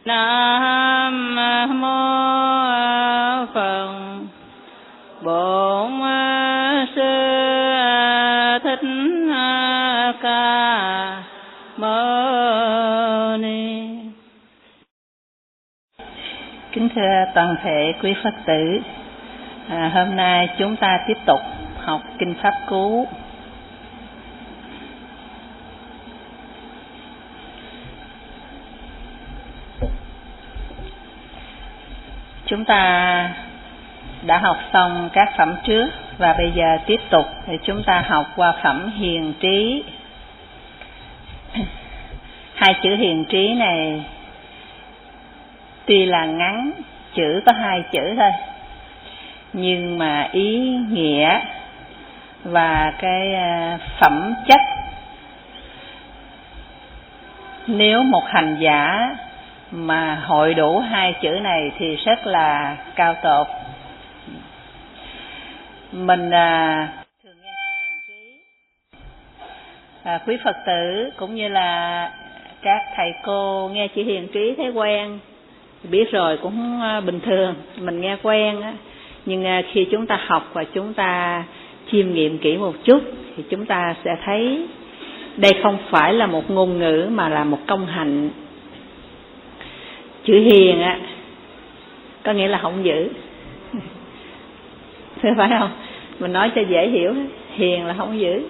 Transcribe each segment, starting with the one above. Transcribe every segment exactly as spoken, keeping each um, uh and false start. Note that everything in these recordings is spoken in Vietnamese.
Nam mô Phật Bổn Sư Thích Ca Mâu Ni. Kính thưa toàn thể quý Phật tử, à, hôm nay chúng ta tiếp tục học Kinh Pháp Cú. Chúng ta đã học xong các phẩm trước và bây giờ tiếp tục thì chúng ta học qua phẩm hiền trí. Hai chữ hiền trí này tuy là ngắn, chữ có hai chữ thôi, nhưng mà ý nghĩa và cái phẩm chất, nếu một hành giả mà hội đủ hai chữ này thì rất là cao tột. Mình à, thường nghe hiền trí, à, quý Phật tử cũng như là các thầy cô nghe chữ hiền trí thấy quen, biết rồi cũng bình thường, mình nghe quen á. Nhưng à, khi chúng ta học và chúng ta chiêm nghiệm kỹ một chút thì chúng ta sẽ thấy đây không phải là một ngôn ngữ mà là một công hạnh. Chữ hiền á có nghĩa là không giữ, phải không? Mình nói cho dễ hiểu, hiền là không giữ,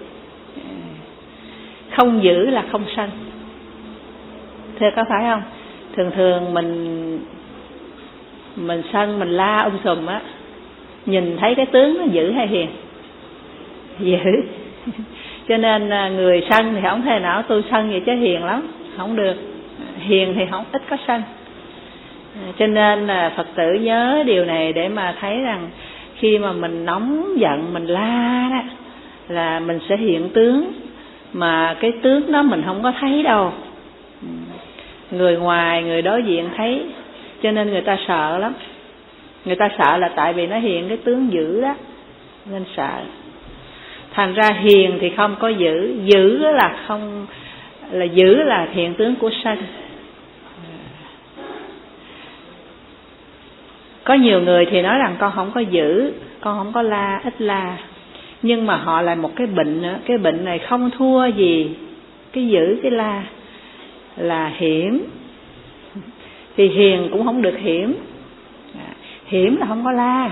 không giữ là không sân. Thưa có phải không? Thường thường mình mình sân, mình la um sùm á, nhìn thấy cái tướng nó giữ hay hiền? Giữ. Cho nên người sân thì không thể nào tôi sân vậy chứ hiền lắm, không được. Hiền thì không ít có sân. Cho nên là Phật tử nhớ điều này để mà thấy rằng khi mà mình nóng giận, mình la đó là mình sẽ hiện tướng, mà cái tướng đó mình không có thấy đâu, người ngoài, người đối diện thấy. Cho nên người ta sợ lắm. Người ta sợ là tại vì nó hiện cái tướng dữ đó nên sợ. Thành ra hiền thì không có giữ, giữ là không, là giữ là hiện tướng của sân. Có nhiều người thì nói rằng con không có giữ, con không có la, ít la, nhưng mà họ lại một cái bệnh nữa. Cái bệnh này không thua gì cái giữ, cái la, là hiểm. Thì hiền cũng không được hiểm. Hiểm là không có la.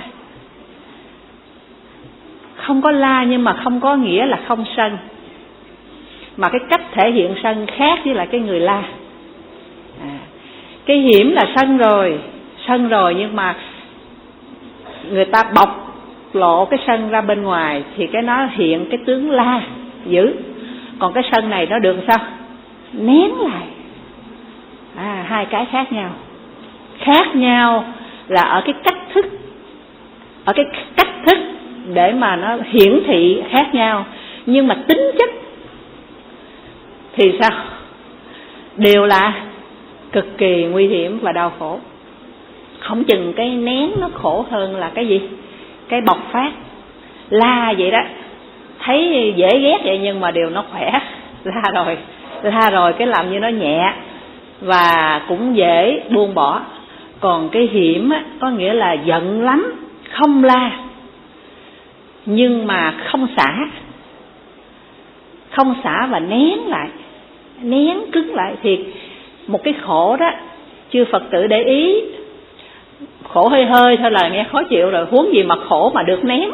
Không có la nhưng mà không có nghĩa là không sân, mà cái cách thể hiện sân khác với lại cái người la. à, Cái hiểm là sân rồi, sân rồi nhưng mà người ta bộc lộ cái sân ra bên ngoài thì cái nó hiện cái tướng la, dữ. Còn cái sân này nó được sao? Nén lại. À, hai cái khác nhau. Khác nhau là ở cái cách thức, ở cái cách thức để mà nó hiển thị khác nhau, nhưng mà tính chất thì sao? Đều là cực kỳ nguy hiểm và đau khổ. Không chừng cái nén nó khổ hơn là cái gì? Cái bộc phát. La vậy đó, thấy dễ ghét vậy nhưng mà điều nó khỏe. La rồi, la rồi cái làm như nó nhẹ và cũng dễ buông bỏ. Còn cái hiểm á, có nghĩa là giận lắm, không la nhưng mà không xả. Không xả và nén lại, nén cứng lại. Thì một cái khổ đó, chư Phật tử để ý, khổ hơi hơi thôi là nghe khó chịu rồi, huống gì mà khổ mà được nén.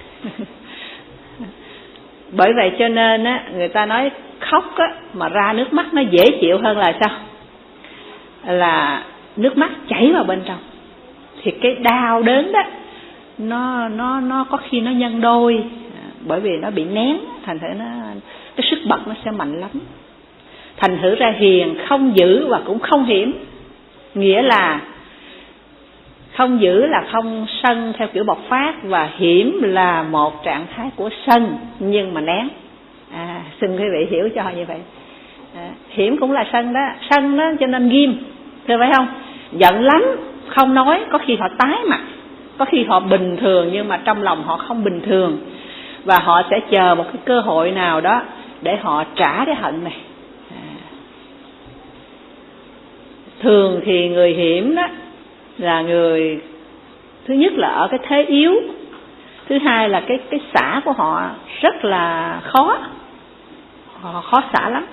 Bởi vậy cho nên á, người ta nói khóc á, mà ra nước mắt nó dễ chịu hơn là sao? Là nước mắt chảy vào bên trong. Thì cái đau đớn đó nó nó nó có khi nó nhân đôi, bởi vì nó bị nén, thành thử nó cái sức bật nó sẽ mạnh lắm. Thành thử ra hiền không giữ và cũng không hiểm, nghĩa là không giữ là không sân theo kiểu bộc phát, và hiểm là một trạng thái của sân nhưng mà nén. À, xin quý vị hiểu cho như vậy. À, hiểm cũng là sân đó, sân đó cho nên ghim, thưa phải không? Giận lắm không nói, có khi họ tái mặt, có khi họ bình thường nhưng mà trong lòng họ không bình thường, và họ sẽ chờ một cái cơ hội nào đó để họ trả cái hận này. À, thường thì người hiểm đó là người, thứ nhất là ở cái thế yếu, thứ hai là cái cái xả của họ rất là khó, họ khó xả lắm.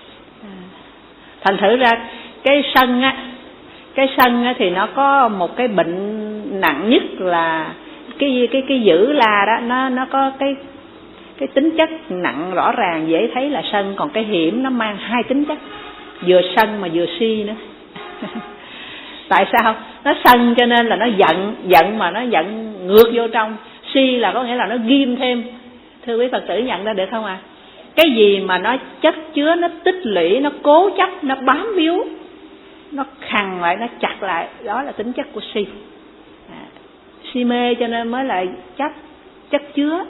Thành thử ra cái sân á, cái sân á thì nó có một cái bệnh nặng nhất là cái cái cái dữ la đó, nó nó có cái cái tính chất nặng rõ ràng dễ thấy là sân, còn cái hiểm nó mang hai tính chất, vừa sân mà vừa si nữa. Tại sao? Nó sân cho nên là nó giận, giận mà nó giận ngược vô trong, si là có nghĩa là nó ghim thêm. Thưa quý Phật tử nhận ra được không ạ? À? Cái gì mà nó chất chứa, nó tích lũy, nó cố chấp, nó bám víu, nó khằn lại, nó chặt lại, đó là tính chất của si. À, si mê cho nên mới là chấp, chất chứa.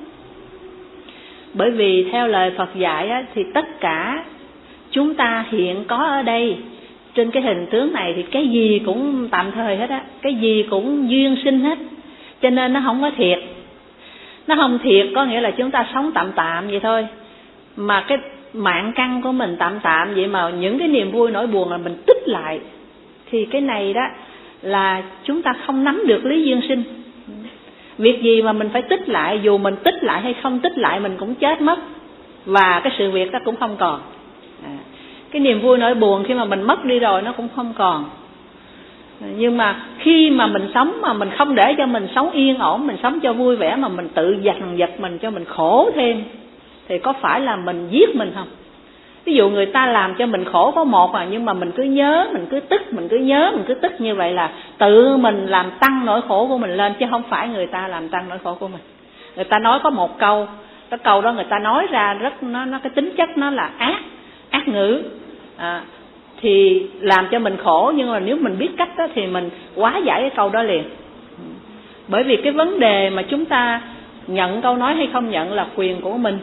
Bởi vì theo lời Phật dạy á, thì tất cả chúng ta hiện có ở đây trên cái hình tướng này thì cái gì cũng tạm thời hết á, cái gì cũng duyên sinh hết, cho nên nó không có thiệt. Nó không thiệt có nghĩa là chúng ta sống tạm tạm vậy thôi, mà cái mạng căn của mình tạm tạm vậy mà những cái niềm vui nỗi buồn là mình tích lại, thì cái này đó là chúng ta không nắm được lý duyên sinh. Việc gì mà mình phải tích lại, dù mình tích lại hay không tích lại mình cũng chết mất, và cái sự việc đó cũng không còn. À, cái niềm vui nỗi buồn khi mà mình mất đi rồi nó cũng không còn. Nhưng mà khi mà mình sống mà mình không để cho mình sống yên ổn, mình sống cho vui vẻ mà mình tự dằn vặt mình cho mình khổ thêm, thì có phải là mình giết mình không? Ví dụ người ta làm cho mình khổ có một à, nhưng mà mình cứ nhớ, mình cứ tức, mình cứ nhớ, mình cứ tức như vậy là tự mình làm tăng nỗi khổ của mình lên, chứ không phải người ta làm tăng nỗi khổ của mình. Người ta nói có một câu, cái câu đó người ta nói ra rất nó nó cái tính chất nó là ác, ác ngữ. À, thì làm cho mình khổ, nhưng mà nếu mình biết cách đó thì mình hóa giải cái câu đó liền. Bởi vì cái vấn đề mà chúng ta nhận câu nói hay không nhận là quyền của mình,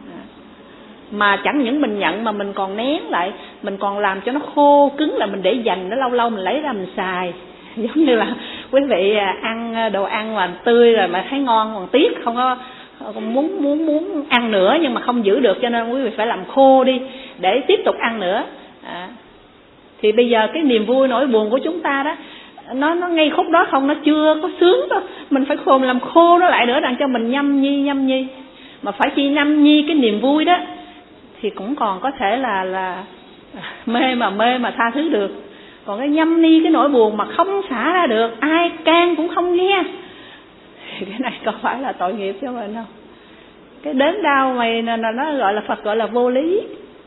mà chẳng những mình nhận mà mình còn nén lại, mình còn làm cho nó khô cứng, là mình để dành nó lâu lâu mình lấy ra mình xài. Giống như là quý vị ăn đồ ăn mà tươi rồi mà thấy ngon còn tiếc, không có muốn muốn muốn ăn nữa nhưng mà không giữ được, cho nên quý vị phải làm khô đi để tiếp tục ăn nữa. À, thì bây giờ cái niềm vui nỗi buồn của chúng ta đó, nó nó ngay khúc đó không, nó chưa có sướng đâu, mình phải khô, mình làm khô nó lại nữa, đặng cho mình nhâm nhi nhâm nhi. Mà phải chi nhâm nhi cái niềm vui đó thì cũng còn có thể là là mê mà mê mà tha thứ được. Còn cái nhâm nhi cái nỗi buồn mà không xả ra được, ai can cũng không nghe, thì cái này có phải là tội nghiệp cho mình không? Cái đớn đau mày nó, nó gọi là Phật gọi là vô lý,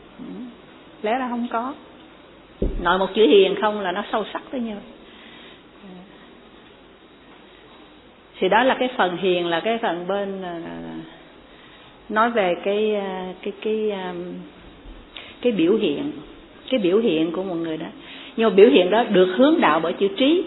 lẽ ra không có. Nói một chữ hiền không là nó sâu sắc tới như vậy. Thì đó là cái phần hiền, là cái phần bên nói về cái cái cái cái biểu hiện, cái biểu hiện của một người đó. Nhưng mà biểu hiện đó được hướng đạo bởi chữ trí.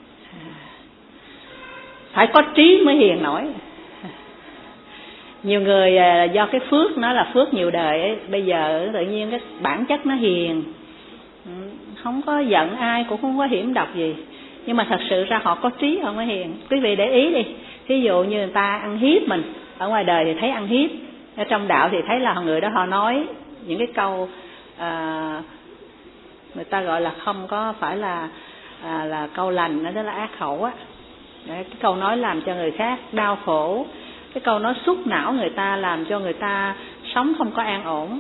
Phải có trí mới hiền nổi. Nhiều người do cái phước, nó là phước nhiều đời ấy, bây giờ tự nhiên cái bản chất nó hiền, không có giận ai, cũng không có hiểm độc gì, nhưng mà thật sự ra họ có trí, họ mới hiền. Quý vị để ý đi, ví dụ như người ta ăn hiếp mình, ở ngoài đời thì thấy ăn hiếp, ở trong đạo thì thấy là người đó họ nói những cái câu à, người ta gọi là không có phải là à, là câu lành, đó là ác khẩu á. Cái câu nói làm cho người khác đau khổ, cái câu nói xúc não người ta, làm cho người ta sống không có an ổn.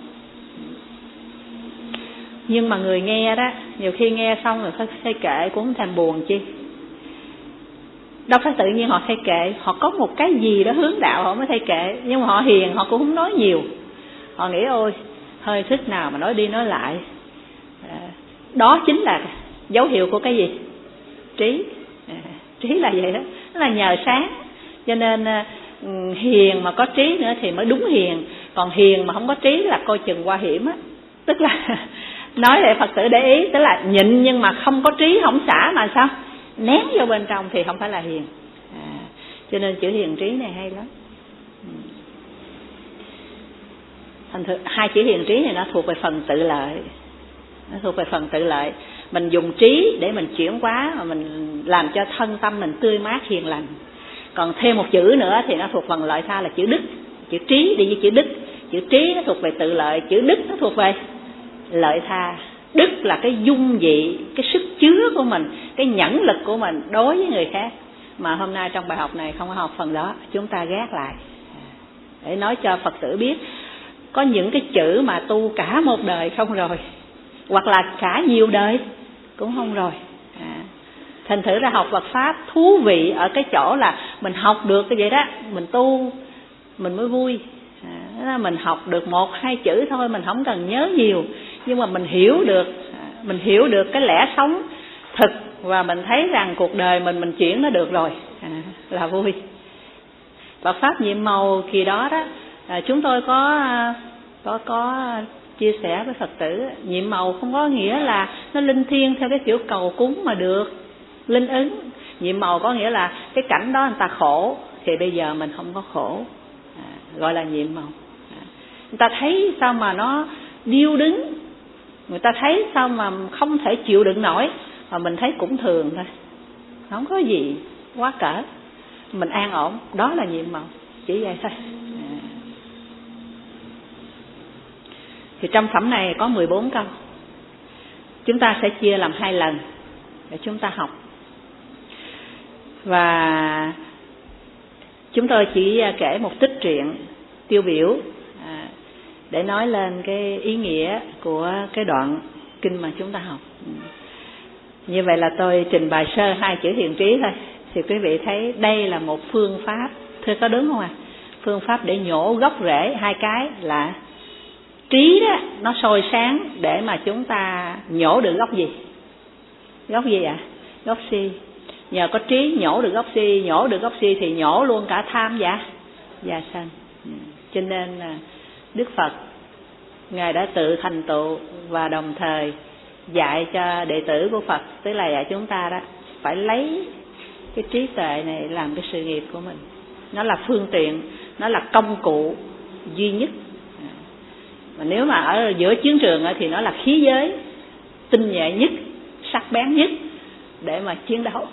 Nhưng mà người nghe đó, nhiều khi nghe xong rồi thay kệ cũng không thèm buồn chi. Đâu phải tự nhiên họ thay kệ, họ có một cái gì đó hướng đạo họ mới thay kệ. Nhưng mà họ hiền, họ cũng không nói nhiều. Họ nghĩ ôi, hơi thích nào mà nói đi nói lại. À, đó chính là dấu hiệu của cái gì? Trí. À, trí là vậy đó, nó là nhờ sáng. Cho nên hiền mà có trí nữa thì mới đúng hiền. Còn hiền mà không có trí là coi chừng qua hiểm á. Tức là nói để Phật tử để ý, tức là nhịn nhưng mà không có trí, không xả mà sao nén vô bên trong thì không phải là hiền. À, cho nên chữ hiền trí này hay lắm. Thành thử hai chữ hiền trí này nó thuộc về phần tự lợi, nó thuộc về phần tự lợi. Mình dùng trí để mình chuyển hóa mà mình làm cho thân tâm mình tươi mát hiền lành. Còn thêm một chữ nữa thì nó thuộc phần lợi tha là chữ đức. Chữ trí đi với chữ đức. Chữ trí nó thuộc về tự lợi, chữ đức nó thuộc về lợi tha. đức là cái dung dị, cái sức chứa của mình, cái nhẫn lực của mình đối với người khác. Mà hôm nay trong bài học này không có học phần đó, chúng ta gác lại để nói cho Phật tử biết có những cái chữ mà tu cả một đời không rồi, hoặc là cả nhiều đời cũng không rồi. à. Thành thử ra học Phật Pháp thú vị ở cái chỗ là mình học được cái vậy đó, mình tu mình mới vui. à, Mình học được một hai chữ thôi, mình không cần nhớ nhiều, nhưng mà mình hiểu được, mình hiểu được cái lẽ sống thực, và mình thấy rằng cuộc đời mình mình chuyển nó được rồi, à, là vui. Phật Pháp nhiệm màu kỳ đó đó, à, chúng tôi có có có chia sẻ với Phật tử, nhiệm màu không có nghĩa là nó linh thiêng theo cái kiểu cầu cúng mà được linh ứng. Nhiệm màu có nghĩa là cái cảnh đó người ta khổ thì bây giờ mình không có khổ, à, gọi là nhiệm màu. à, Người ta thấy sao mà nó điêu đứng, người ta thấy sao mà không thể chịu đựng nổi, mà mình thấy cũng thường thôi, không có gì quá cỡ, mình an ổn, đó là nhiệm màu, chỉ vậy thôi. à. Thì trong phẩm này có mười bốn câu, chúng ta sẽ chia làm hai lần để chúng ta học. Và chúng tôi chỉ kể một tích truyện tiêu biểu à, để nói lên cái ý nghĩa của cái đoạn kinh mà chúng ta học. Như vậy là tôi trình bày sơ hai chữ thiện trí thôi, thì quý vị thấy đây là một phương pháp, thưa có đúng không ạ? À? Phương pháp để nhổ gốc rễ hai cái là trí đó, nó soi sáng để mà chúng ta nhổ được gốc gì? Gốc gì ạ? À? Gốc si. Nhờ có trí nhổ được gốc si, nhổ được gốc si thì nhổ luôn cả tham và và sân. Cho nên Đức Phật Ngài đã tự thành tựu và đồng thời dạy cho đệ tử của Phật, tức là dạy chúng ta đó phải lấy cái trí tuệ này làm cái sự nghiệp của mình. Nó là phương tiện, nó là công cụ duy nhất. Mà nếu mà ở giữa chiến trường thì nó là khí giới tinh nhạy nhất, sắc bén nhất để mà chiến đấu.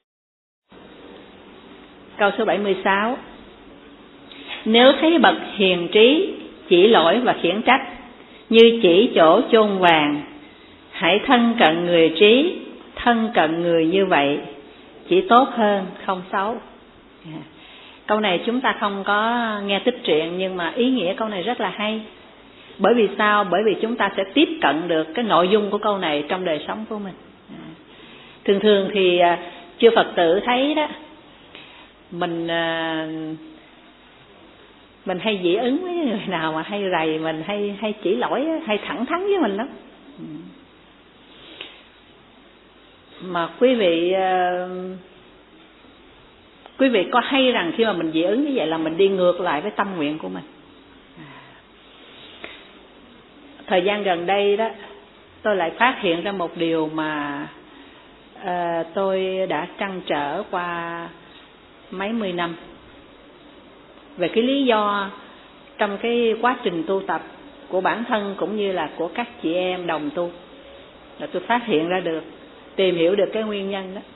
Câu số bảy mươi sáu. Nếu thấy bậc hiền trí chỉ lỗi và khiển trách, như chỉ chỗ chôn vàng, hãy thân cận người trí, thân cận người như vậy chỉ tốt hơn không xấu. Câu này chúng ta không có nghe tích truyện, nhưng mà ý nghĩa câu này rất là hay. Bởi vì sao? Bởi vì chúng ta sẽ tiếp cận được cái nội dung của câu này trong đời sống của mình. Thường thường thì chư Phật tử thấy đó, mình mình hay dị ứng với người nào mà hay rầy mình, hay hay chỉ lỗi, hay thẳng thắn với mình lắm. Mà quý vị quý vị có hay rằng khi mà mình dị ứng như vậy là mình đi ngược lại với tâm nguyện của mình. Thời gian gần đây đó, tôi lại phát hiện ra một điều mà uh, tôi đã trăn trở qua mấy mươi năm, về cái lý do trong cái quá trình tu tập của bản thân cũng như là của các chị em đồng tu, là tôi phát hiện ra được, tìm hiểu được cái nguyên nhân đó.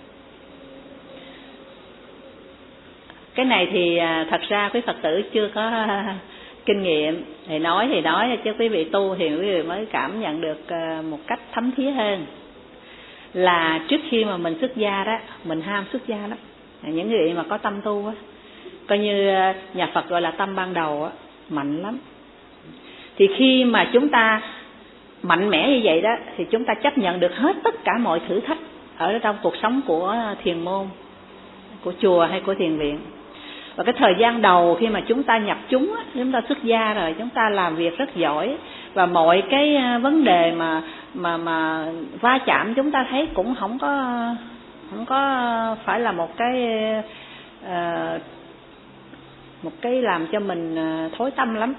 Cái này thì thật ra quý Phật tử chưa có kinh nghiệm, thì nói thì nói, chứ quý vị tu thì quý vị mới cảm nhận được một cách thấm thía hơn. Là trước khi mà mình xuất gia đó, mình ham xuất gia lắm. Những người mà có tâm tu á, coi như nhà Phật gọi là tâm ban đầu á, mạnh lắm. Thì khi mà chúng ta mạnh mẽ như vậy đó, thì chúng ta chấp nhận được hết tất cả mọi thử thách ở trong cuộc sống của thiền môn, của chùa hay của thiền viện. Và cái thời gian đầu khi mà chúng ta nhập chúng, chúng ta xuất gia rồi, chúng ta làm việc rất giỏi, và mọi cái vấn đề mà mà mà va chạm chúng ta thấy cũng không có không có phải là một cái uh, một cái làm cho mình thối tâm lắm.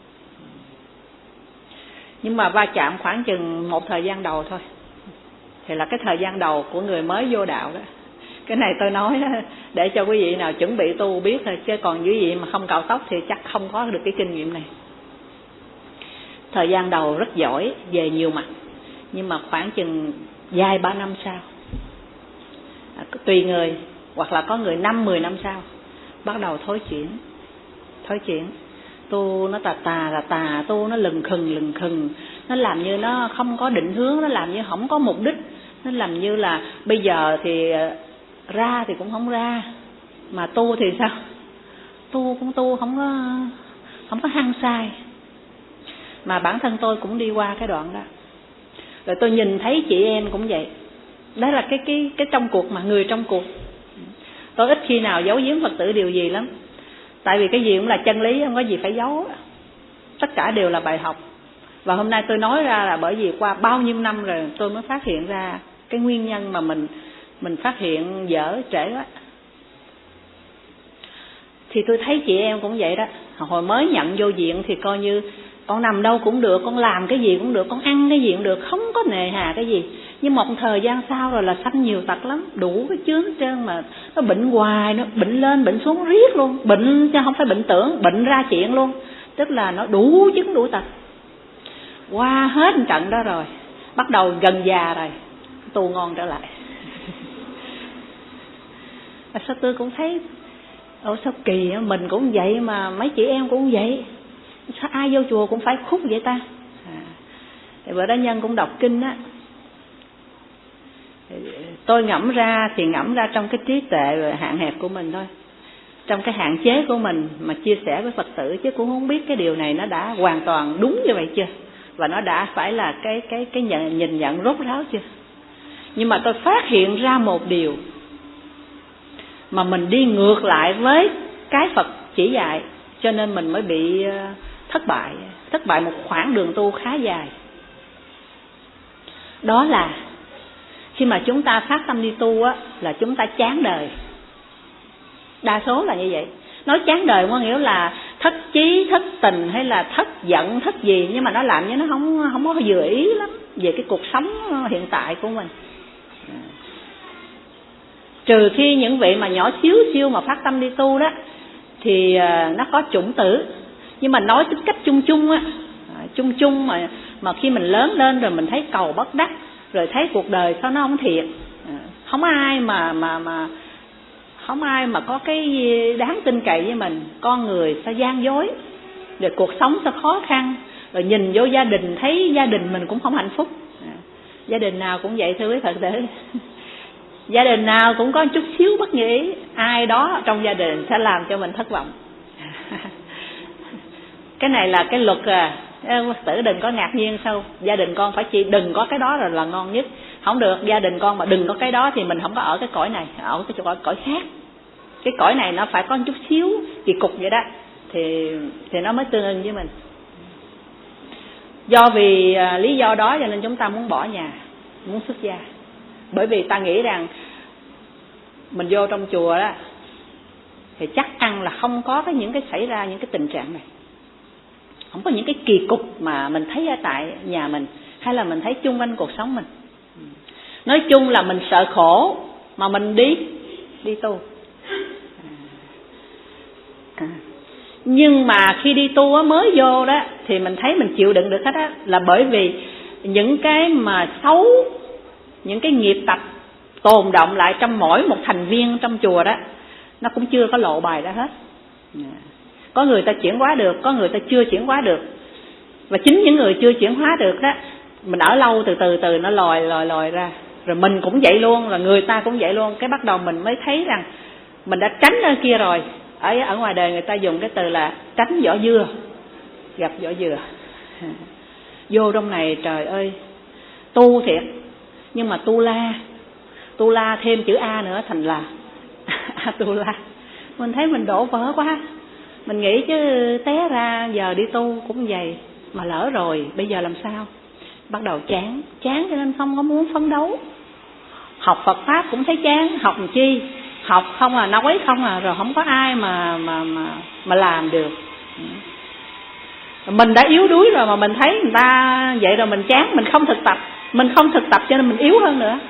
Nhưng mà va chạm khoảng chừng một thời gian đầu thôi, thì là cái thời gian đầu của người mới vô đạo đó. Cái này tôi nói đó, để cho quý vị nào chuẩn bị tu biết thôi, chứ còn quý vị mà không cạo tóc thì chắc không có được cái kinh nghiệm này. Thời gian đầu rất giỏi về nhiều mặt, nhưng mà khoảng chừng vài ba năm sau, à, tùy người, hoặc là có người năm mười năm sau bắt đầu thối chuyển, thối chuyển tu nó tà tà tà tà, tu nó lừng khừng lừng khừng, nó làm như nó không có định hướng, nó làm như không có mục đích, nó làm như là bây giờ thì ra thì cũng không ra, mà tu thì sao? Tu cũng tu không có không có hăng sai. Mà bản thân tôi cũng đi qua cái đoạn đó, rồi tôi nhìn thấy chị em cũng vậy. Đó là cái cái cái trong cuộc, mà người trong cuộc. Tôi ít khi nào giấu giếm Phật tử điều gì lắm, tại vì cái gì cũng là chân lý, không có gì phải giấu, tất cả đều là bài học. Và hôm nay tôi nói ra là bởi vì qua bao nhiêu năm rồi tôi mới phát hiện ra cái nguyên nhân mà mình mình phát hiện dở trễ quá. Thì tôi thấy chị em cũng vậy đó. Hồi mới nhận vô viện thì coi như con nằm đâu cũng được, con làm cái gì cũng được, con ăn cái gì cũng được, không có nề hà cái gì. Nhưng một thời gian sau rồi là sanh nhiều tật lắm, đủ cái chướng hết trơn, mà nó bệnh hoài, nó bệnh lên bệnh xuống riết luôn, bệnh chứ không phải bệnh tưởng, bệnh ra chuyện luôn. Tức là nó đủ chứng đủ tật. Qua hết trận đó rồi, bắt đầu gần già rồi, tu ngon trở lại. Sao tôi cũng thấy ồ sao kỳ, mình cũng vậy mà mấy chị em cũng vậy, sao ai vô chùa cũng phải khúc vậy ta. À, thì bữa đó Nhân cũng đọc kinh á, tôi ngẫm ra thì ngẫm ra trong cái trí tuệ hạn hẹp của mình thôi, trong cái hạn chế của mình mà chia sẻ với Phật tử, chứ cũng không biết cái điều này nó đã hoàn toàn đúng như vậy chưa, và nó đã phải là cái cái cái nhận, nhìn nhận rốt ráo chưa. Nhưng mà tôi phát hiện ra một điều mà mình đi ngược lại với cái Phật chỉ dạy, cho nên mình mới bị thất bại, thất bại một khoảng đường tu khá dài. Đó là khi mà chúng ta phát tâm đi tu á, là chúng ta chán đời. Đa số là như vậy. Nói chán đời có nghĩa là thất chí, thất tình hay là thất giận, thất gì, nhưng mà nó làm như nó không không có vừa ý lắm về cái cuộc sống hiện tại của mình. Trừ khi những vị mà nhỏ xíu xíu mà phát tâm đi tu đó thì nó có chủng tử. Nhưng mà nói tính cách chung chung á, chung chung mà mà khi mình lớn lên rồi mình thấy cầu bất đắc, rồi thấy cuộc đời sao nó không thiệt, không ai mà mà mà không ai mà có cái đáng tin cậy với mình, con người sao gian dối, rồi cuộc sống sao khó khăn, rồi nhìn vô gia đình thấy gia đình mình cũng không hạnh phúc. Gia đình nào cũng vậy thưa quý Phật tử. Gia đình nào cũng có chút xíu bất như ý, ai đó trong gia đình sẽ làm cho mình thất vọng. Cái này là cái luật à, Phật tử đừng có ngạc nhiên sao gia đình con phải chi đừng có cái đó rồi là ngon nhất. Không được, gia đình con mà đừng có cái đó thì mình không có ở cái cõi này, ở cái cõi, cõi khác. Cái cõi này nó phải có chút xíu kỳ cục vậy đó, thì thì nó mới tương ưng với mình. Do vì à, lý do đó cho nên chúng ta muốn bỏ nhà, muốn xuất gia. Bởi vì ta nghĩ rằng mình vô trong chùa đó thì chắc ăn là không có cái những cái xảy ra những cái tình trạng này, không có những cái kỳ cục mà mình thấy ở tại nhà mình hay là mình thấy chung quanh cuộc sống mình. Nói chung là mình sợ khổ mà mình đi đi tu. À. Nhưng mà khi đi tu á, mới vô đó thì mình thấy mình chịu đựng được hết á, là bởi vì những cái mà xấu, những cái nghiệp tập tồn động lại trong mỗi một thành viên trong chùa đó, nó cũng chưa có lộ bài ra hết. Có người ta chuyển hóa được, có người ta chưa chuyển hóa được. Và chính những người chưa chuyển hóa được đó, mình ở lâu từ từ từ nó lòi lòi lòi ra. Rồi mình cũng vậy luôn, rồi người ta cũng vậy luôn. Cái bắt đầu mình mới thấy rằng mình đã tránh ở kia rồi. Ở ở ngoài đời người ta dùng cái từ là tránh vỏ dưa, gặp vỏ dừa. Vô trong này trời ơi, tu thiệt, nhưng mà tu la, tu la thêm chữ A nữa thành là A tu la. Mình thấy mình đổ vỡ quá. Mình nghĩ chứ té ra giờ đi tu cũng vậy, mà lỡ rồi bây giờ làm sao? Bắt đầu chán, chán cho nên không có muốn phấn đấu. Học Phật pháp cũng thấy chán, học làm chi? Học không à, nói không à, rồi không có ai mà mà mà mà làm được. Mình đã yếu đuối rồi mà mình thấy người ta vậy rồi mình chán, mình không thực tập, mình không thực tập cho nên mình yếu hơn nữa.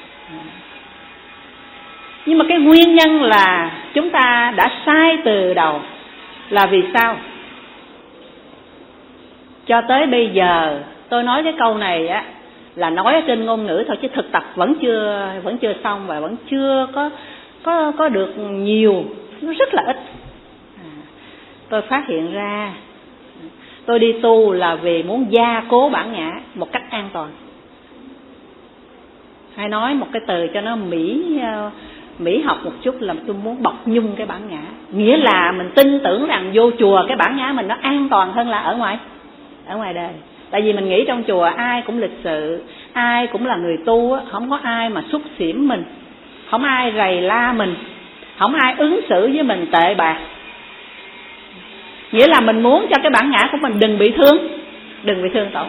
Nhưng mà cái nguyên nhân là chúng ta đã sai từ đầu. Là vì sao? Cho tới bây giờ tôi nói cái câu này á là nói ở trên ngôn ngữ thôi, chứ thực tập vẫn chưa vẫn chưa xong và vẫn chưa có có có được nhiều, nó rất là ít. À, tôi phát hiện ra Tôi đi tu là vì muốn gia cố bản ngã một cách an toàn. Hay nói một cái từ cho nó mỹ mỹ học một chút là tôi muốn bọc nhung cái bản ngã. Nghĩa là mình tin tưởng rằng vô chùa cái bản ngã mình nó an toàn hơn là ở ngoài ở ngoài đời. Tại vì mình nghĩ trong chùa ai cũng lịch sự, ai cũng là người tu, không có ai mà xúc xỉm mình, không ai rầy la mình, không ai ứng xử với mình tệ bạc. Nghĩa là mình muốn cho cái bản ngã của mình đừng bị thương, đừng bị thương tổn.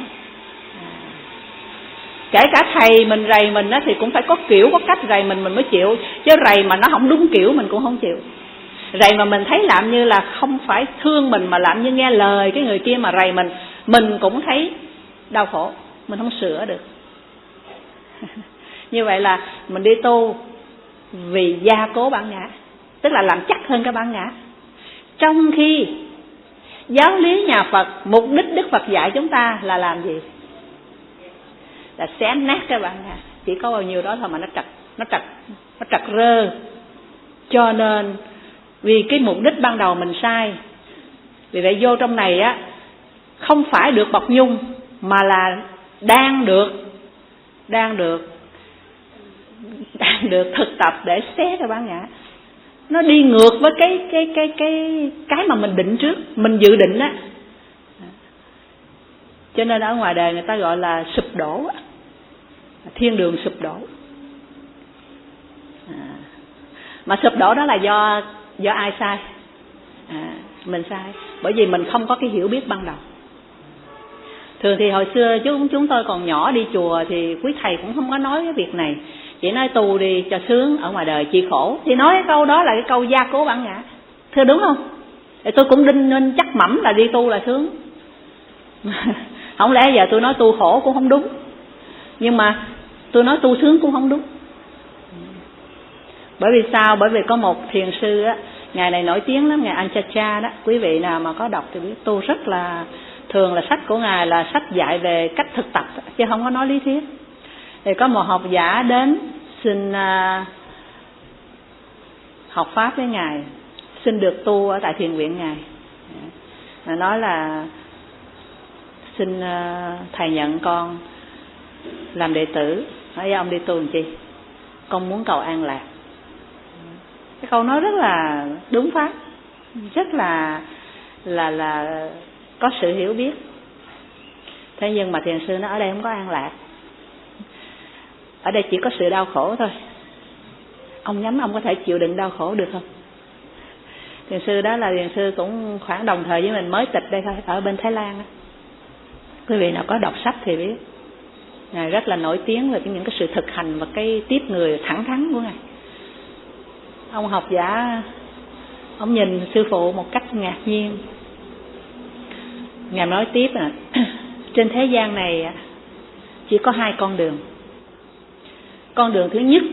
Kể cả thầy mình rầy mình á thì cũng phải có kiểu, có cách rầy mình mình mới chịu. Chứ rầy mà nó không đúng kiểu mình cũng không chịu. Rầy mà mình thấy làm như là không phải thương mình mà làm như nghe lời cái người kia mà rầy mình, mình cũng thấy đau khổ, mình không sửa được. Như vậy là mình đi tu vì gia cố bản ngã, tức là làm chắc hơn cái bản ngã. Trong khi giáo lý nhà Phật, mục đích Đức Phật dạy chúng ta là làm gì? Là xé nát cái bản ngã. Chỉ có bao nhiêu đó thôi mà nó trật, nó trật, nó trật rơ. Cho nên vì cái mục đích ban đầu mình sai, vì vậy vô trong này á không phải được bọc nhung mà là đang được đang được đang được thực tập để xé cái bản ngã. Nó đi ngược với cái cái cái cái cái mà mình định trước, mình dự định á. Cho nên ở ngoài đời người ta gọi là sụp đổ, thiên đường sụp đổ. À, mà sụp đổ đó là do do ai sai? À, mình sai, bởi vì mình không có cái hiểu biết ban đầu. Thường thì hồi xưa chúng chúng tôi còn nhỏ đi chùa thì quý thầy cũng không có nói cái việc này, chỉ nói tu đi cho sướng, ở ngoài đời chi khổ. Thì nói cái câu đó là cái câu gia cố bản ngã, thưa đúng không? Thì tôi cũng đinh nên chắc mẩm là đi tu là sướng. Không lẽ giờ tôi nói tu khổ cũng không đúng, nhưng mà tôi nói tu sướng cũng không đúng. Bởi vì sao? Bởi vì có một thiền sư á, ngài này nổi tiếng lắm, ngài Anchacha đó. Quý vị nào mà có đọc thì biết, tu rất là, thường là sách của ngài là sách dạy về cách thực tập chứ không có nói lý thuyết. Thì có một học giả đến xin uh, học pháp với ngài, xin được tu ở tại thiền viện ngài. Ngài nói là xin uh, thầy nhận con làm đệ tử. Nói với ông đi tu làm chi? Con muốn cầu an lạc. Cái câu nói rất là đúng pháp, rất là là là có sự hiểu biết. Thế nhưng mà thiền sư nói ở đây không có an lạc, ở đây chỉ có sự đau khổ thôi. Ông nhắm ông có thể chịu đựng đau khổ được không? Thiền sư đó là thiền sư cũng khoảng đồng thời với mình, mới tịch đây thôi, ở bên Thái Lan đó. Quý vị nào có đọc sách thì biết, ngài rất là nổi tiếng về những cái sự thực hành và cái tiếp người thẳng thắn của ngài. Ông học giả, ông nhìn sư phụ một cách ngạc nhiên. Ngài nói tiếp à, trên thế gian này chỉ có hai con đường. Con đường thứ nhất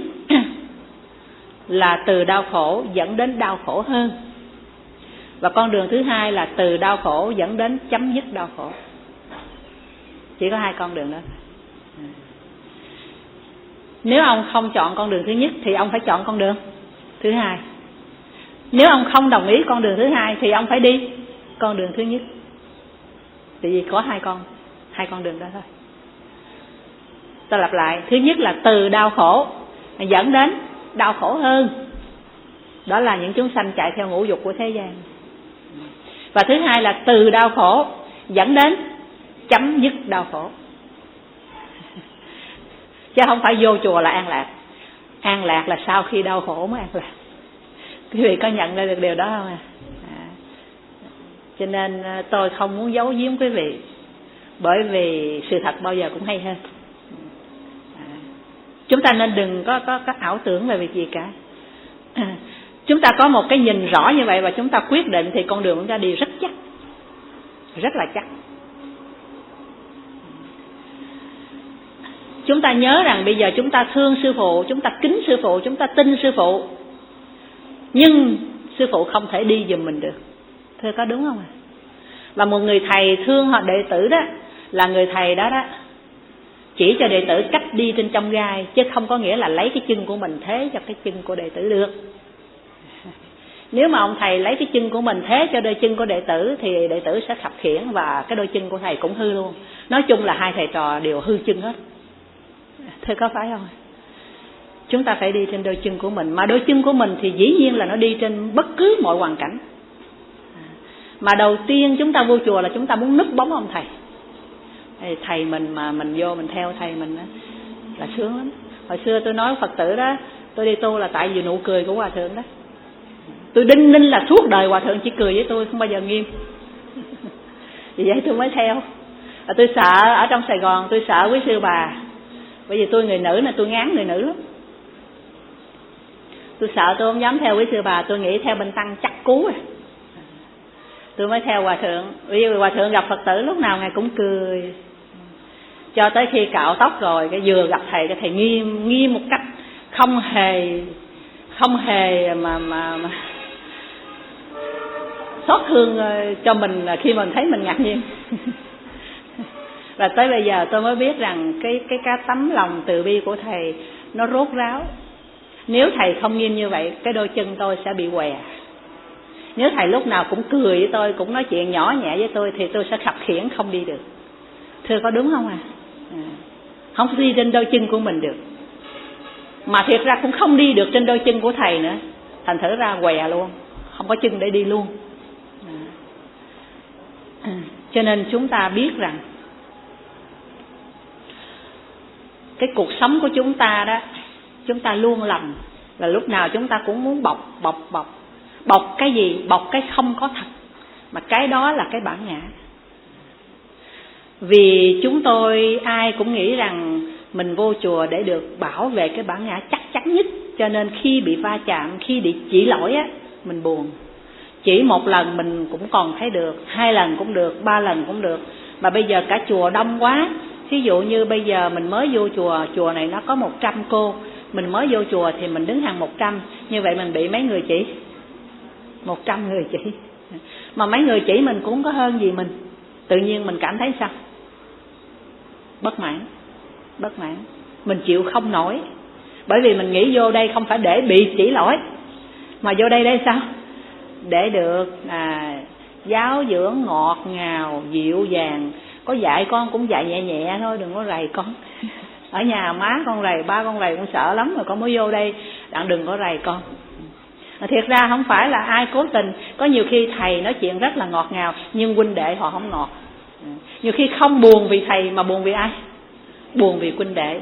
là từ đau khổ dẫn đến đau khổ hơn, và con đường thứ hai là từ đau khổ dẫn đến chấm dứt đau khổ. Chỉ có hai con đường đó. Nếu ông không chọn con đường thứ nhất thì ông phải chọn con đường thứ hai. Nếu ông không đồng ý con đường thứ hai thì ông phải đi con đường thứ nhất. Tại vì có hai con hai con đường đó thôi. Tôi lặp lại, thứ nhất là từ đau khổ dẫn đến đau khổ hơn, đó là những chúng sanh chạy theo ngũ dục của thế gian. Và thứ hai là từ đau khổ dẫn đến chấm dứt đau khổ. Chứ không phải vô chùa là an lạc. An lạc là sau khi đau khổ mới an lạc. Quý vị có nhận ra được điều đó không à? À, cho nên tôi không muốn giấu giếm quý vị, bởi vì sự thật bao giờ cũng hay hơn. À, chúng ta nên đừng có, có, có ảo tưởng về việc gì cả. À, chúng ta có một cái nhìn rõ như vậy và chúng ta quyết định thì con đường chúng ta đi rất chắc, rất là chắc. Chúng ta nhớ rằng bây giờ chúng ta thương sư phụ, chúng ta kính sư phụ, chúng ta tin sư phụ, nhưng sư phụ không thể đi giùm mình được. Thưa có đúng không ạ? Và một người thầy thương họ đệ tử đó, là người thầy đó đó chỉ cho đệ tử cách đi trên trong gai, chứ không có nghĩa là lấy cái chân của mình thế cho cái chân của đệ tử được. Nếu mà ông thầy lấy cái chân của mình thế cho đôi chân của đệ tử thì đệ tử sẽ khập khiễng và cái đôi chân của thầy cũng hư luôn. Nói chung là hai thầy trò đều hư chân hết. Thế có phải không? Chúng ta phải đi trên đôi chân của mình. Mà đôi chân của mình thì dĩ nhiên là nó đi trên bất cứ mọi hoàn cảnh. Mà đầu tiên chúng ta vô chùa là chúng ta muốn núp bóng ông thầy. Thầy mình mà mình vô mình theo thầy mình là sướng lắm. Hồi xưa tôi nói Phật tử đó, tôi đi tu là tại vì nụ cười của Hòa Thượng đó. Tôi đinh ninh là suốt đời Hòa Thượng chỉ cười với tôi, không bao giờ nghiêm. Vì vậy tôi mới theo. Và tôi sợ ở trong Sài Gòn, tôi sợ quý sư bà. Bởi vì tôi người nữ nên tôi ngán người nữ lắm. Tôi sợ tôi không dám theo quý sư bà, tôi nghĩ theo bên tăng chắc cú rồi. Tôi mới theo Hòa Thượng. Vì Hòa Thượng gặp Phật tử lúc nào ngài cũng cười. Cho tới khi cạo tóc rồi, cái vừa gặp thầy, cái thầy nghiêm nghiêm một cách không hề không hề mà mà, mà xót thương cho mình khi mình thấy mình ngạc nhiên. Và tới bây giờ tôi mới biết rằng cái cái cái tấm lòng từ bi của thầy nó rốt ráo. Nếu thầy không nghiêm như vậy, cái đôi chân tôi sẽ bị què. Nếu thầy lúc nào cũng cười với tôi, cũng nói chuyện nhỏ nhẹ với tôi, thì tôi sẽ khập khiễng không đi được. Thưa có đúng không à? À không đi trên đôi chân của mình được. Mà thiệt ra cũng không đi được trên đôi chân của thầy nữa. Thành thử ra què luôn, không có chân để đi luôn. À. À. Cho nên chúng ta biết rằng cái cuộc sống của chúng ta đó, chúng ta luôn lầm là lúc nào chúng ta cũng muốn bọc bọc bọc bọc cái gì? Bọc cái không có thật, mà cái đó là cái bản ngã. Vì chúng tôi ai cũng nghĩ rằng mình vô chùa để được bảo vệ cái bản ngã chắc chắn nhất, cho nên khi bị va chạm, khi bị chỉ lỗi á, mình buồn. Chỉ một lần mình cũng còn thấy được, hai lần cũng được, ba lần cũng được. Mà bây giờ cả chùa đông quá. Ví dụ như bây giờ mình mới vô chùa, chùa này nó có một trăm cô, mình mới vô chùa thì mình đứng hàng một trăm, như vậy mình bị mấy người chỉ? Một trăm người chỉ. Mà mấy người chỉ mình cũng có hơn gì mình. Tự nhiên mình cảm thấy sao? Bất mãn. Bất mãn. Mình chịu không nổi. Bởi vì mình nghĩ vô đây không phải để bị chỉ lỗi, mà vô đây đây sao? Để được à, giáo dưỡng ngọt ngào, dịu dàng. Có dạy con cũng dạy nhẹ nhẹ thôi, đừng có rầy con. Ở nhà má con rầy, ba con rầy con sợ lắm rồi, con mới vô đây đặng đừng có rầy con. Thiệt ra không phải là ai cố tình. Có nhiều khi thầy nói chuyện rất là ngọt ngào, nhưng huynh đệ họ không ngọt. Nhiều khi không buồn vì thầy mà buồn vì ai? Buồn vì huynh đệ.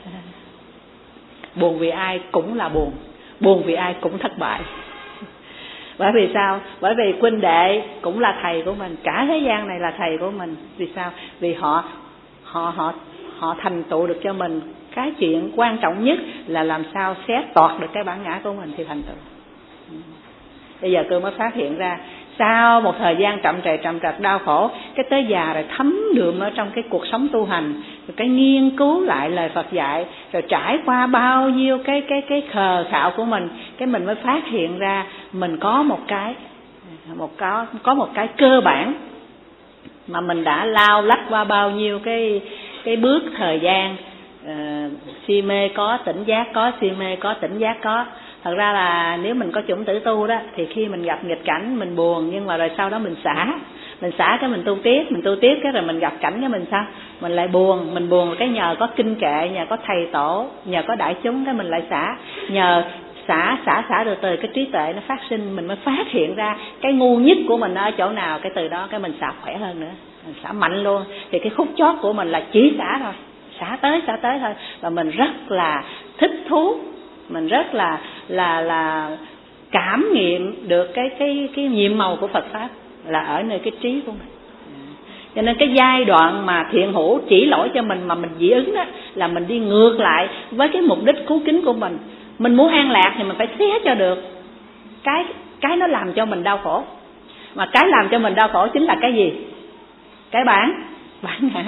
Buồn vì ai cũng là buồn. Buồn vì ai cũng thất bại. Bởi vì sao? Bởi vì huynh đệ cũng là thầy của mình, cả thế gian này là thầy của mình. Vì sao? Vì họ họ họ họ thành tựu được cho mình cái chuyện quan trọng nhất là làm sao xé toạc được cái bản ngã của mình thì thành tựu. Bây giờ tôi mới phát hiện ra, sau một thời gian trầm trề trầm trật đau khổ, cái tới già rồi thấm đượm ở trong cái cuộc sống tu hành, rồi cái nghiên cứu lại lời Phật dạy, rồi trải qua bao nhiêu cái cái cái khờ khạo của mình, cái mình mới phát hiện ra mình có một cái một có có một cái cơ bản mà mình đã lao lách qua bao nhiêu cái cái bước thời gian. Uh, si mê có, tỉnh giác có, si mê có, tỉnh giác có. Thật ra là nếu mình có chủng tử tu đó, thì khi mình gặp nghịch cảnh mình buồn, nhưng mà rồi sau đó mình xả. Mình xả cái mình tu tiếp, mình tu tiếp cái rồi mình gặp cảnh cái mình sao? Mình lại buồn, mình buồn cái nhờ có kinh kệ, nhờ có thầy tổ, nhờ có đại chúng cái mình lại xả. Nhờ xả, xả, xả rồi từ cái trí tuệ nó phát sinh, mình mới phát hiện ra cái ngu nhất của mình ở chỗ nào, cái từ đó cái mình xả khỏe hơn nữa. Mình xả mạnh luôn, thì cái khúc chót của mình là chỉ xả thôi. Xả tới, xả tới thôi. Và mình rất là thích thú, mình rất là là là cảm nghiệm được cái cái cái nhiệm màu của Phật pháp là ở nơi cái trí của mình. Cho nên cái giai đoạn mà thiện hữu chỉ lỗi cho mình mà mình dị ứng đó, là mình đi ngược lại với cái mục đích cứu kính của mình. Mình muốn an lạc thì mình phải xé cho được cái cái nó làm cho mình đau khổ. Mà cái làm cho mình đau khổ chính là cái gì? Cái bản bản ngã.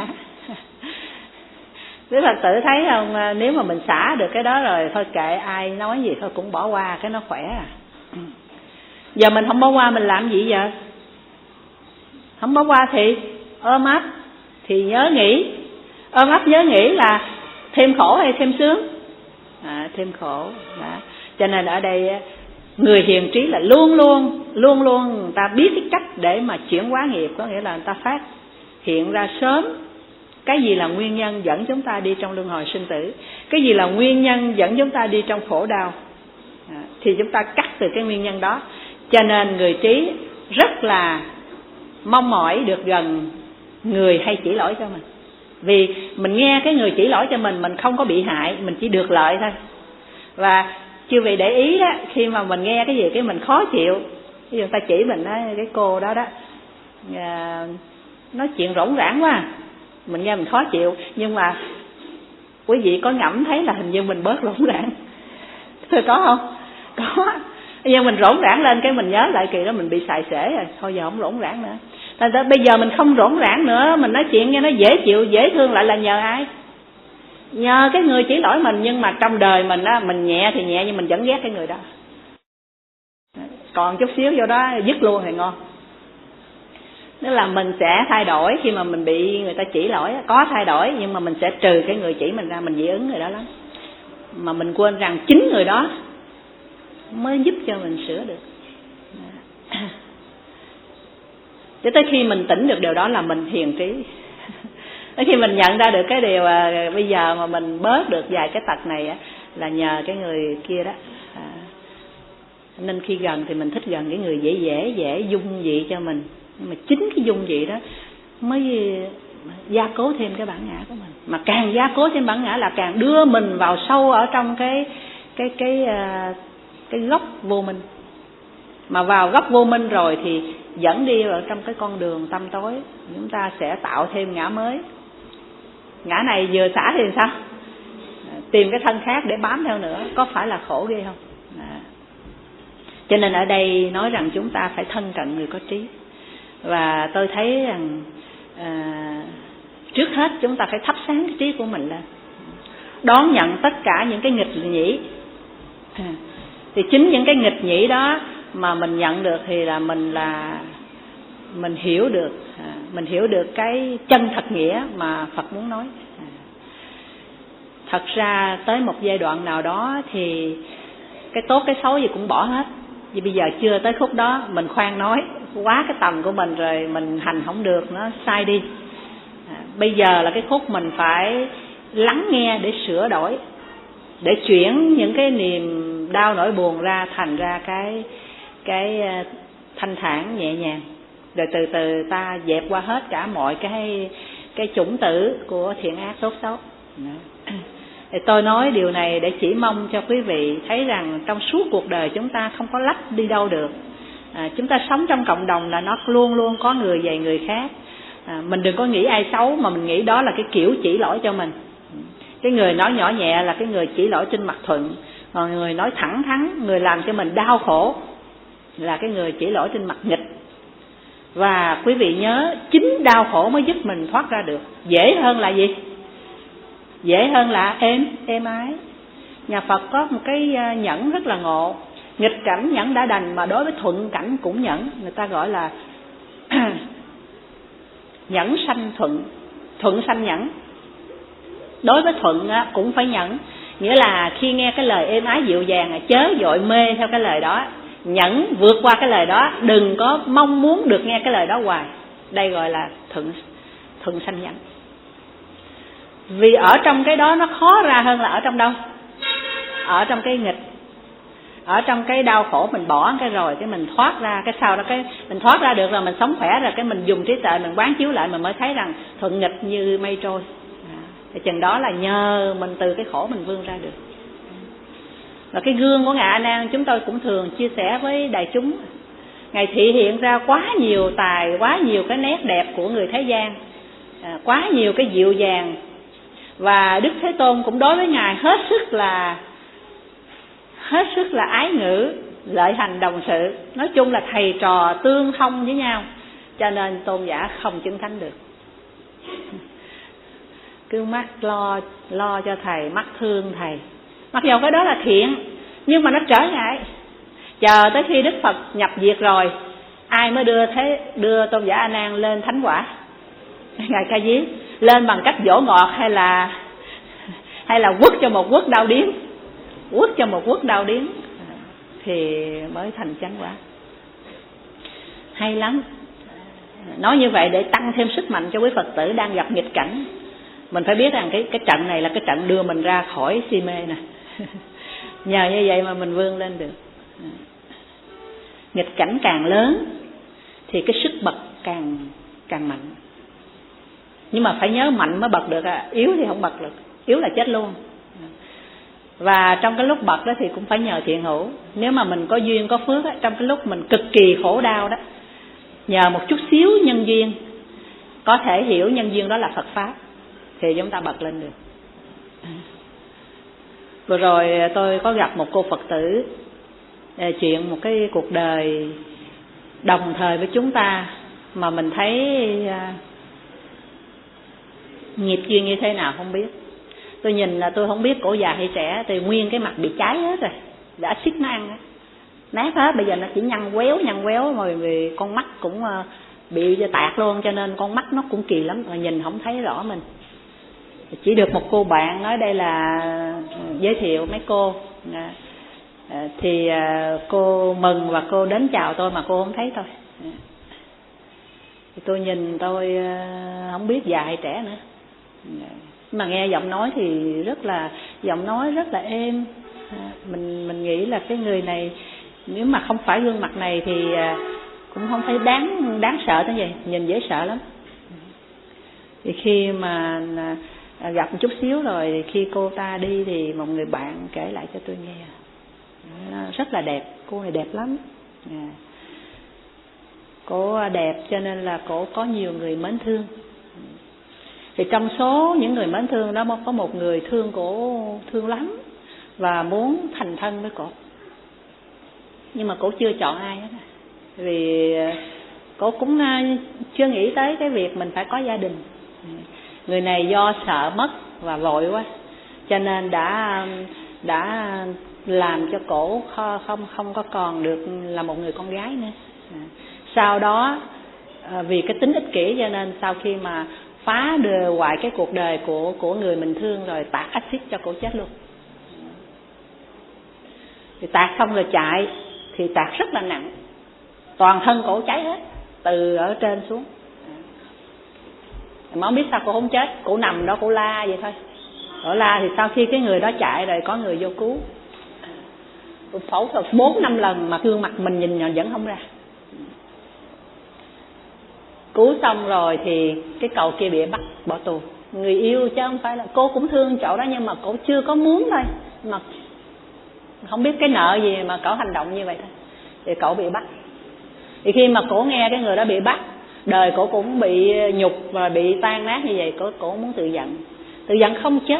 Quý Phật tử thấy không, nếu mà mình xả được cái đó rồi, thôi kệ ai nói gì thôi cũng bỏ qua, cái nó khỏe à. Giờ mình không bỏ qua mình làm gì giờ? Không bỏ qua thì ôm ấp, thì nhớ nghĩ. Ôm ấp nhớ nghĩ là thêm khổ hay thêm sướng? À, thêm khổ. Đó. Cho nên ở đây Người hiền trí là luôn luôn Luôn luôn người ta biết cái cách để mà chuyển hóa nghiệp. Có nghĩa là người ta phát hiện ra sớm cái gì là nguyên nhân dẫn chúng ta đi trong luân hồi sinh tử, cái gì là nguyên nhân dẫn chúng ta đi trong khổ đau, à, thì chúng ta cắt từ cái nguyên nhân đó. Cho nên người trí rất là mong mỏi được gần người hay chỉ lỗi cho mình. Vì mình nghe cái người chỉ lỗi cho mình, mình không có bị hại, mình chỉ được lợi thôi. Và chư vị để ý đó, khi mà mình nghe cái gì cái mình khó chịu, ví dụ người ta chỉ mình đó, cái cô đó đó à, nói chuyện rỗng rãng quá, mình nghe mình khó chịu. Nhưng mà quý vị có ngẫm thấy là hình như mình bớt rỗng rãng thôi, có không? Có. Nhưng mình rỗng rãng lên cái mình nhớ lại kỳ đó mình bị xài xể rồi, thôi giờ không rỗng rãng nữa. Thành ra bây giờ mình không rỗng rãng nữa, mình nói chuyện nghe nó dễ chịu, dễ thương, lại là nhờ ai? Nhờ cái người chỉ lỗi mình. Nhưng mà trong đời mình á, mình nhẹ thì nhẹ nhưng mình vẫn ghét cái người đó. Còn chút xíu vô đó dứt luôn thì ngon. Tức là mình sẽ thay đổi khi mà mình bị người ta chỉ lỗi, có thay đổi, nhưng mà mình sẽ trừ cái người chỉ mình ra, mình dị ứng người đó lắm. Mà mình quên rằng chính người đó mới giúp cho mình sửa được. Cho tới khi mình tỉnh được điều đó là mình hiền trí. Tới khi mình nhận ra được cái điều à, bây giờ mà mình bớt được vài cái tật này á, là nhờ cái người kia đó. À, nên khi gần thì mình thích gần cái người dễ dễ dễ dung dị cho mình. Nhưng mà chính cái dung dị đó mới gia cố thêm cái bản ngã của mình. Mà càng gia cố thêm bản ngã là càng đưa mình vào sâu ở trong cái cái cái cái, cái gốc vô minh. Mà vào gốc vô minh rồi thì dẫn đi ở trong cái con đường tăm tối, chúng ta sẽ tạo thêm ngã mới. Ngã này vừa xả thì sao? Tìm cái thân khác để bám theo nữa, có phải là khổ ghê không? À. Cho nên ở đây nói rằng chúng ta phải thân cận người có trí. Và tôi thấy rằng à, trước hết chúng ta phải thắp sáng cái trí của mình lên, đón nhận tất cả những cái nghịch nhĩ. À, thì chính những cái nghịch nhĩ đó mà mình nhận được thì là mình là mình hiểu được, à, mình hiểu được cái chân thật nghĩa mà Phật muốn nói. À, thật ra tới một giai đoạn nào đó thì cái tốt cái xấu gì cũng bỏ hết. Vì bây giờ chưa tới khúc đó, mình khoan nói quá cái tầm của mình rồi, mình hành không được, nó sai đi. À, bây giờ là cái khúc mình phải lắng nghe để sửa đổi, để chuyển những cái niềm đau nỗi buồn ra thành ra cái cái thanh thản nhẹ nhàng, rồi từ từ ta dẹp qua hết cả mọi cái cái chủng tử của thiện ác tốt xấu. Thì tôi nói điều này để chỉ mong cho quý vị thấy rằng trong suốt cuộc đời chúng ta không có lách đi đâu được. À, chúng ta sống trong cộng đồng là nó luôn luôn có người dạy người khác. À, mình đừng có nghĩ ai xấu mà mình nghĩ đó là cái kiểu chỉ lỗi cho mình. Cái người nói nhỏ nhẹ là cái người chỉ lỗi trên mặt thuận, còn người nói thẳng thắn, người làm cho mình đau khổ là cái người chỉ lỗi trên mặt nghịch. Và quý vị nhớ, chính đau khổ mới giúp mình thoát ra được. Dễ hơn là gì? Dễ hơn là êm, êm ái. Nhà Phật có một cái nhẫn rất là ngộ. Nghịch cảnh nhẫn đã đành, mà đối với thuận cảnh cũng nhẫn. Người ta gọi là nhẫn sanh thuận, thuận sanh nhẫn. Đối với thuận cũng phải nhẫn. Nghĩa là khi nghe cái lời êm ái dịu dàng, chớ vội mê theo cái lời đó, nhẫn vượt qua cái lời đó, đừng có mong muốn được nghe cái lời đó hoài. Đây gọi là thuận, thuận sanh nhẫn. Vì ở trong cái đó nó khó ra hơn là ở trong đâu? Ở trong cái nghịch. Ở trong cái đau khổ mình bỏ cái rồi, cái mình thoát ra, cái sau đó cái mình thoát ra được rồi, mình sống khỏe rồi, cái mình dùng trí tuệ mình quán chiếu lại, mình mới thấy rằng thuận nghịch như mây trôi. À, thì chừng đó là nhờ mình từ cái khổ mình vươn ra được. Và cái gương của Ngài A Nan chúng tôi cũng thường chia sẻ với đại chúng. Ngài thị hiện ra quá nhiều tài, quá nhiều cái nét đẹp của người thế gian, à, quá nhiều cái dịu dàng. Và Đức Thế Tôn cũng đối với Ngài hết sức là hết sức là ái ngữ, lợi hành đồng sự. Nói chung là thầy trò tương thông với nhau, cho nên tôn giả không chứng thánh được. Cứ mắc lo lo cho thầy, mắc thương thầy. Mặc dù cái đó là thiện, nhưng mà nó trở ngại. Chờ tới khi Đức Phật nhập diệt rồi, ai mới đưa thế đưa tôn giả A Nan lên thánh quả? Ngài Ca Diếp. Lên bằng cách dỗ ngọt hay là hay là quất cho một quất đau điếng? Quất cho một quất đau điếng. thì mới thành chánh quả. Hay lắm. Nói như vậy để tăng thêm sức mạnh cho quý Phật tử đang gặp nghịch cảnh. Mình phải biết rằng cái cái trận này là cái trận đưa mình ra khỏi si mê nè. Nhờ như vậy mà mình vươn lên được. Nghịch cảnh càng lớn thì cái sức bật càng càng mạnh. Nhưng mà phải nhớ mạnh mới bật được à, yếu thì không bật được, yếu là chết luôn. Và trong cái lúc bật đó thì cũng phải nhờ thiện hữu. Nếu mà mình có duyên có phước á, trong cái lúc mình cực kỳ khổ đau đó, nhờ một chút xíu nhân duyên, có thể hiểu nhân duyên đó là Phật Pháp, thì chúng ta bật lên được. Vừa rồi tôi có gặp một cô Phật tử, chuyện một cái cuộc đời đồng thời với chúng ta mà mình thấy nghiệp duyên như thế nào không biết. Tôi nhìn là tôi không biết cổ già hay trẻ, thì nguyên cái mặt bị cháy hết rồi, đã xích nó ăn á, nát hết. Bây giờ nó chỉ nhăn quéo nhăn quéo rồi, vì con mắt cũng bị tạc luôn, cho nên con mắt nó cũng kỳ lắm, mà nhìn không thấy rõ mình. Chỉ được một cô bạn nói đây là giới thiệu mấy cô, thì cô mừng và cô đến chào tôi mà cô không thấy tôi. Thì tôi nhìn tôi không biết già hay trẻ nữa, mà nghe giọng nói thì rất là giọng nói rất là êm. Mình mình nghĩ là cái người này nếu mà không phải gương mặt này thì cũng không phải đáng đáng sợ tới vậy, nhìn dễ sợ lắm. Thì khi mà gặp một chút xíu rồi, thì khi cô ta đi thì một người bạn kể lại cho tôi nghe, rất là đẹp, cô này đẹp lắm. Cô đẹp cho nên là cô có nhiều người mến thương. Thì trong số những người mến thương đó có một người thương cổ thương lắm và muốn thành thân với cổ, nhưng mà cổ chưa chọn ai hết, vì cổ cũng chưa nghĩ tới cái việc mình phải có gia đình. Người này do sợ mất và vội quá, cho nên đã đã làm cho cổ không không có còn được là một người con gái nữa. Sau đó vì cái tính ích kỷ cho nên sau khi mà phá đưa hoại cái cuộc đời của của người mình thương rồi, tạt axit cho cổ chết luôn. Thì tạt xong rồi chạy, thì tạt rất là nặng, toàn thân cổ cháy hết từ ở trên xuống. Mà không biết sao cô không chết, cổ nằm đó cổ la vậy thôi. Cổ la thì sau khi cái người đó chạy rồi có người vô cứu, phẫu thuật bốn năm lần mà gương mặt mình nhìn vẫn không ra. Cứu xong rồi thì cái cậu kia bị bắt bỏ tù. Người yêu chứ không phải là, cô cũng thương chỗ đó nhưng mà cô chưa có muốn thôi, mà không biết cái nợ gì mà cậu hành động như vậy thôi. Thì cậu bị bắt. Thì khi mà cổ nghe cái người đó bị bắt, đời cổ cũng bị nhục và bị tan nát như vậy, cổ cổ muốn tự giận, tự giận không chết.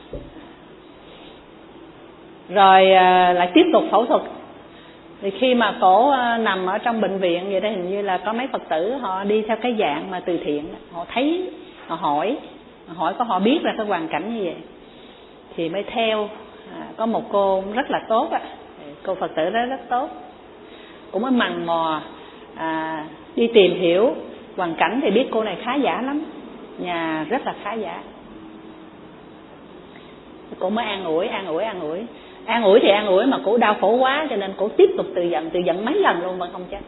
Rồi lại tiếp tục phẫu thuật. Thì khi mà cổ nằm ở trong bệnh viện vậy đó, hình như là có mấy Phật tử họ đi theo cái dạng mà từ thiện đó. Họ thấy, họ hỏi, họ hỏi có họ biết ra cái hoàn cảnh như vậy thì mới theo. À, có một cô rất là tốt á, cô Phật tử đó rất tốt, cũng mới mằn mò à, đi tìm hiểu hoàn cảnh thì biết cô này khá giả lắm, nhà rất là khá giả. Cô mới an ủi, an ủi, an ủi An ủi thì an ủi mà cổ đau khổ quá, cho nên cổ tiếp tục tự giận, tự giận mấy lần luôn vẫn không chết.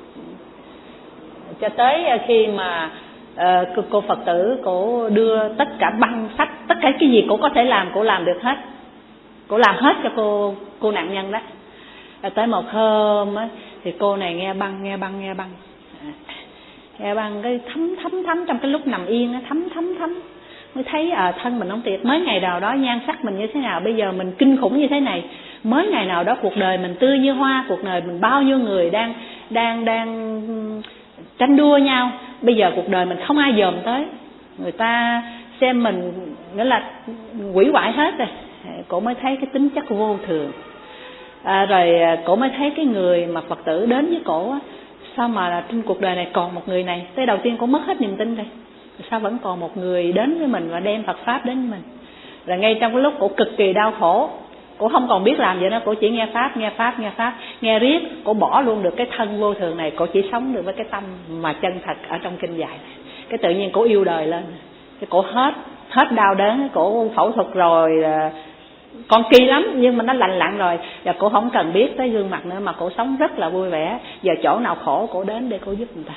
Cho tới khi mà uh, cô Phật tử cổ đưa tất cả băng sách, tất cả cái gì cổ có thể làm, cổ làm được hết. Cổ làm hết cho cô cô nạn nhân đó. Rồi tới một hôm á, thì cô này nghe băng, nghe băng, nghe băng. Nghe băng cái thấm thấm thấm trong cái lúc nằm yên á, thấm thấm thấm. Mới thấy à, thân mình không tiệt, mới ngày nào đó nhan sắc mình như thế nào, bây giờ mình kinh khủng như thế này. Mới ngày nào đó cuộc đời mình tươi như hoa, cuộc đời mình bao nhiêu người đang đang đang tranh đua nhau, bây giờ cuộc đời mình không ai dòm tới, người ta xem mình nghĩa là hủy hoại hết rồi. Cổ mới thấy cái tính chất vô thường. À, rồi cổ mới thấy cái người mà Phật tử đến với cổ á, sao mà trên cuộc đời này còn một người này. Tới đầu tiên cổ mất hết niềm tin rồi, sao vẫn còn một người đến với mình và đem Phật Pháp đến với mình. Rồi ngay trong cái lúc cổ cực kỳ đau khổ, cổ không còn biết làm gì nữa, cổ chỉ nghe Pháp, nghe Pháp, nghe Pháp, nghe riết, cổ bỏ luôn được cái thân vô thường này, cổ chỉ sống được với cái tâm mà chân thật ở trong kinh dạy. Cái tự nhiên cổ yêu đời lên, cái cổ hết, hết đau đớn, cổ phẫu thuật rồi còn kỳ lắm nhưng mà nó lành lặn rồi, và cổ không cần biết tới gương mặt nữa mà cổ sống rất là vui vẻ. Giờ chỗ nào khổ cổ đến để cổ giúp người ta.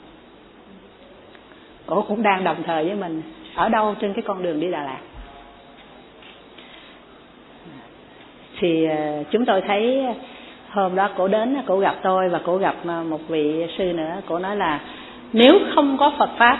Cổ cũng đang đồng thời với mình ở đâu trên cái con đường đi Đà Lạt. Thì chúng tôi thấy hôm đó cổ đến, cổ gặp tôi và cổ gặp một vị sư nữa. Cổ nói là nếu không có Phật Pháp,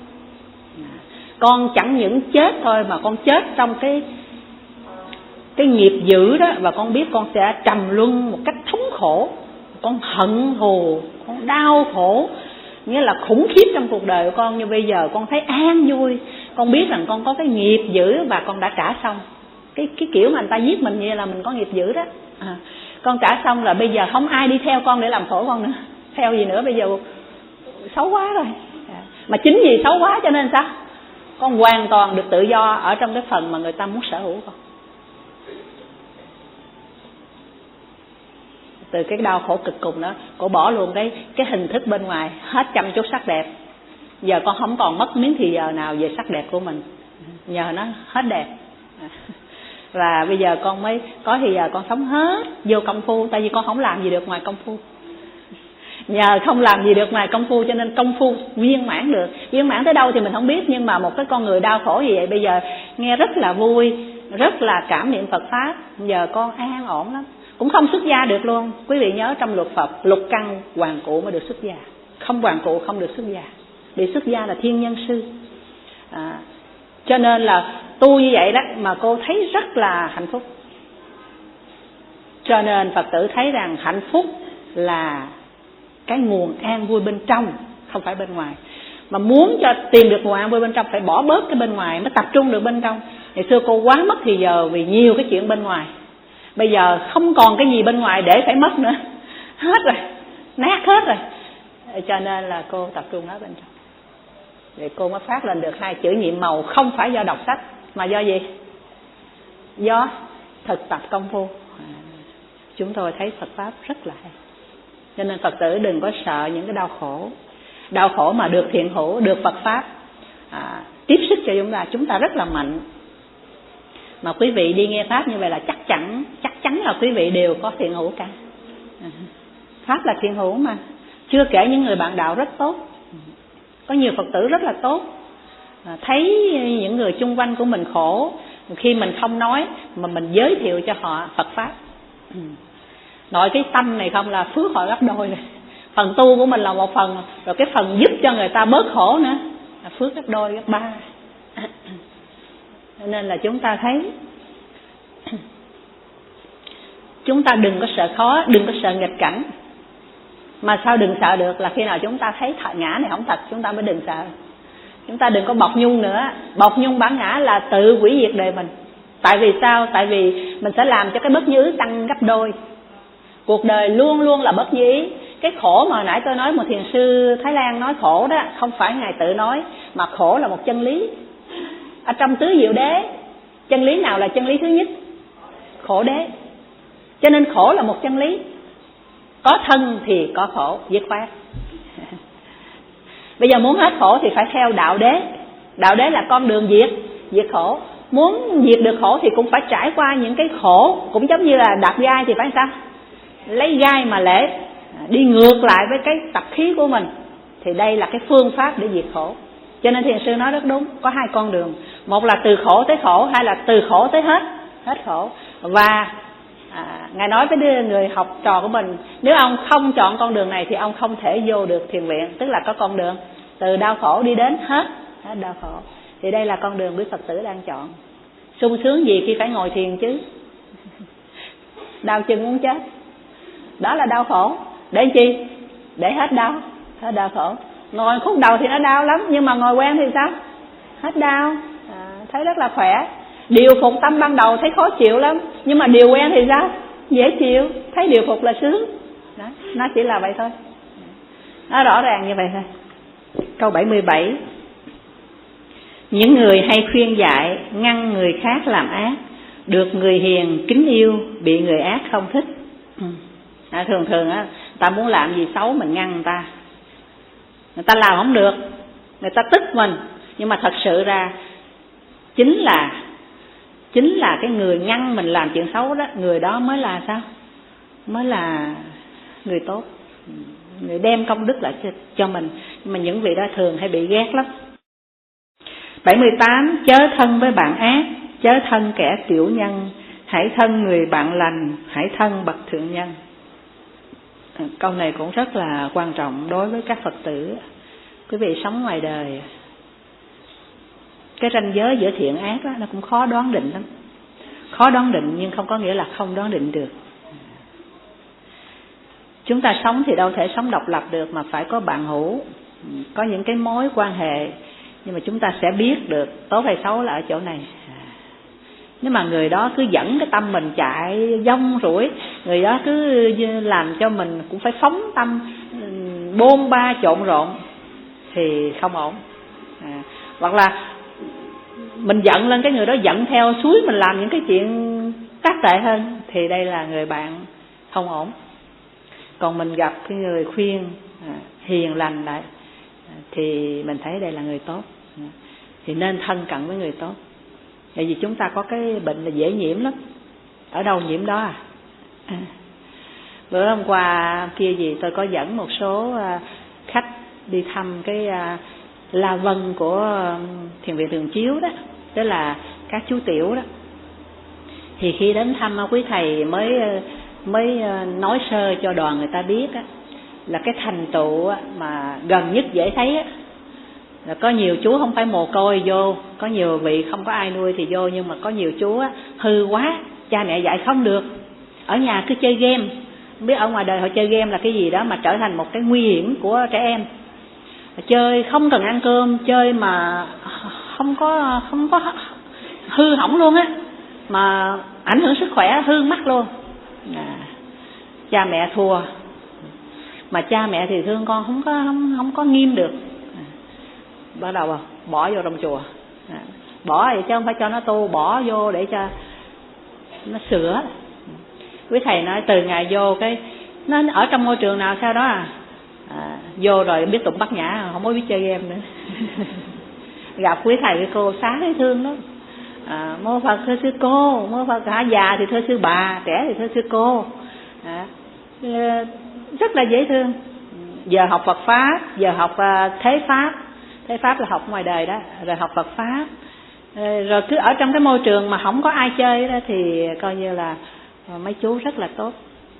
con chẳng những chết thôi mà con chết trong cái cái nghiệp dữ đó, và con biết con sẽ trầm luân một cách thống khổ. Con hận thù, con đau khổ, nghĩa là khủng khiếp trong cuộc đời của con. Nhưng bây giờ con thấy an vui, con biết rằng con có cái nghiệp dữ và con đã trả xong. Cái cái kiểu mà người ta giết mình như là mình có nghiệp dữ đó. À, con trả xong rồi, bây giờ không ai đi theo con để làm khổ con nữa. Theo gì nữa, bây giờ xấu quá rồi. À, mà chính vì xấu quá cho nên sao? Con hoàn toàn được tự do ở trong cái phần mà người ta muốn sở hữu con. Từ cái đau khổ cực cùng đó, cô bỏ luôn cái cái hình thức bên ngoài, hết chăm chút sắc đẹp. Giờ con không còn mất miếng thì giờ nào về sắc đẹp của mình, nhờ nó hết đẹp. Và bây giờ con mới có thì giờ con sống hết vô công phu, tại vì con không làm gì được ngoài công phu. Nhờ không làm gì được ngoài công phu cho nên công phu viên mãn được. Viên mãn tới đâu thì mình không biết, nhưng mà một cái con người đau khổ như vậy bây giờ nghe rất là vui, rất là cảm niệm Phật Pháp. Giờ con an ổn lắm, cũng không xuất gia được luôn. Quý vị nhớ trong luật Phật, lục căn hoàn cụ mới được xuất gia, không hoàn cụ không được xuất gia. Bị xuất gia là thiên nhân sư. À, cho nên là tu như vậy đó mà cô thấy rất là hạnh phúc. Cho nên Phật tử thấy rằng hạnh phúc là cái nguồn an vui bên trong, không phải bên ngoài. Mà muốn cho tìm được nguồn an vui bên trong phải bỏ bớt cái bên ngoài, mới tập trung được bên trong. Ngày xưa cô quá mất thì giờ vì nhiều cái chuyện bên ngoài. Bây giờ không còn cái gì bên ngoài để phải mất nữa, hết rồi, nát hết rồi. Cho nên là cô tập trung ở bên trong. Để cô mới phát lên được hai chữ nhiệm màu, không phải do đọc sách mà do gì? Do thực tập công phu. À, chúng tôi thấy Phật Pháp rất là hay. Cho nên Phật tử đừng có sợ những cái đau khổ. Đau khổ mà được thiện hữu, được Phật Pháp à, tiếp sức cho chúng ta, chúng ta rất là mạnh. Mà quý vị đi nghe Pháp như vậy là chắc chắn, chắc chắn là quý vị đều có thiện hữu cả. À, Pháp là thiện hữu mà. Chưa kể những người bạn đạo rất tốt. Có nhiều Phật tử rất là tốt. À, thấy những người chung quanh của mình khổ, khi mình không nói mà mình giới thiệu cho họ Phật Pháp. Ừ. Nội cái tâm này không là phước họ gấp đôi rồi. Phần tu của mình là một phần, rồi cái phần giúp cho người ta bớt khổ nữa là phước gấp đôi, gấp ba. Cho nên là chúng ta thấy chúng ta đừng có sợ khó, đừng có sợ nghịch cảnh. Mà sao đừng sợ được là khi nào chúng ta thấy ngã này không thật, chúng ta mới đừng sợ. Chúng ta đừng có bọc nhung nữa. Bọc nhung bản ngã là tự hủy diệt đời mình. Tại vì sao? Tại vì mình sẽ làm cho cái bất như ý tăng gấp đôi. Cuộc đời luôn luôn là bất như ý. Cái khổ mà hồi nãy tôi nói, một thiền sư Thái Lan nói khổ đó, không phải Ngài tự nói, mà khổ là một chân lý. Ở trong tứ diệu đế, chân lý nào là chân lý thứ nhất? Khổ đế. Cho nên khổ là một chân lý. Có thân thì có khổ, dứt khoát. Bây giờ muốn hết khổ thì phải theo đạo đế. Đạo đế là con đường diệt, diệt khổ. Muốn diệt được khổ thì cũng phải trải qua những cái khổ. Cũng giống như là đạp gai thì phải sao? Lấy gai mà lễ, đi ngược lại với cái tập khí của mình. Thì đây là cái phương pháp để diệt khổ. Cho nên thiền sư nói rất đúng, có hai con đường. Một là từ khổ tới khổ, hai là từ khổ tới hết, hết khổ. Và à, Ngài nói với người học trò của mình, nếu ông không chọn con đường này thì ông không thể vô được thiền viện. Tức là có con đường từ đau khổ đi đến hết, hết đau khổ. Thì đây là con đường quý Phật tử đang chọn. Sung sướng gì khi phải ngồi thiền chứ. Đau chân muốn chết. Đó là đau khổ. Để chi? Để hết đau, hết đau khổ. Ngồi khúc đầu thì nó đau lắm, nhưng mà ngồi quen thì sao? Hết đau, à, thấy rất là khỏe. Điều phục tâm ban đầu thấy khó chịu lắm, nhưng mà điều quen thì sao? Dễ chịu, thấy điều phục là sướng. Đó, nó chỉ là vậy thôi. Nó rõ ràng như vậy thôi. Câu bảy mươi bảy. Những người hay khuyên dạy, ngăn người khác làm ác, được người hiền kính yêu, bị người ác không thích. À, thường thường á, ta muốn làm gì xấu mình ngăn người ta. Người ta làm không được, người ta tức mình. Nhưng mà thật sự ra chính là chính là cái người ngăn mình làm chuyện xấu đó, người đó mới là sao? Mới là người tốt, người đem công đức lại cho, cho mình. Nhưng mà những vị đó thường hay bị ghét lắm. bảy mươi tám. Chớ thân với bạn ác, chớ thân kẻ tiểu nhân, hãy thân người bạn lành, hãy thân bậc thượng nhân. Câu này cũng rất là quan trọng đối với các Phật tử. Quý vị sống ngoài đời, cái ranh giới giữa thiện ác đó, nó cũng khó đoán định lắm. Khó đoán định nhưng không có nghĩa là không đoán định được. Chúng ta sống thì đâu thể sống độc lập được, mà phải có bạn hữu, có những cái mối quan hệ. Nhưng mà chúng ta sẽ biết được tốt hay xấu là ở chỗ này. Nếu mà người đó cứ dẫn cái tâm mình chạy dông rủi, người đó cứ làm cho mình cũng phải phóng tâm bôn ba trộn rộn, thì không ổn. À, hoặc là mình giận lên cái người đó giận theo suối mình làm những cái chuyện tác tệ hơn, thì đây là người bạn không ổn. Còn mình gặp cái người khuyên à, hiền lành lại à, thì mình thấy đây là người tốt à, thì nên thân cận với người tốt. Tại vì chúng ta có cái bệnh là dễ nhiễm lắm. Ở đâu nhiễm đó à, à. Bữa hôm qua kia gì tôi có dẫn một số à, khách đi thăm cái à, La Vân của Thiền viện Thường Chiếu đó, tức là các chú tiểu đó. Thì khi đến thăm quý thầy mới mới nói sơ cho đoàn người ta biết á, là cái thành tựu mà gần nhất dễ thấy á, là có nhiều chú không phải mồ côi vô, có nhiều vị không có ai nuôi thì vô, nhưng mà có nhiều chú á, hư quá, cha mẹ dạy không được, ở nhà cứ chơi game. Không biết ở ngoài đời họ chơi game là cái gì đó mà trở thành một cái nguy hiểm của trẻ em. Chơi không cần ăn cơm, chơi mà không có không có hư hỏng luôn á, mà ảnh hưởng sức khỏe, hư mắt luôn. À, cha mẹ thua, mà cha mẹ thì thương con không có không không có nghiêm được. À, bắt đầu bỏ vô trong chùa, à, bỏ vậy chứ không phải cho nó tu, bỏ vô để cho nó sửa. Quý thầy nói từ ngày vô cái nó ở trong môi trường nào sau đó à, à vô rồi biết tụng bát nhã, không có biết chơi game nữa. Gặp quý thầy cái cô xá thấy thương lắm. À, mô Phật thưa sư cô, mô Phật hả, già thì thưa sư bà, trẻ thì thưa sư cô. À, rất là dễ thương. Giờ học Phật pháp, giờ học thế pháp, thế pháp là học ngoài đời đó, rồi học Phật pháp, rồi cứ ở trong cái môi trường mà không có ai chơi đó thì coi như là mấy chú rất là tốt.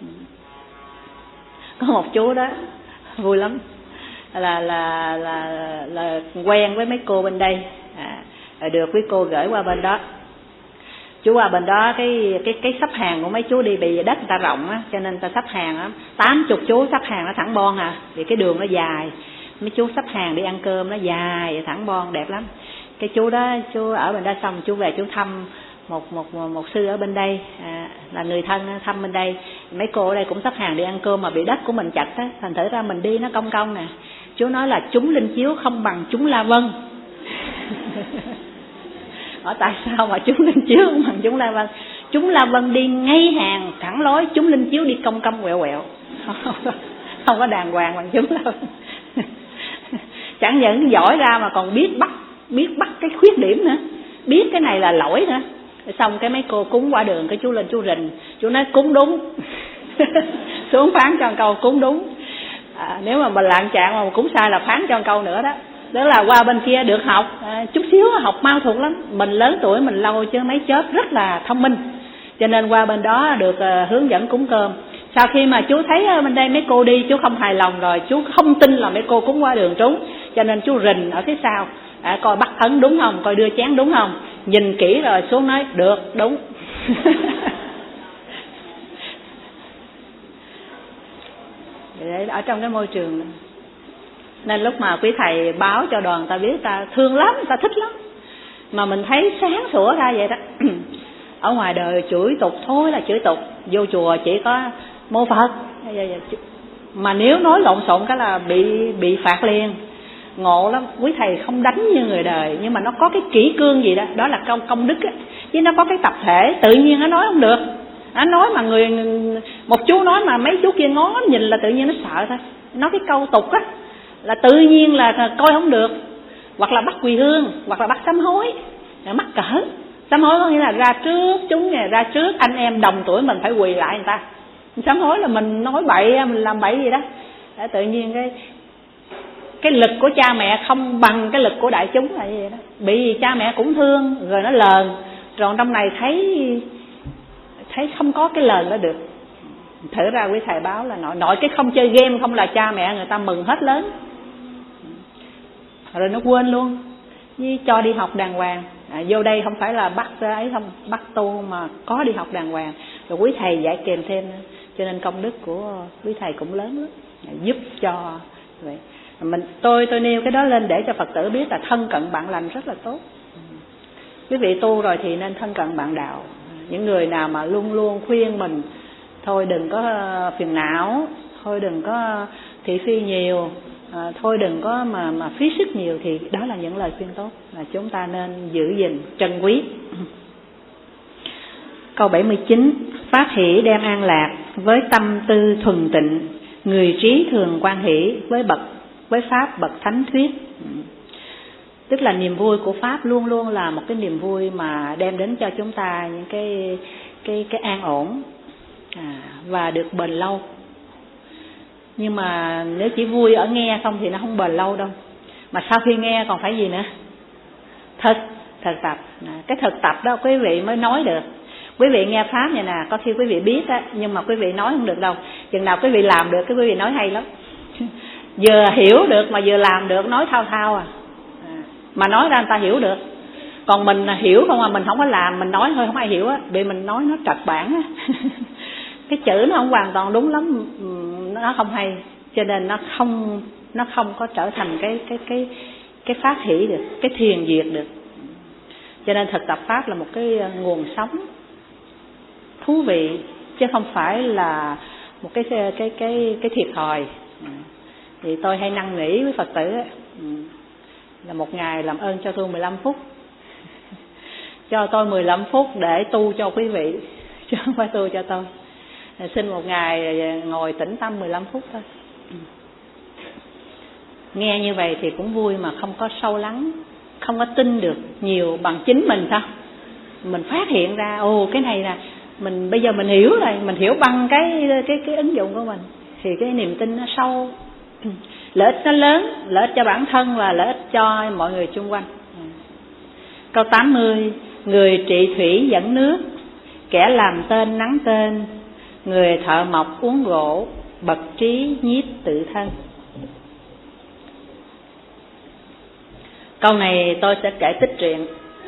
Có một chú đó vui lắm, là là là là quen với mấy cô bên đây. À, được quý cô gửi qua bên đó. Chú qua bên đó cái cái cái sắp hàng của mấy chú đi, bị đất người ta rộng á, cho nên ta sắp hàng á, tám chục chú sắp hàng nó thẳng bon à, vì cái đường nó dài. Mấy chú sắp hàng đi ăn cơm nó dài thẳng bon đẹp lắm. Cái chú đó chú ở bên đó xong chú về chú thăm một một một sư ở bên đây, à, là người thân thăm bên đây. Mấy cô ở đây cũng sắp hàng đi ăn cơm mà bị đất của mình chặt á, thành thử ra mình đi nó cong cong nè. Chú nói là chúng Linh Chiếu không bằng chúng La Vân. Hỏi tại sao mà chúng Linh Chiếu không bằng chúng La Vân? Chúng La Vân đi ngay hàng thẳng lối, chúng Linh Chiếu đi cong cong quẹo quẹo, không có đàng hoàng bằng chúng La Vân. Chẳng những giỏi ra mà còn biết bắt biết bắt cái khuyết điểm nữa, biết cái này là lỗi nữa. Xong cái mấy cô cúng qua đường, cái chú lên chú rình, chú nói cúng đúng. Xuống phán cho một câu cúng đúng. À, nếu mà mình lạng trạng mà cúng sai là phán cho một câu nữa đó. Đó là qua bên kia được học, à, chút xíu học mau thuộc lắm. Mình lớn tuổi mình lâu chứ mấy chớp rất là thông minh, cho nên qua bên đó được uh, hướng dẫn cúng cơm. Sau khi mà chú thấy bên đây mấy cô đi, chú không hài lòng rồi, chú không tin là mấy cô cúng qua đường trúng, cho nên chú rình ở phía sau, à, coi bắt ấn đúng không, coi đưa chén đúng không. Nhìn kỹ rồi xuống nói được, đúng. Để ở trong cái môi trường này. Nên lúc mà quý thầy báo cho đoàn ta biết, ta thương lắm, ta thích lắm. Mà mình thấy sáng sủa ra vậy đó. Ở ngoài đời chửi tục thôi là chửi tục, vô chùa chỉ có mô Phật. Mà nếu nói lộn xộn cái là bị bị phạt liền. Ngộ lắm, quý thầy không đánh như người đời, nhưng mà nó có cái kỷ cương gì đó, đó là công công đức á. Chứ nó có cái tập thể, tự nhiên nó nói không được. Nó nói mà người một chú nói mà mấy chú kia ngó nhìn là tự nhiên nó sợ thôi. Nói cái câu tục á là tự nhiên là coi không được, hoặc là bắt quỳ hương, hoặc là bắt sám hối, mắc cỡ. Sám hối có nghĩa là ra trước chúng nè, ra trước anh em đồng tuổi mình phải quỳ lại người ta. Sám hối là mình nói bậy, mình làm bậy gì đó. Để tự nhiên cái cái lực của cha mẹ không bằng cái lực của đại chúng là như vậy đó. Bị gì cha mẹ cũng thương rồi nó lờn, rồi trong này thấy thấy không có cái lờn đó được. Thử ra quý thầy báo là nội nội cái không chơi game không là cha mẹ người ta mừng hết lớn, rồi nó quên luôn. Với cho đi học đàng hoàng, à, vô đây không phải là bắt ấy không, bắt tu mà có đi học đàng hoàng, rồi quý thầy dạy kèm thêm nữa. Cho nên công đức của quý thầy cũng lớn lắm, à, giúp cho vậy. Mình tôi tôi nêu cái đó lên để cho Phật tử biết là thân cận bạn lành rất là tốt. Quý vị tu rồi thì nên thân cận bạn đạo. Những người nào mà luôn luôn khuyên mình thôi đừng có phiền não, thôi đừng có thị phi nhiều, à, thôi đừng có mà mà phí sức nhiều, thì đó là những lời khuyên tốt, là chúng ta nên giữ gìn trân quý. Câu bảy mươi chín: Pháp hỷ đem an lạc, với tâm tư thuần tịnh, người trí thường quan hỷ, với bậc với pháp bậc thánh thuyết. Tức là niềm vui của pháp luôn luôn là một cái niềm vui mà đem đến cho chúng ta những cái cái cái an ổn, à, và được bền lâu. Nhưng mà nếu chỉ vui ở nghe không thì nó không bền lâu đâu. Mà sau khi nghe còn phải gì nữa? Thực, thực tập. Cái thực tập đó quý vị mới nói được. Quý vị nghe pháp này nè, có khi quý vị biết á, nhưng mà quý vị nói không được đâu. Chừng nào quý vị làm được cái quý vị nói hay lắm. Vừa hiểu được mà vừa làm được, nói thao thao à. à mà nói ra người ta hiểu được. Còn mình hiểu không à, mình không có làm, mình nói thôi không ai hiểu á, vì mình nói nó trật bản á. Cái chữ nó không hoàn toàn đúng lắm, nó không hay, cho nên nó không nó không có trở thành cái cái cái cái pháp hỷ được, cái thiền diệt được. Cho nên thực tập pháp là một cái nguồn sống thú vị, chứ không phải là một cái cái cái cái, cái thiệt thòi. Thì tôi hay năn nỉ với Phật tử ấy, là một ngày làm ơn cho tôi mười lăm phút, cho tôi mười lăm phút để tu cho quý vị, chứ không phải tu cho tôi. Xin một ngày ngồi tĩnh tâm mười lăm phút thôi. Nghe như vậy thì cũng vui mà không có sâu lắng, không có tin được nhiều bằng chính mình sao. Mình phát hiện ra ồ cái này là mình bây giờ mình hiểu rồi, mình hiểu bằng cái cái cái ứng dụng của mình, thì cái niềm tin nó sâu, lợi ích nó lớn, lợi ích cho bản thân và lợi ích cho mọi người xung quanh. Câu tám mươi: Người trị thủy dẫn nước, kẻ làm tên nắng tên, người thợ mộc uống gỗ, bậc trí nhiếp tự thân. Câu này tôi sẽ kể tích truyện,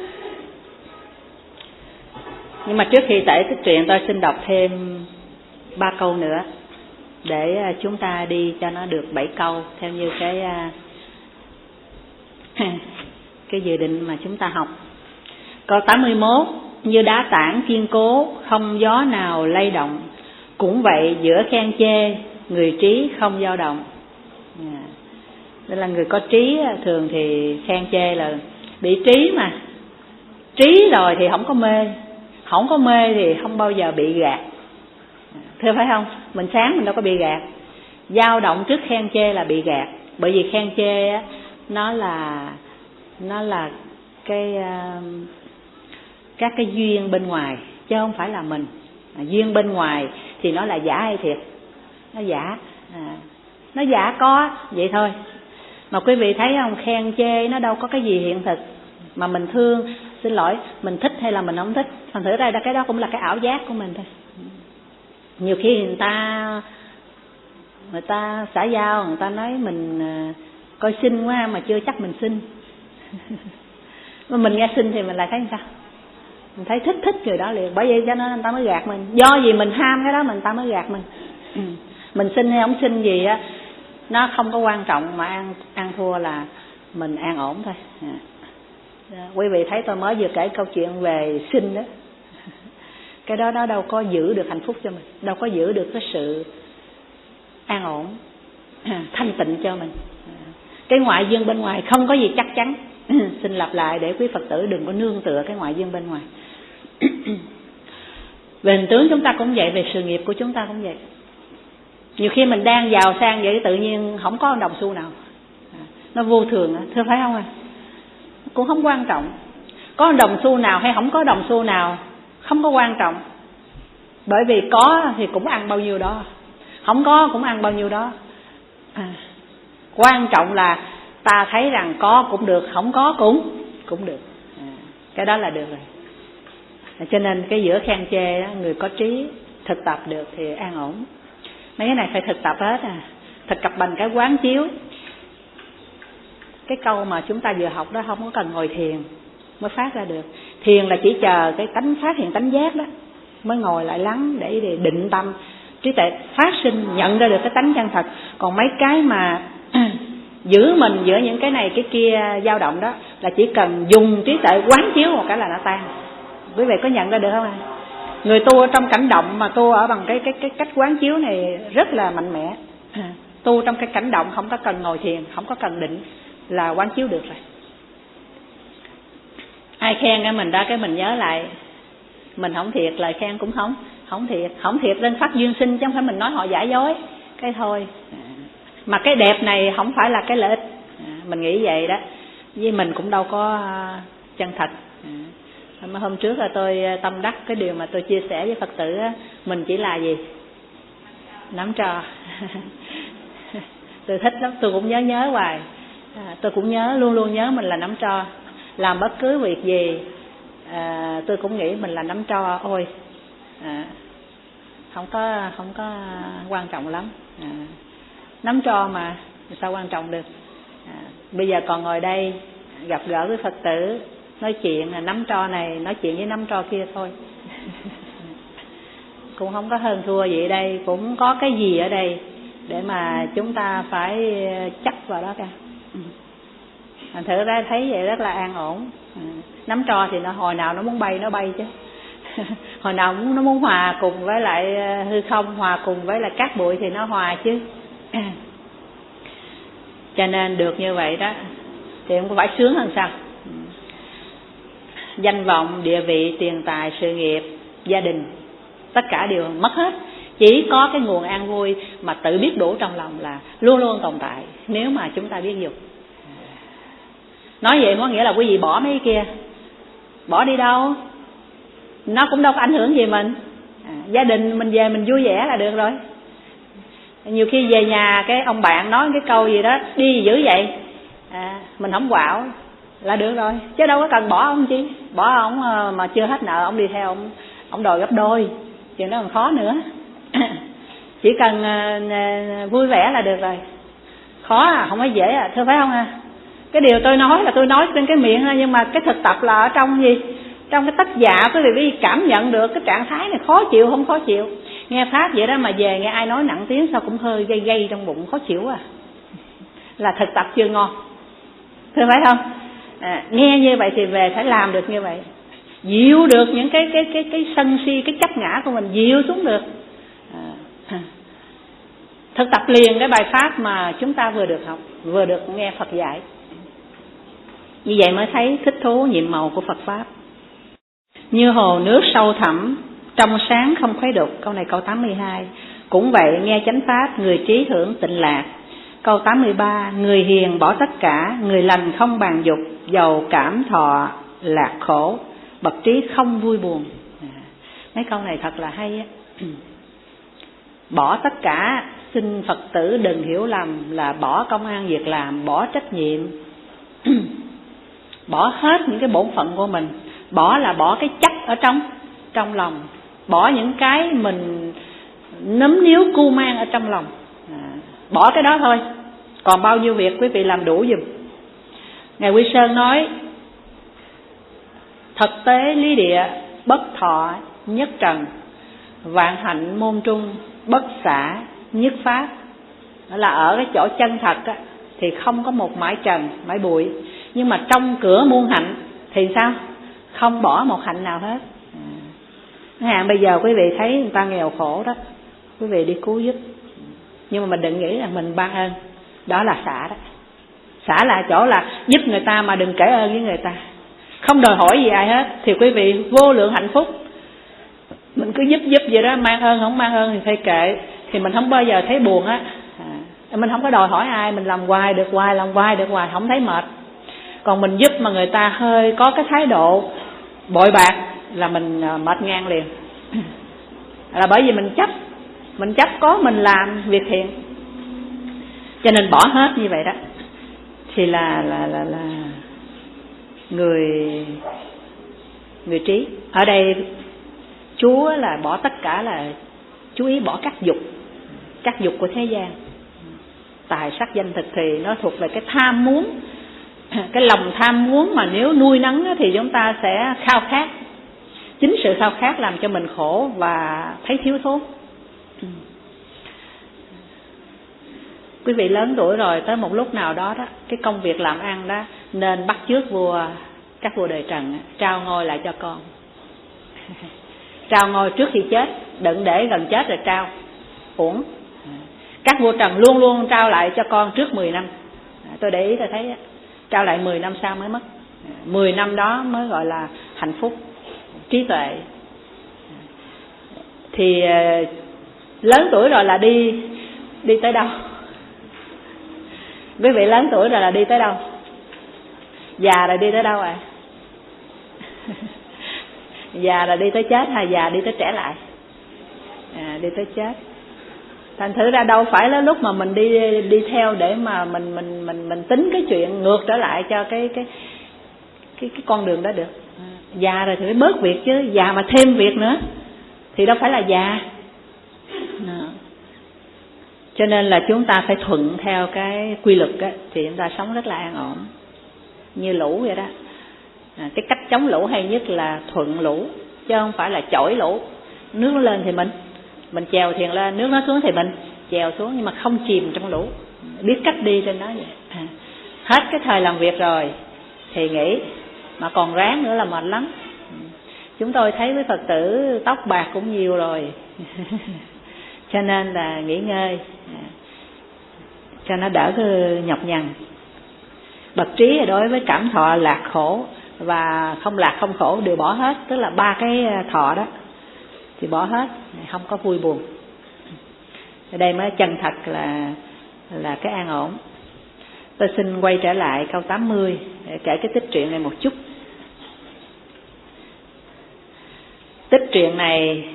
nhưng mà trước khi kể tích truyện tôi xin đọc thêm ba câu nữa để chúng ta đi cho nó được bảy câu theo như cái cái dự định mà chúng ta học. Câu tám mươi mốt: Như đá tảng kiên cố, không gió nào lay động, cũng vậy giữa khen chê, người trí không dao động. Đây là người có trí, thường thì khen chê là bị trí mà. Trí rồi thì không có mê, không có mê thì không bao giờ bị gạt. Thưa phải không? Mình sáng mình đâu có bị gạt. Dao động trước khen chê là bị gạt. Bởi vì khen chê á, nó là nó là cái các cái duyên bên ngoài, chứ không phải là mình. À, duyên bên ngoài thì nó là giả hay thiệt? Nó giả, à, nó giả có vậy thôi. Mà quý vị thấy không, khen chê nó đâu có cái gì hiện thực. Mà mình thương, xin lỗi, mình thích hay là mình không thích, thành thử ra cái đó cũng là cái ảo giác của mình thôi. Nhiều khi người ta người ta xã giao, người ta nói mình coi xinh quá mà chưa chắc mình xinh. Mà mình nghe xinh thì mình lại thấy sao? Mình thấy thích thích người đó liền. Bởi vậy cho nên người ta mới gạt mình. Do gì mình ham cái đó mình ta mới gạt mình. Mình xinh hay không xinh gì á, nó không có quan trọng, mà ăn ăn thua là mình an ổn thôi. À, quý vị thấy tôi mới vừa kể câu chuyện về sinh đó, cái đó nó đâu có giữ được hạnh phúc cho mình, đâu có giữ được cái sự an ổn, thanh tịnh cho mình. Cái ngoại duyên bên ngoài không có gì chắc chắn. Xin lặp lại để quý Phật tử đừng có nương tựa cái ngoại duyên bên ngoài. Về hình tướng chúng ta cũng vậy, về sự nghiệp của chúng ta cũng vậy. Nhiều khi mình đang giàu sang vậy tự nhiên không có đồng xu nào, nó vô thường, thưa phải không ạ? À? Cũng không quan trọng. Có đồng xu nào hay không có đồng xu nào không có quan trọng, bởi vì có thì cũng ăn bao nhiêu đó, không có cũng ăn bao nhiêu đó. À, quan trọng là ta thấy rằng có cũng được, không có cũng cũng được. À, cái đó là được rồi. À, cho nên cái giữa khen chê đó, người có trí thực tập được thì an ổn. Mấy cái này phải thực tập hết à, thực tập bằng cái quán chiếu. Cái câu mà chúng ta vừa học đó không có cần ngồi thiền mới phát ra được. Thiền là chỉ chờ cái tánh phát hiện tánh giác đó mới ngồi lại lắng để, để định tâm, trí tuệ phát sinh nhận ra được cái tánh chân thật. Còn mấy cái mà giữ mình giữa những cái này cái kia dao động đó là chỉ cần dùng trí tuệ quán chiếu một cái là nó tan. Quý vị có nhận ra được không ạ? Người tu ở trong cảnh động mà tu ở bằng cái cái cái cách quán chiếu này rất là mạnh mẽ. Tu trong cái cảnh động không có cần ngồi thiền, không có cần định là quán chiếu được rồi. Ai khen cái mình đó cái mình nhớ lại, mình không thiệt, lời khen cũng không không thiệt, không thiệt nên phát duyên sinh, chứ không phải mình nói họ giả dối cái thôi. Mà cái đẹp này không phải là cái lợi ích, mình nghĩ vậy đó, với mình cũng đâu có chân thật. Hôm trước là tôi tâm đắc cái điều mà tôi chia sẻ với Phật tử, mình chỉ là gì? Nắm trò. Tôi thích lắm, tôi cũng nhớ nhớ hoài. À, tôi cũng nhớ, luôn luôn nhớ mình là nắm tro. Làm bất cứ việc gì à, tôi cũng nghĩ mình là nắm tro. Ôi à, không có không có quan trọng lắm. À, nắm tro mà sao quan trọng được. À, bây giờ còn ngồi đây gặp gỡ với Phật tử, nói chuyện là nắm tro này nói chuyện với nắm tro kia thôi. Cũng không có hơn thua gì ở đây, cũng có cái gì ở đây để mà chúng ta phải chấp vào đó cả. Thành thử ra thấy vậy rất là an ổn. Nắm tro thì nó hồi nào nó muốn bay nó bay chứ. Hồi nào nó muốn hòa cùng với lại hư không, hòa cùng với lại cát bụi thì nó hòa chứ. Cho nên được như vậy đó thì cũng phải sướng hơn sao. Danh vọng, địa vị, tiền tài, sự nghiệp, gia đình, tất cả đều mất hết. Chỉ có cái nguồn an vui mà tự biết đủ trong lòng là luôn luôn tồn tại nếu mà chúng ta biết dùng. Nói vậy có nghĩa là quý vị bỏ mấy cái kia, bỏ đi đâu, nó cũng đâu có ảnh hưởng gì mình. À, gia đình mình về mình vui vẻ là được rồi. Nhiều khi về nhà cái ông bạn nói cái câu gì đó đi dữ vậy, à, mình không quạo là được rồi, chứ đâu có cần bỏ ông chi. Bỏ ông mà chưa hết nợ ông đi theo ông, ông đòi gấp đôi, chuyện đó còn khó nữa. Chỉ cần uh, vui vẻ là được rồi. Khó à, không có dễ à, thưa phải không à? Cái điều tôi nói là tôi nói trên cái miệng thôi, nhưng mà cái thực tập là ở trong gì? Trong cái tách dạ, quý vị cảm nhận được cái trạng thái này khó chịu không khó chịu. Nghe pháp vậy đó mà về nghe ai nói nặng tiếng sao cũng hơi gây gây trong bụng, khó chịu à. Là thực tập chưa ngon, thưa phải không? À, nghe như vậy thì về phải làm được như vậy, dịu được những cái cái cái cái sân si, cái chấp ngã của mình, dịu xuống được. À, thực tập liền cái bài pháp mà chúng ta vừa được học, vừa được nghe Phật dạy. Như vậy mới thấy thích thú nhiệm màu của Phật pháp. Như hồ nước sâu thẳm, trong sáng không khuấy đục. Câu này câu tám mươi hai. Cũng vậy nghe chánh pháp, người trí hưởng tịnh lạc. Câu tám mươi ba. Người hiền bỏ tất cả, người lành không bàn dục, giàu cảm thọ lạc khổ, bậc trí không vui buồn. À, mấy câu này thật là hay á. Bỏ tất cả, xin Phật tử đừng hiểu lầm là bỏ công ăn việc làm, bỏ trách nhiệm. Bỏ hết những cái bổn phận của mình. Bỏ là bỏ cái chấp ở trong trong lòng, bỏ những cái mình nấm níu cu mang ở trong lòng. À, bỏ cái đó thôi. Còn bao nhiêu việc quý vị làm đủ giùm. Ngài Quy Sơn nói: thực tế lý địa, bất thọ nhất trần, vạn hạnh môn trung, bất xả nhất pháp. Đó là ở cái chỗ chân thật á, thì không có một mãi trần, mãi bụi. Nhưng mà trong cửa muôn hạnh thì sao? Không bỏ một hạnh nào hết. à. Hạn bây giờ quý vị thấy người ta nghèo khổ đó, quý vị đi cứu giúp, nhưng mà mình đừng nghĩ là mình ban ơn. Đó là xả đó. Xả là chỗ là giúp người ta mà đừng kể ơn với người ta, không đòi hỏi gì ai hết, thì quý vị vô lượng hạnh phúc. Mình cứ giúp giúp vậy đó, mang ơn không mang ơn thì phải kệ, thì mình không bao giờ thấy buồn á. à. Mình không có đòi hỏi ai, mình làm hoài được hoài, làm hoài được hoài, không thấy mệt. Còn mình giúp mà người ta hơi có cái thái độ bội bạc là mình mệt ngang liền. Là bởi vì mình chấp, mình chấp có mình làm việc thiện, cho nên bỏ hết như vậy đó. Thì là là là là người người trí. Ở đây Chúa là bỏ tất cả, là chú ý bỏ các dục, các dục của thế gian, tài sắc danh thực, thì nó thuộc về cái tham muốn, cái lòng tham muốn mà nếu nuôi nấng thì chúng ta sẽ khao khát. Chính sự khao khát làm cho mình khổ và thấy thiếu thốn. Quý vị lớn tuổi rồi, tới một lúc nào đó đó, cái công việc làm ăn đó nên bắt chước vua, các vua đời Trần trao ngôi lại cho con. Trao ngôi trước khi chết, đừng để gần chết rồi trao, uổng. Các vua Trần luôn luôn trao lại cho con trước mười năm. Tôi để ý tôi thấy trao lại mười năm sau mới mất. Mười năm đó mới gọi là hạnh phúc, trí tuệ. Thì lớn tuổi rồi là đi đi tới đâu? Quý vị lớn tuổi rồi là đi tới đâu? Già rồi đi tới đâu à? Già là đi tới chết hay già đi tới trẻ lại? À, đi tới chết. Thành thử ra đâu phải là lúc mà mình đi đi theo để mà mình mình mình mình tính cái chuyện ngược trở lại cho cái cái cái cái con đường đó được. À, già rồi thì phải bớt việc chứ, già mà thêm việc nữa thì đâu phải là già. À. Cho nên là chúng ta phải thuận theo cái quy luật á, thì chúng ta sống rất là an ổn. Như lũ vậy đó. À, cái cách chống lũ hay nhất là thuận lũ, chứ không phải là chổi lũ. Nước nó lên thì mình mình chèo thuyền lên, nước nó xuống thì mình chèo xuống, nhưng mà không chìm trong lũ, biết cách đi trên đó vậy. À, hết cái thời làm việc rồi thì nghỉ, mà còn ráng nữa là mệt lắm. Chúng tôi thấy với Phật tử tóc bạc cũng nhiều rồi. Cho nên là nghỉ ngơi cho nó đỡ nhọc nhằn. Bậc trí đối với cảm thọ lạc khổ và không lạc không khổ đều bỏ hết, tức là ba cái thọ đó thì bỏ hết, không có vui buồn. Ở đây mới chân thật là là cái an ổn. Tôi xin quay trở lại câu tám mươi để kể cái tích truyện này một chút. Tích truyện này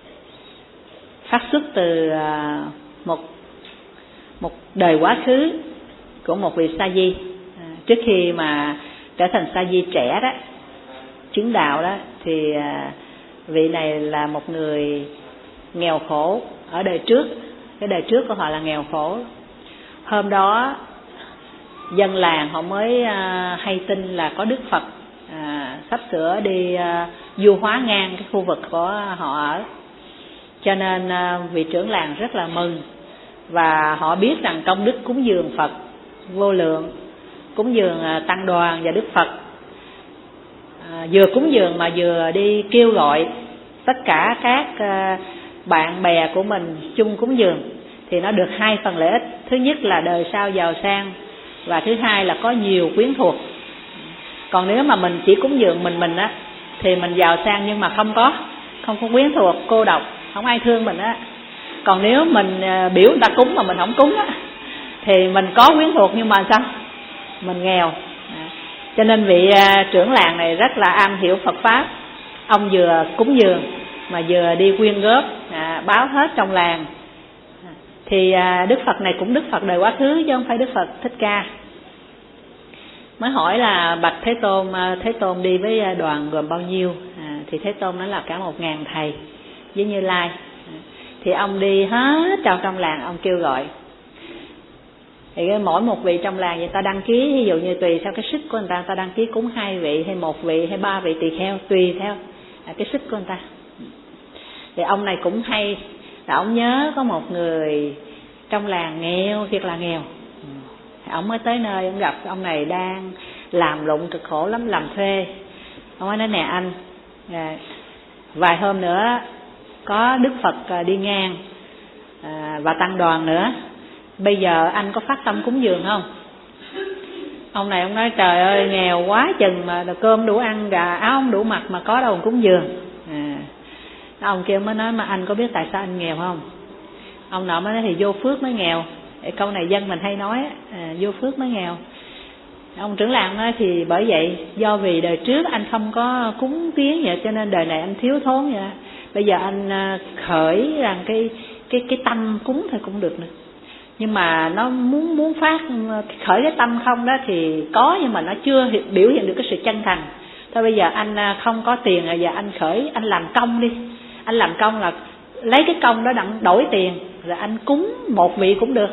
phát xuất từ một một đời quá khứ của một vị sa di. À, trước khi mà trở thành sa di trẻ đó, chứng đạo đó, thì à, vị này là một người nghèo khổ ở đời trước. Cái đời trước của họ là nghèo khổ. Hôm đó dân làng họ mới à, hay tin là có Đức Phật à, sắp sửa đi à, du hóa ngang cái khu vực của họ ở. Cho nên à, vị trưởng làng rất là mừng. Và họ biết rằng công đức cúng dường Phật vô lượng, cúng dường à, tăng đoàn và Đức Phật, à, vừa cúng dường mà vừa đi kêu gọi tất cả các à, bạn bè của mình chung cúng dường, thì nó được hai phần lợi ích. Thứ nhất là đời sau giàu sang, và thứ hai là có nhiều quyến thuộc. Còn nếu mà mình chỉ cúng dường mình mình á, thì mình giàu sang nhưng mà không có không có quyến thuộc, cô độc, không ai thương mình á. Còn nếu mình biểu người ta cúng mà mình không cúng á, thì mình có quyến thuộc nhưng mà sao? Mình nghèo. À, cho nên vị trưởng làng này rất là am hiểu Phật pháp. Ông vừa cúng dường mà vừa đi quyên góp, à, báo hết trong làng. À, thì à, Đức Phật này cũng Đức Phật đời quá khứ chứ không phải Đức Phật Thích Ca. Mới hỏi là bạch Thế Tôn, Thế Tôn đi với đoàn gồm bao nhiêu? À, thì Thế Tôn nói là cả một ngàn thầy với Như Lai. À, thì ông đi hết trong trong làng, ông kêu gọi. Thì mỗi một vị trong làng người ta đăng ký, ví dụ như tùy theo cái sức của người ta, người ta đăng ký cúng hai vị hay một vị hay ba vị tùy theo, tùy theo à, cái sức của người ta. Thì ông này cũng hay là ông nhớ có một người trong làng nghèo, thiệt là nghèo. Thì ông mới tới nơi, ông gặp ông này đang làm lụng cực khổ lắm, làm thuê. Ông mới nói nè anh, à, vài hôm nữa có Đức Phật đi ngang à, và tăng đoàn nữa, bây giờ anh có phát tâm cúng dường không? Ông này ông nói trời ơi nghèo quá chừng mà cơm đủ ăn, gà áo không đủ mặc mà có đâu cúng dường. À, ông kia mới nói mà anh có biết tại sao anh nghèo không? Ông nọ mới nói thì vô phước mới nghèo. Câu này dân mình hay nói à, vô phước mới nghèo. Ông trưởng làng nói thì bởi vậy, do vì đời trước anh không có cúng kiến vậy cho nên đời này anh thiếu thốn vậy. Bây giờ anh khởi rằng cái cái cái tâm cúng thôi cũng được nữa. Nhưng mà nó muốn muốn phát khởi cái tâm không đó thì có, nhưng mà nó chưa biểu hiện được cái sự chân thành. Thôi bây giờ anh không có tiền rồi, giờ anh khởi, anh làm công đi. Anh làm công là lấy cái công đó đặng đổi tiền, rồi anh cúng một vị cũng được.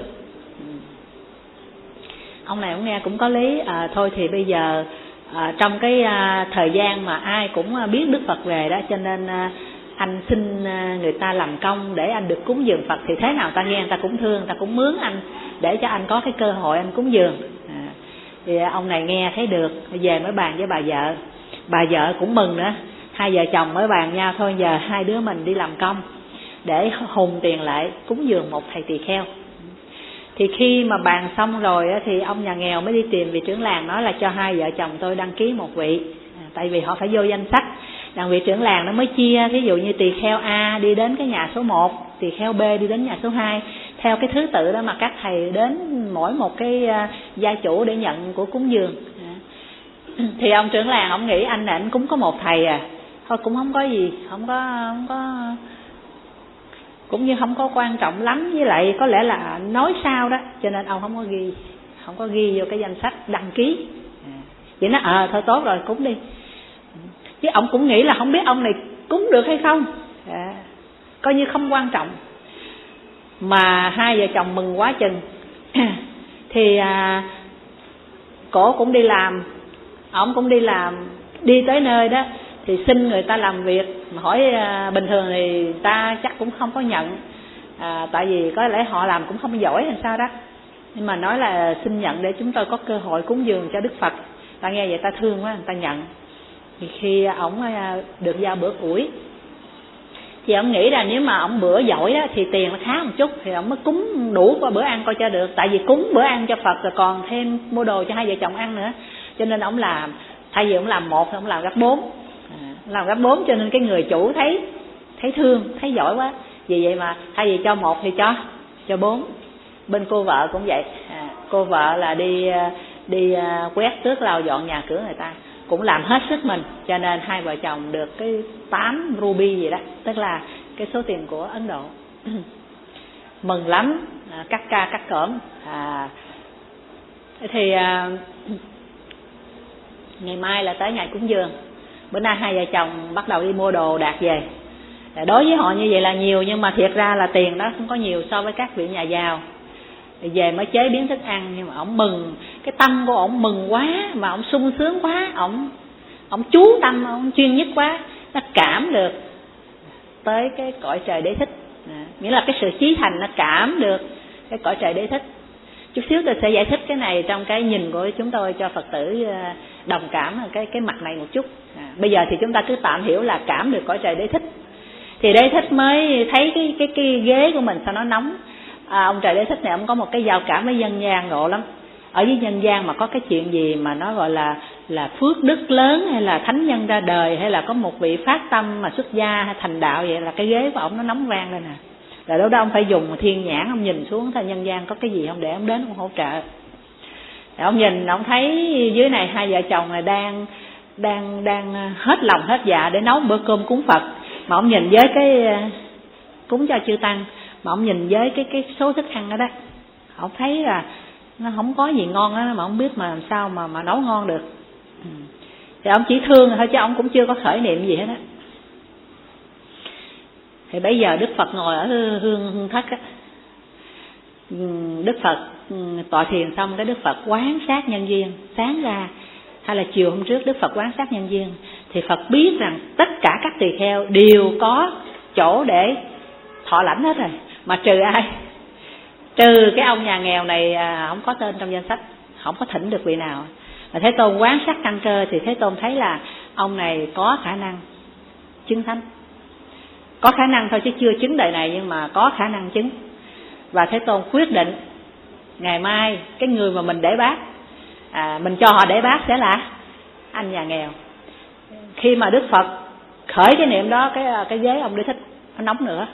Ông này ông nghe cũng có lý. À, thôi thì bây giờ à, trong cái à, thời gian mà ai cũng biết Đức Phật về đó, cho nên à, anh xin người ta làm công để anh được cúng dường Phật. Thì thế nào ta nghe người ta cũng thương, người ta cũng mướn anh để cho anh có cái cơ hội anh cúng dường. À, thì ông này nghe thấy được, về mới bàn với bà vợ. Bà vợ cũng mừng nữa, hai vợ chồng mới bàn nhau, thôi giờ hai đứa mình đi làm công để hùng tiền lại cúng dường một thầy tỳ kheo. Thì khi mà bàn xong rồi thì ông nhà nghèo mới đi tìm vị trưởng làng, nói là cho hai vợ chồng tôi đăng ký một vị. À, tại vì họ phải vô danh sách. Đàn vị trưởng làng nó mới chia, ví dụ như tỳ kheo A đi đến cái nhà số một, tỳ kheo B đi đến nhà số hai, theo cái thứ tự đó mà các thầy đến mỗi một cái gia chủ để nhận của cúng dường. À. Thì ông trưởng làng ông nghĩ anh này anh cũng có một thầy à, thôi cũng không có gì, không có không có cũng như không có quan trọng lắm, với lại có lẽ là nói sao đó, cho nên ông không có ghi, không có ghi vô cái danh sách đăng ký. À. Vậy nó ờ à, thôi tốt rồi cúng đi. Chứ ông cũng nghĩ là không biết ông này cúng được hay không. À, coi như không quan trọng. Mà hai vợ chồng mừng quá chừng. Thì à, cổ cũng đi làm, ổng cũng đi làm, đi tới nơi đó thì xin người ta làm việc. Mà hỏi à, bình thường thì người ta chắc cũng không có nhận, à, tại vì có lẽ họ làm cũng không giỏi hay sao đó. Nhưng mà nói là xin nhận để chúng tôi có cơ hội cúng dường cho Đức Phật. Ta nghe vậy ta thương quá, người ta nhận. Thì khi ổng được giao bữa củi thì ổng nghĩ là nếu mà ổng bữa giỏi đó thì tiền nó khá một chút, thì ổng mới cúng đủ qua bữa ăn coi cho được. Tại vì cúng bữa ăn cho Phật rồi còn thêm mua đồ cho hai vợ chồng ăn nữa, cho nên ổng làm, thay vì ổng làm một thì ổng làm gấp bốn. À, làm gấp bốn cho nên cái người chủ thấy thấy thương, thấy giỏi quá, vì vậy mà thay vì cho một thì cho cho bốn. Bên cô vợ cũng vậy. À, cô vợ là đi đi quét tước lau dọn nhà cửa người ta, cũng làm hết sức mình, cho nên hai vợ chồng được cái tám ruby gì đó, tức là cái số tiền của Ấn Độ. Mừng lắm, à, cắt ca cắt cỡm. À, thì à, ngày mai là tới ngày cúng dường. Bữa nay hai vợ chồng bắt đầu đi mua đồ đạc về. À, đối với họ như vậy là nhiều, nhưng mà thiệt ra là tiền đó không có nhiều so với các vị nhà giàu. Thì về mới chế biến thức ăn, nhưng mà ổng mừng, cái tâm của ổng mừng quá, mà ổng sung sướng quá, ổng ổng chú tâm, ổng chuyên nhất quá, nó cảm được tới cái cõi trời đế thích. À, nghĩa là cái sự chí thành nó cảm được cái cõi trời đế thích. Chút xíu tôi sẽ giải thích cái này trong cái nhìn của chúng tôi cho Phật tử đồng cảm cái cái mặt này một chút. À, bây giờ thì chúng ta cứ tạm hiểu là cảm được cõi trời đế thích. Thì đế thích mới thấy cái cái cái ghế của mình sao nó nóng. À, ông trời đế thích này ông có một cái giao cảm với dân gian ngộ lắm. Ở với nhân gian mà có cái chuyện gì mà nó gọi là là phước đức lớn, hay là thánh nhân ra đời, hay là có một vị phát tâm mà xuất gia hay thành đạo, vậy là cái ghế của ông nó nóng vang lên nè. Rồi lúc đó ông phải dùng thiên nhãn, ông nhìn xuống thấy nhân gian có cái gì không để ông đến ông hỗ trợ. Rồi ông nhìn ông thấy dưới này hai vợ chồng này đang đang đang hết lòng hết dạ để nấu bữa cơm cúng Phật, mà ông nhìn với cái cúng cho chư tăng, mà ông nhìn với cái cái số thức ăn đó đó, ông thấy là nó không có gì ngon đó, mà ông biết mà làm sao mà mà nấu ngon được. Ừ. Thì ông chỉ thương thôi chứ ông cũng chưa có khởi niệm gì hết á. Thì bây giờ Đức Phật ngồi ở hương hương thất á, Đức Phật tọa thiền xong, cái Đức Phật quán sát nhân duyên. Sáng ra hay là chiều hôm trước Đức Phật quán sát nhân duyên, thì Phật biết rằng tất cả các tỳ kheo đều có chỗ để thọ lãnh hết rồi, mà trừ ai? Trừ cái ông nhà nghèo này à, không có tên trong danh sách, không có thỉnh được vị nào. Mà Thế Tôn quán sát căn cơ thì Thế Tôn thấy là ông này có khả năng chứng thánh, có khả năng thôi chứ chưa chứng đời này, nhưng mà có khả năng chứng. Và Thế Tôn quyết định ngày mai cái người mà mình để bát, à, mình cho họ để bát sẽ là anh nhà nghèo. Khi mà Đức Phật khởi cái niệm đó, cái cái ghế ông Đế Thích nó nóng nữa.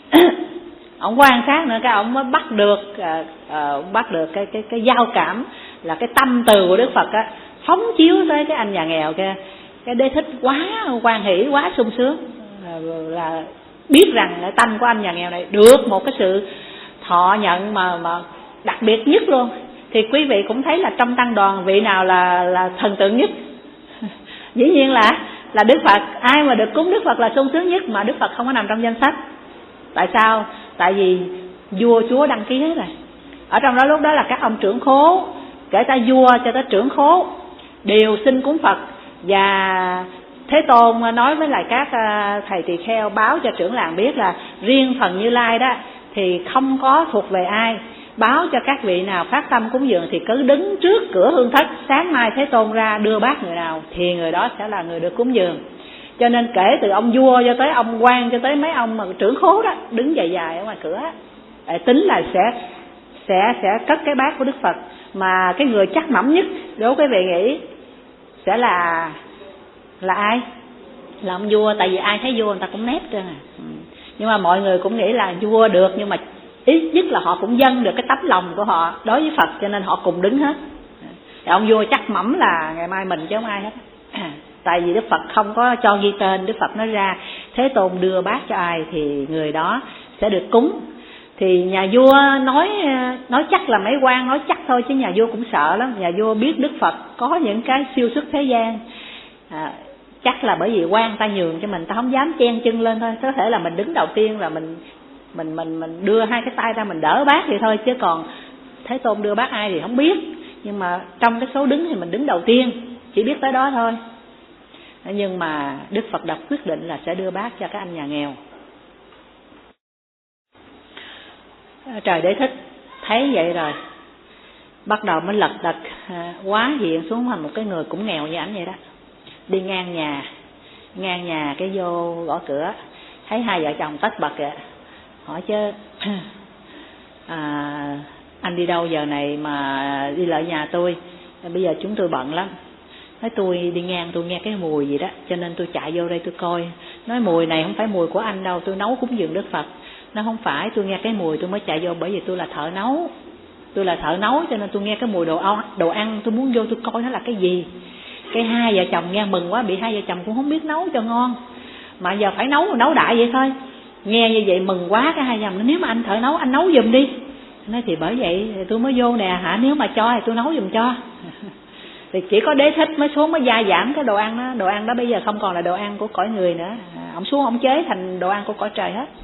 Ông quan sát nữa, cái ông mới bắt được uh, uh, bắt được cái cái cái giao cảm là cái tâm từ của Đức Phật á phóng chiếu tới cái anh nhà nghèo kia. Cái Đế Thích quá hoan hỷ, quá sung sướng, là biết rằng cái tâm của anh nhà nghèo này được một cái sự thọ nhận mà mà đặc biệt nhất luôn. Thì quý vị cũng thấy là trong tăng đoàn vị nào là là thần tượng nhất? Dĩ nhiên là là Đức Phật. Ai mà được cúng Đức Phật là sung sướng nhất, mà Đức Phật không có nằm trong danh sách. Tại sao? Tại vì vua chúa đăng ký hết rồi. Ở trong đó lúc đó là các ông trưởng khố, kể cả vua cho tới trưởng khố đều xin cúng Phật. Và Thế Tôn nói với lại các thầy tỳ kheo báo cho trưởng làng biết là riêng phần Như Lai đó thì không có thuộc về ai, báo cho các vị nào phát tâm cúng dường thì cứ đứng trước cửa hương thất, sáng mai Thế Tôn ra đưa bát người nào thì người đó sẽ là người được cúng dường. Cho nên kể từ ông vua cho tới ông quan cho tới mấy ông mà trưởng khố đó đứng dài dài ở ngoài cửa, để tính là sẽ sẽ sẽ cất cái bát của Đức Phật. Mà cái người chắc mẩm nhất đối với quý vị nghĩ sẽ là là ai? Là ông vua. Tại vì ai thấy vua người ta cũng nép trơn à. Nhưng mà mọi người cũng nghĩ là vua được, nhưng mà ít nhất là họ cũng dâng được cái tấm lòng của họ đối với Phật, cho nên họ cùng đứng hết. Thì ông vua chắc mẩm là ngày mai mình chứ không ai hết. À, tại vì Đức Phật không có cho ghi tên. Đức Phật nói ra Thế Tôn đưa bát cho ai thì người đó sẽ được cúng. Thì nhà vua nói nói chắc là mấy quan nói chắc thôi, chứ nhà vua cũng sợ lắm. Nhà vua biết Đức Phật có những cái siêu xuất thế gian, à, chắc là bởi vì quan ta nhường cho mình, ta không dám chen chân lên thôi. Có thể là mình đứng đầu tiên là mình mình mình mình đưa hai cái tay ra mình đỡ bát thì thôi, chứ còn Thế Tôn đưa bát ai thì không biết. Nhưng mà trong cái số đứng thì mình đứng đầu tiên, chỉ biết tới đó thôi. Nhưng mà Đức Phật đã quyết định là sẽ đưa bát cho các anh nhà nghèo. Trời Đế Thích thấy vậy rồi bắt đầu mới lật đật hóa hiện xuống thành một cái người cũng nghèo như ảnh vậy đó. Đi ngang nhà, ngang nhà cái vô gõ cửa, thấy hai vợ chồng tất bật kìa, hỏi chứ à, anh đi đâu giờ này mà đi lại nhà tôi, bây giờ chúng tôi bận lắm. Nói tôi đi ngang tôi nghe cái mùi gì đó cho nên tôi chạy vô đây tôi coi. Nói mùi này không phải mùi của anh đâu, tôi nấu cúng dường Đức Phật. Nó không phải, tôi nghe cái mùi tôi mới chạy vô, bởi vì tôi là thợ nấu. Tôi là thợ nấu cho nên tôi nghe cái mùi đồ ăn, đồ ăn tôi muốn vô tôi coi nó là cái gì. Cái hai vợ chồng nghe mừng quá, bị hai vợ chồng cũng không biết nấu cho ngon, mà giờ phải nấu nấu đại vậy thôi. Nghe như vậy mừng quá, cái hai vợ chồng nói nếu mà anh thợ nấu anh nấu giùm đi. Nói thì bởi vậy thì tôi mới vô nè hả, nếu mà cho thì tôi nấu giùm cho. Thì chỉ có Đế Thích mới xuống mới gia giảm cái đồ ăn đó. Đồ ăn đó bây giờ không còn là đồ ăn của cõi người nữa, ông xuống ông chế thành đồ ăn của cõi trời hết.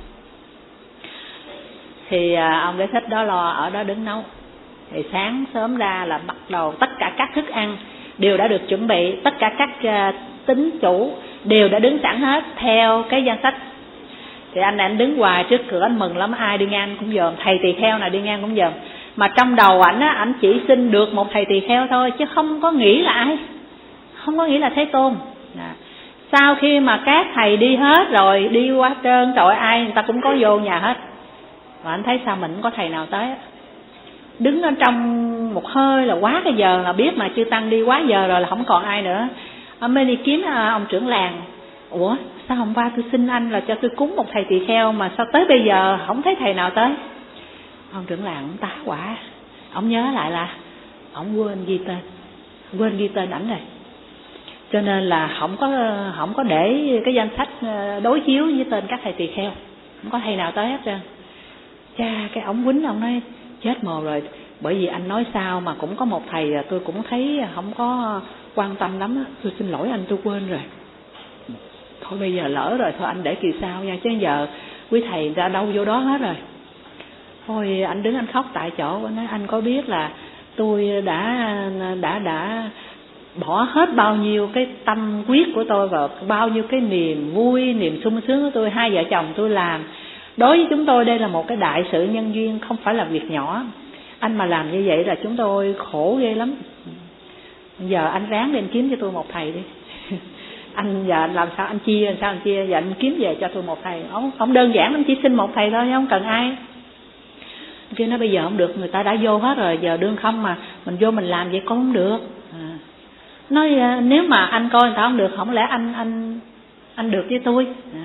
Thì ông Đế Thích đó lo ở đó đứng nấu. Thì sáng sớm ra là bắt đầu tất cả các thức ăn đều đã được chuẩn bị, tất cả các uh, tín chủ đều đã đứng sẵn hết theo cái danh sách. Thì anh này anh đứng hoài trước cửa, anh mừng lắm, ai đi ngang cũng dòm, thầy tỳ kheo nào đi ngang cũng dòm. Mà trong đầu ảnh á, ảnh chỉ xin được một thầy tỳ kheo thôi, chứ không có nghĩ là ai, không có nghĩ là Thế Tôn. À, sau khi mà các thầy đi hết rồi, đi qua trơn, trời ai người ta cũng có vô nhà hết. Mà anh thấy sao mình không có thầy nào tới á. Đứng ở trong một hơi là quá cái giờ là biết mà chư tăng đi quá giờ rồi là không còn ai nữa. Ông mới đi kiếm ông trưởng làng. Ủa sao hôm qua tôi xin anh là cho tôi cúng một thầy tỳ kheo mà sao tới bây giờ không thấy thầy nào tới. Ông trưởng làng ông tá quả, ông nhớ lại là ông quên ghi tên, quên ghi tên ảnh rồi, cho nên là không có không có để cái danh sách đối chiếu với tên các thầy tỳ kheo, không có thầy nào tới hết trơn. Cha cái ông quýnh ông nói chết mồ rồi, bởi vì anh nói sao mà cũng có một thầy tôi cũng thấy không có quan tâm lắm á, tôi xin lỗi anh tôi quên rồi. Thôi bây giờ lỡ rồi, thôi anh để kỳ sau nha, chứ giờ quý thầy ra đâu vô đó hết rồi. Thôi anh đứng anh khóc tại chỗ, anh nói anh có biết là tôi đã đã đã bỏ hết bao nhiêu cái tâm huyết của tôi và bao nhiêu cái niềm vui, niềm sung sướng của tôi, hai vợ chồng tôi làm. Đối với chúng tôi đây là một cái đại sự nhân duyên, không phải là việc nhỏ. Anh mà làm như vậy là chúng tôi khổ ghê lắm. Giờ anh ráng lên kiếm cho tôi một thầy đi. Anh giờ anh làm sao anh chia, làm sao anh chia, giờ anh kiếm về cho tôi một thầy. Không, không đơn giản, anh chỉ xin một thầy thôi, không cần ai. Chứ nó bây giờ không được, người ta đã vô hết rồi, giờ đương không mà mình vô mình làm vậy cũng không được. À. Nói nếu mà anh coi người ta không được, không lẽ anh anh anh được với tôi. À.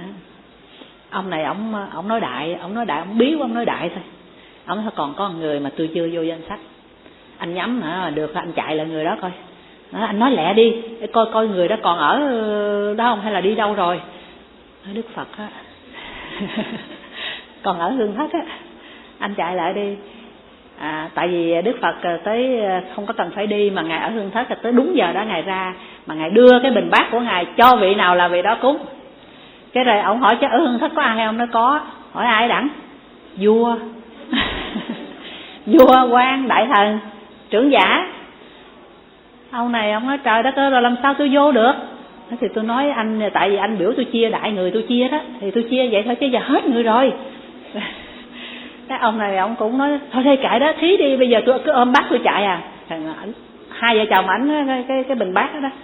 Ông này ông ông nói đại, ông nói đại, ông biếu ông nói đại thôi. Ông nói còn có một người mà tôi chưa vô danh sách. Anh nhắm hả, được anh chạy lại người đó coi. Đó, anh nói lẹ đi để coi coi người đó còn ở đó không hay là đi đâu rồi. Đức Phật á còn ở Hương Thất á, anh chạy lại đi. À, tại vì Đức Phật tới không có cần phải đi mà ngài ở Hương Thất, tới đúng giờ đó ngài ra mà ngài đưa cái bình bát của ngài cho vị nào là vị đó cúng. Cái rồi ông hỏi chứ ở Hương Thất có ai không? Nó có. Hỏi ai đẳng? Vua vua, quan, đại thần, trưởng giả. Ông này ông nói trời đất ơi, rồi làm sao tôi vô được? Thì tôi nói anh, tại vì anh biểu tôi chia đại người tôi chia đó, thì tôi chia vậy thôi chứ giờ hết người rồi. Cái ông này ông cũng nói thôi đây kệ đó, thí đi, bây giờ tôi cứ ôm bát tôi chạy à. Thằng ảnh, hai vợ chồng ảnh cái, cái cái bình bát đó đó,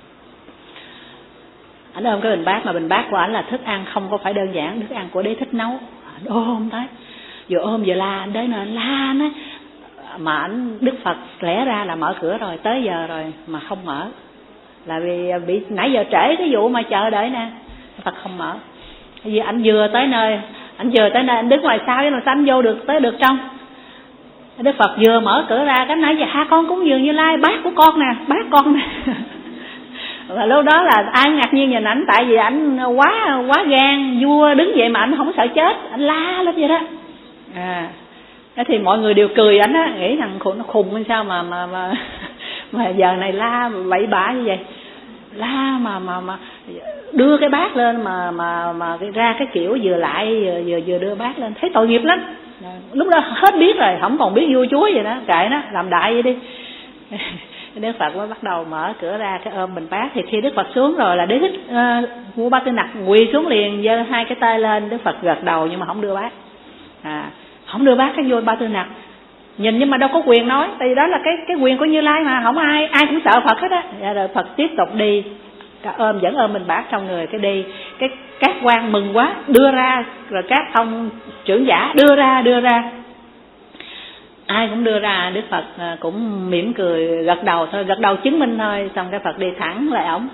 ảnh ôm cái bình bát mà bình bát của ảnh là thức ăn không có phải đơn giản, thức ăn của Đế Thích nấu. Ảnh ôm tới, vừa ôm vừa la, anh đến là la nó mà ảnh Đức Phật lẽ ra là mở cửa rồi, tới giờ rồi mà không mở, là vì bị nãy giờ trễ cái vụ mà chờ đợi nè. Phật không mở vì ảnh vừa tới nơi, ảnh vừa tới nơi anh đứng ngoài sau chứ làm sao anh vô được tới được trong. Đức Phật vừa mở cửa ra, cái nãy giờ ha con cúng dường Như Lai, bát của con nè, bát con nè. Và lúc đó là ai ngạc nhiên nhìn ảnh, tại vì ảnh quá quá gan, vua đứng vậy mà ảnh không sợ chết, ảnh la lên vậy đó. À, thế thì mọi người đều cười ảnh á, nghĩ rằng nó khùng hay sao mà mà mà mà giờ này la bậy bạ như vậy, la mà mà mà đưa cái bát lên mà mà mà ra cái kiểu vừa lại vừa vừa, vừa đưa bát lên, thấy tội nghiệp lắm. Lúc đó hết biết rồi, không còn biết vua chúa vậy đó, kệ nó làm đại vậy đi. Đức Phật mới bắt đầu mở cửa ra, cái ôm bình bát. Thì khi Đức Phật xuống rồi là Đế Thích uh, vua Ba Tư Nặc quỳ xuống liền, giơ hai cái tay lên. Đức Phật gật đầu nhưng mà không đưa bát, à, không đưa bát. Cái vua Ba Tư Nặc nhìn nhưng mà đâu có quyền nói, tại vì đó là cái cái quyền của Như Lai mà, không ai ai cũng sợ Phật hết á. Rồi Phật tiếp tục đi, cả ôm vẫn ôm bình bát trong người, cái đi cái các quan mừng quá đưa ra, rồi các ông trưởng giả đưa ra đưa ra ai cũng đưa ra. Đức Phật cũng mỉm cười gật đầu thôi, gật đầu chứng minh thôi. Xong cái Phật đi thẳng lại ổng,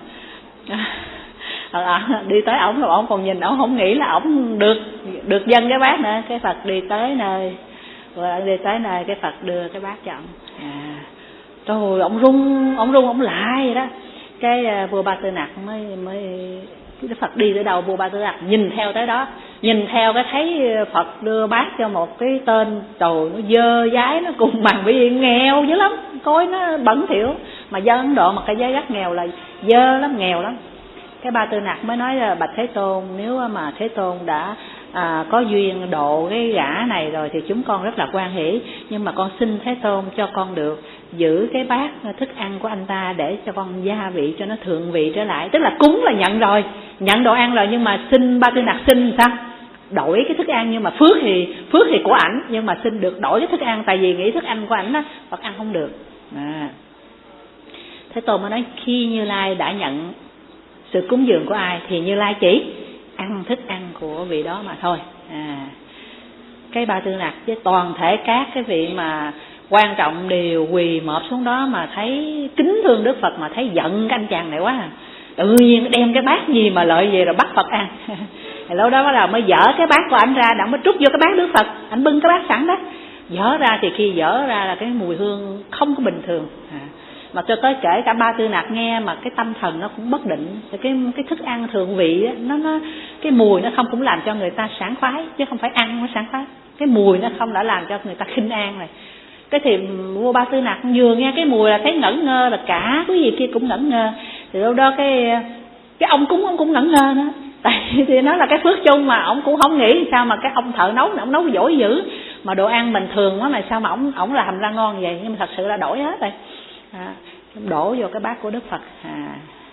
đi tới ổng rồi ổng còn nhìn, ổng không nghĩ là ổng được được dâng cái bát nữa. Cái Phật đi tới nơi, rồi đi tới nơi cái Phật đưa cái bát cho ổng. À, rồi ổng rung, ổng rung ổng lại vậy đó. Cái vua Ba Tư Nặc mới mới Đức Phật đi tới đâu vua Ba Tư Nặc nhìn theo tới đó, nhìn theo cái thấy Phật đưa bát cho một cái tên trời nó dơ dái, nó cùng bằng bị nghèo dữ lắm, coi nó bẩn thỉu. Mà dân Ấn Độ mà cái giới rất nghèo là dơ lắm, nghèo lắm. Cái Ba Tư Nặc mới nói là bạch Thế Tôn, nếu mà Thế Tôn đã à, có duyên độ cái gã này rồi thì chúng con rất là hoan hỷ, nhưng mà con xin Thế Tôn cho con được giữ cái bát thức ăn của anh ta để cho con gia vị cho nó thượng vị trở lại. Tức là cúng là nhận rồi, nhận đồ ăn rồi, nhưng mà xin Ba Tư Nặc xin sao đổi cái thức ăn, nhưng mà phước thì phước thì của ảnh, nhưng mà xin được đổi cái thức ăn, tại vì nghĩ thức ăn của ảnh á Phật ăn không được. À, Thế Tôn mới nói khi Như Lai đã nhận sự cúng dường của ai thì Như Lai chỉ ăn thức ăn của vị đó mà thôi. À, cái Ba Tư Nặc với toàn thể các cái vị mà quan trọng đều quỳ mọp xuống đó, mà thấy kính thương Đức Phật mà thấy giận cái anh chàng này quá à. Tự nhiên đem cái bát gì mà lợi về rồi bắt Phật ăn. Thì lúc đó bắt đầu mới dở cái bát của ảnh ra, đã mới trút vô cái bát Đức Phật, ảnh bưng cái bát sẵn đó, dở ra. Thì khi dở ra là cái mùi hương không có bình thường. À, mà cho tới kể cả Ba Tư Nặc nghe mà cái tâm thần nó cũng bất định. Cái cái thức ăn thượng vị đó, nó nó cái mùi nó không cũng làm cho người ta sảng khoái, chứ không phải ăn nó sảng khoái. Cái mùi nó không đã làm cho người ta khinh an rồi. Cái thì vua Ba Tư Nặc vừa nghe cái mùi là thấy ngẩn ngơ, là cả cái gì kia cũng ngẩn ngơ. Thì lúc đó cái cái ông cúng ông cũng ngẩn ngơ nữa, tại thì nó là cái phước chung mà ông cũng không nghĩ sao mà cái ông thợ nấu ông nấu giỏi dữ, mà đồ ăn bình thường quá mà sao mà ông ông làm ra ngon vậy. Nhưng mà thật sự là đổi hết rồi. À, đổ vô cái bát của Đức Phật. À,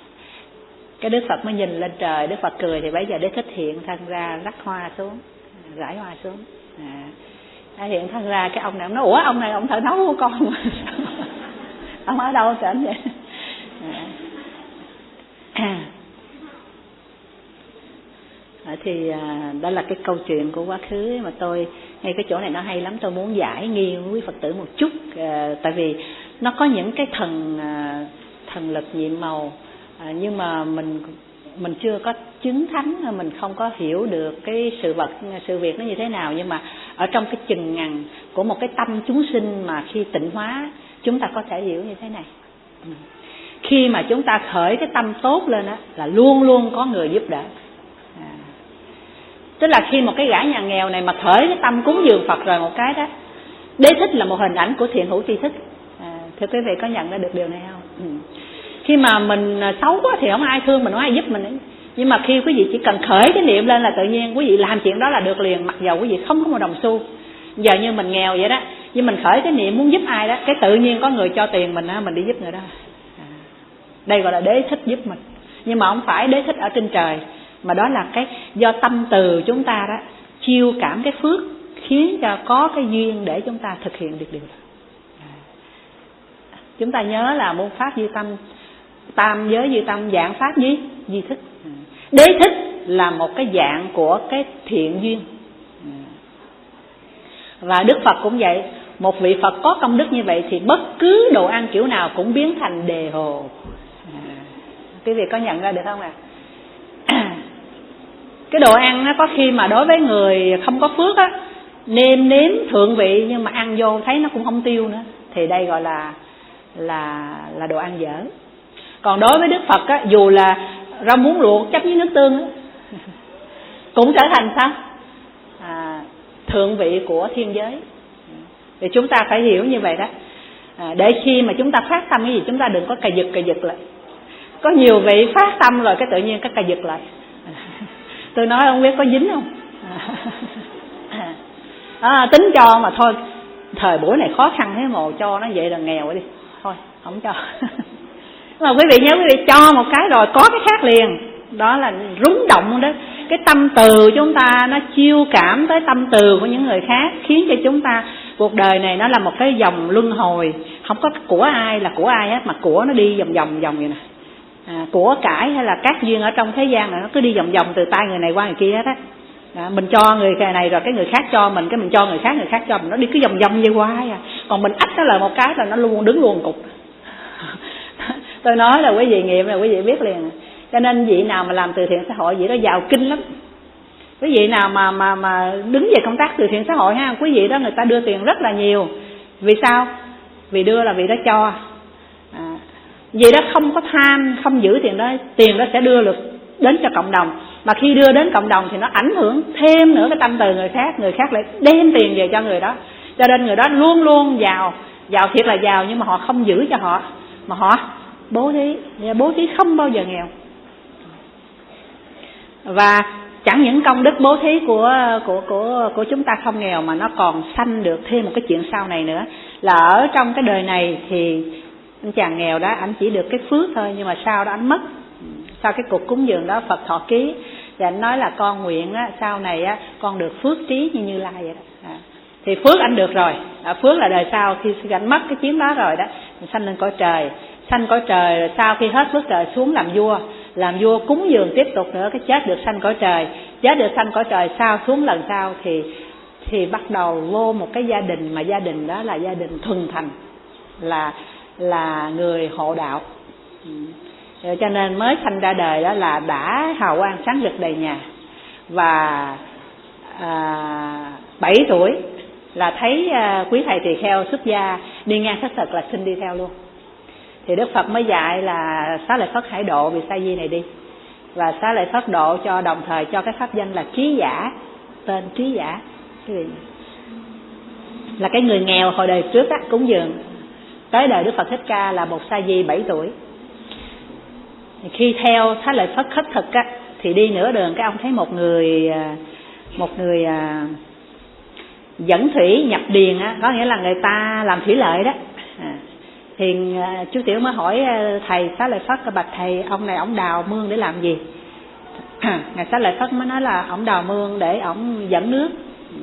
cái Đức Phật mới nhìn lên trời, Đức Phật cười. Thì bây giờ Đế Thích hiện thân ra rắc hoa xuống, rải hoa xuống. À, hiện thân ra cái ông này ông nói ủa ông này ông thợ nấu của con mà ông ở đâu trở vậy. À, à, thì à, đó là cái câu chuyện của quá khứ mà tôi ngay cái chỗ này nó hay lắm, tôi muốn giải nghiêng với quý Phật tử một chút. À, tại vì nó có những cái thần à, thần lực nhiệm màu, à, nhưng mà mình mình chưa có chứng thánh, mình không có hiểu được cái sự vật sự việc nó như thế nào. Nhưng mà ở trong cái chừng ngằn của một cái tâm chúng sinh mà khi tịnh hóa Chúng ta có thể hiểu như thế này. Khi mà chúng ta khởi cái tâm tốt lên á, là luôn luôn có người giúp đỡ. À, tức là khi một cái gã nhà nghèo này mà khởi cái tâm cúng dường Phật rồi một cái đó, Đế thích là một hình ảnh của thiện hữu tri thức. À, thưa quý vị có nhận ra được điều này không? Ừ. Khi mà mình xấu quá thì không ai thương mình, không ai giúp mình ấy. Nhưng mà khi quý vị chỉ cần khởi cái niệm lên là tự nhiên quý vị làm chuyện đó là được liền, mặc dầu quý vị không có một đồng xu. Giờ như mình nghèo vậy đó, nhưng mình khởi cái niệm muốn giúp ai đó, cái tự nhiên có người cho tiền mình á, mình đi giúp người đó. À, đây gọi là đế thích giúp mình. Nhưng mà không phải đế thích ở trên trời, mà đó là cái do tâm từ chúng ta đó chiêu cảm cái phước, khiến cho có cái duyên để chúng ta thực hiện được điều đó. À, chúng ta nhớ là môn pháp duy tâm, tam giới duy tâm, dạng pháp duy duy thức. À, đế thích là một cái dạng của cái thiện duyên. À, và Đức Phật cũng vậy. Một vị Phật có công đức như vậy thì bất cứ đồ ăn kiểu nào cũng biến thành đề hồ. À, quý vị có nhận ra được không ạ? À? Cái đồ ăn nó có khi mà đối với người không có phước á, nêm nếm thượng vị nhưng mà ăn vô thấy nó cũng không tiêu nữa, thì đây gọi là là là đồ ăn dở. Còn đối với Đức Phật á, dù là rau muống luộc chấm với nước tương á, cũng trở thành sao? À, thượng vị của thiên giới. Thì chúng ta phải hiểu như vậy đó. À, để khi mà chúng ta phát tâm cái gì chúng ta đừng có cà giật cà giật lại. Có nhiều vị phát tâm rồi cái tự nhiên cái cà giật lại. À, tôi nói không biết có dính không? À, à, tính cho mà thôi, thời buổi này khó khăn thế mồ, cho nó vậy là nghèo đi, thôi không cho. Mà quý vị nhớ, quý vị cho một cái rồi có cái khác liền, đó là rúng động đó. Cái tâm từ chúng ta nó chiêu cảm tới tâm từ của những người khác, khiến cho chúng ta cuộc đời này nó là một cái dòng luân hồi, không có của ai là của ai hết, mà của nó đi vòng vòng vòng vậy nè. À, của cải hay là các duyên ở trong thế gian này nó cứ đi vòng vòng từ tay người này qua người kia hết á. À, mình cho người này rồi cái người khác cho mình, cái mình cho người khác, người khác cho mình, nó đi cứ vòng vòng như hoài à. Còn mình ách nó lại một cái là nó luôn đứng luôn cục. Tôi nói là quý vị nghiệm là quý vị biết liền. Cho nên vị nào mà làm từ thiện xã hội, vị đó giàu kinh lắm. Quý vị nào mà mà mà đứng về công tác từ thiện xã hội ha, quý vị đó người ta đưa tiền rất là nhiều. Vì sao? Vì đưa là vì đó cho. À, vì đó không có tham, không giữ tiền đó, tiền đó sẽ đưa được đến cho cộng đồng. Mà khi đưa đến cộng đồng thì nó ảnh hưởng thêm nữa cái tâm từ người khác, người khác lại đem tiền về cho người đó. Cho nên người đó luôn luôn giàu, giàu thiệt là giàu, nhưng mà họ không giữ cho họ, mà họ bố thí, bố thí không bao giờ nghèo. Và chẳng những công đức bố thí của của của của chúng ta không nghèo, mà nó còn sanh được thêm một cái chuyện sau này nữa, là ở trong cái đời này thì anh chàng nghèo đó anh chỉ được cái phước thôi, nhưng mà sau đó anh mất. Sau cái cuộc cúng dường đó Phật thọ ký thì anh nói là con nguyện á, sau này á con được phước trí như Như Lai vậy đó. À, thì phước anh được rồi, à, phước là đời sau khi anh mất cái chuyến đó rồi đó, mình sanh lên cõi trời, sanh cõi trời rồi sau khi hết phước trời xuống làm vua, làm vua cúng dường tiếp tục nữa, cái chết được sanh cõi trời, chết được sanh cõi trời sau xuống lần sau thì thì bắt đầu vô một cái gia đình, mà gia đình đó là gia đình thuần thành, là là người hộ đạo. Ừ. Cho nên mới sanh ra đời đó là đã hào quang sáng rực đầy nhà. Và à, bảy tuổi là thấy à, quý thầy tỳ kheo xuất gia đi ngang khất thực là xin đi theo luôn. Thì Đức Phật mới dạy là Xá Lợi Phất hãy độ vị sa di này đi. Và Xá Lợi Phất độ cho, đồng thời cho cái pháp danh là Trí Giả, tên Trí Giả. Cái gì? Là cái người nghèo hồi đời trước á, cúng dường. Tới đời Đức Phật Thích Ca là một sa di bảy tuổi. Khi theo Xá Lợi Phất khất thực á, thì đi nửa đường cái ông thấy một người một người à, dẫn thủy nhập điền á, có nghĩa là người ta làm thủy lợi đó. À, thì à, chú Tiểu mới hỏi thầy Xá Lợi Phất, bạch thầy ông này ông đào mương để làm gì? À, ngài Xá Lợi Phất mới nói là ông đào mương để ông dẫn nước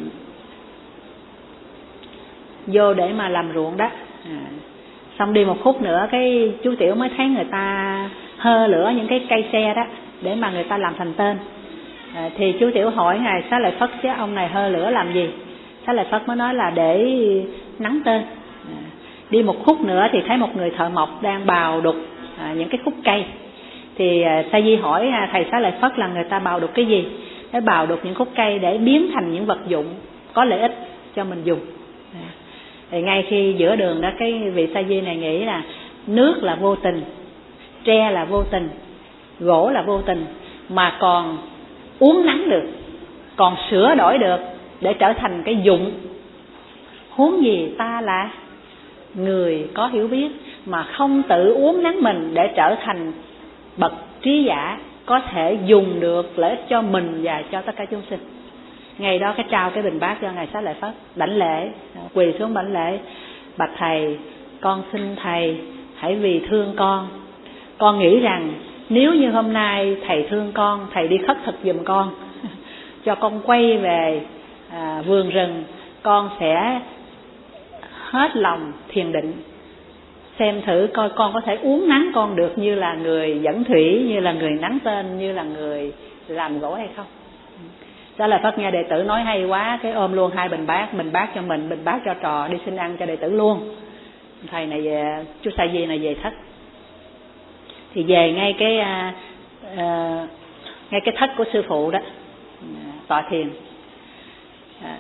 vô để mà làm ruộng đó. À, xong đi một khúc nữa cái chú Tiểu mới thấy người ta hơ lửa những cái cây xe đó để mà người ta làm thành tên. À, thì chú Tiểu hỏi ngài Xá Lợi Phất chứ ông này hơ lửa làm gì? Xá Lợi Phất mới nói là để nắng tên. À, đi một khúc nữa thì thấy một người thợ mộc đang bào đục à, những cái khúc cây. Thì à, Sa Di hỏi à, thầy Xá Lợi Phất là người ta bào đục cái gì? Để bào đục những khúc cây để biến thành những vật dụng có lợi ích cho mình dùng. À, Thì ngay khi giữa đường đó, cái vị sa di này nghĩ là nước là vô tình, tre là vô tình, gỗ là vô tình, mà còn uốn nắn được, còn sửa đổi được để trở thành cái dụng. Huống gì ta là người có hiểu biết mà không tự uốn nắn mình để trở thành bậc trí giả, có thể dùng được lợi ích cho mình và cho tất cả chúng sinh. Ngày đó cái trao cái bình bát cho Ngài Xá Lợi Phất, đảnh lễ, quỳ xuống đảnh lễ: bạch thầy, con xin thầy hãy vì thương con. Con nghĩ rằng nếu như hôm nay thầy thương con, thầy đi khất thực giùm con, cho con quay về à, vườn rừng, con sẽ hết lòng thiền định, xem thử coi con có thể uốn nắn con được như là người dẫn thủy, như là người nắn tên, như là người làm gỗ hay không. Đó là Phật nghe đệ tử nói hay quá, cái ôm luôn hai bình bát, bình bát cho mình, bình bát cho trò, đi xin ăn cho đệ tử luôn. Thầy này về, chú Sa Di này về thất, thì về ngay cái à, à, ngay cái thất của sư phụ đó, tọa thiền. À,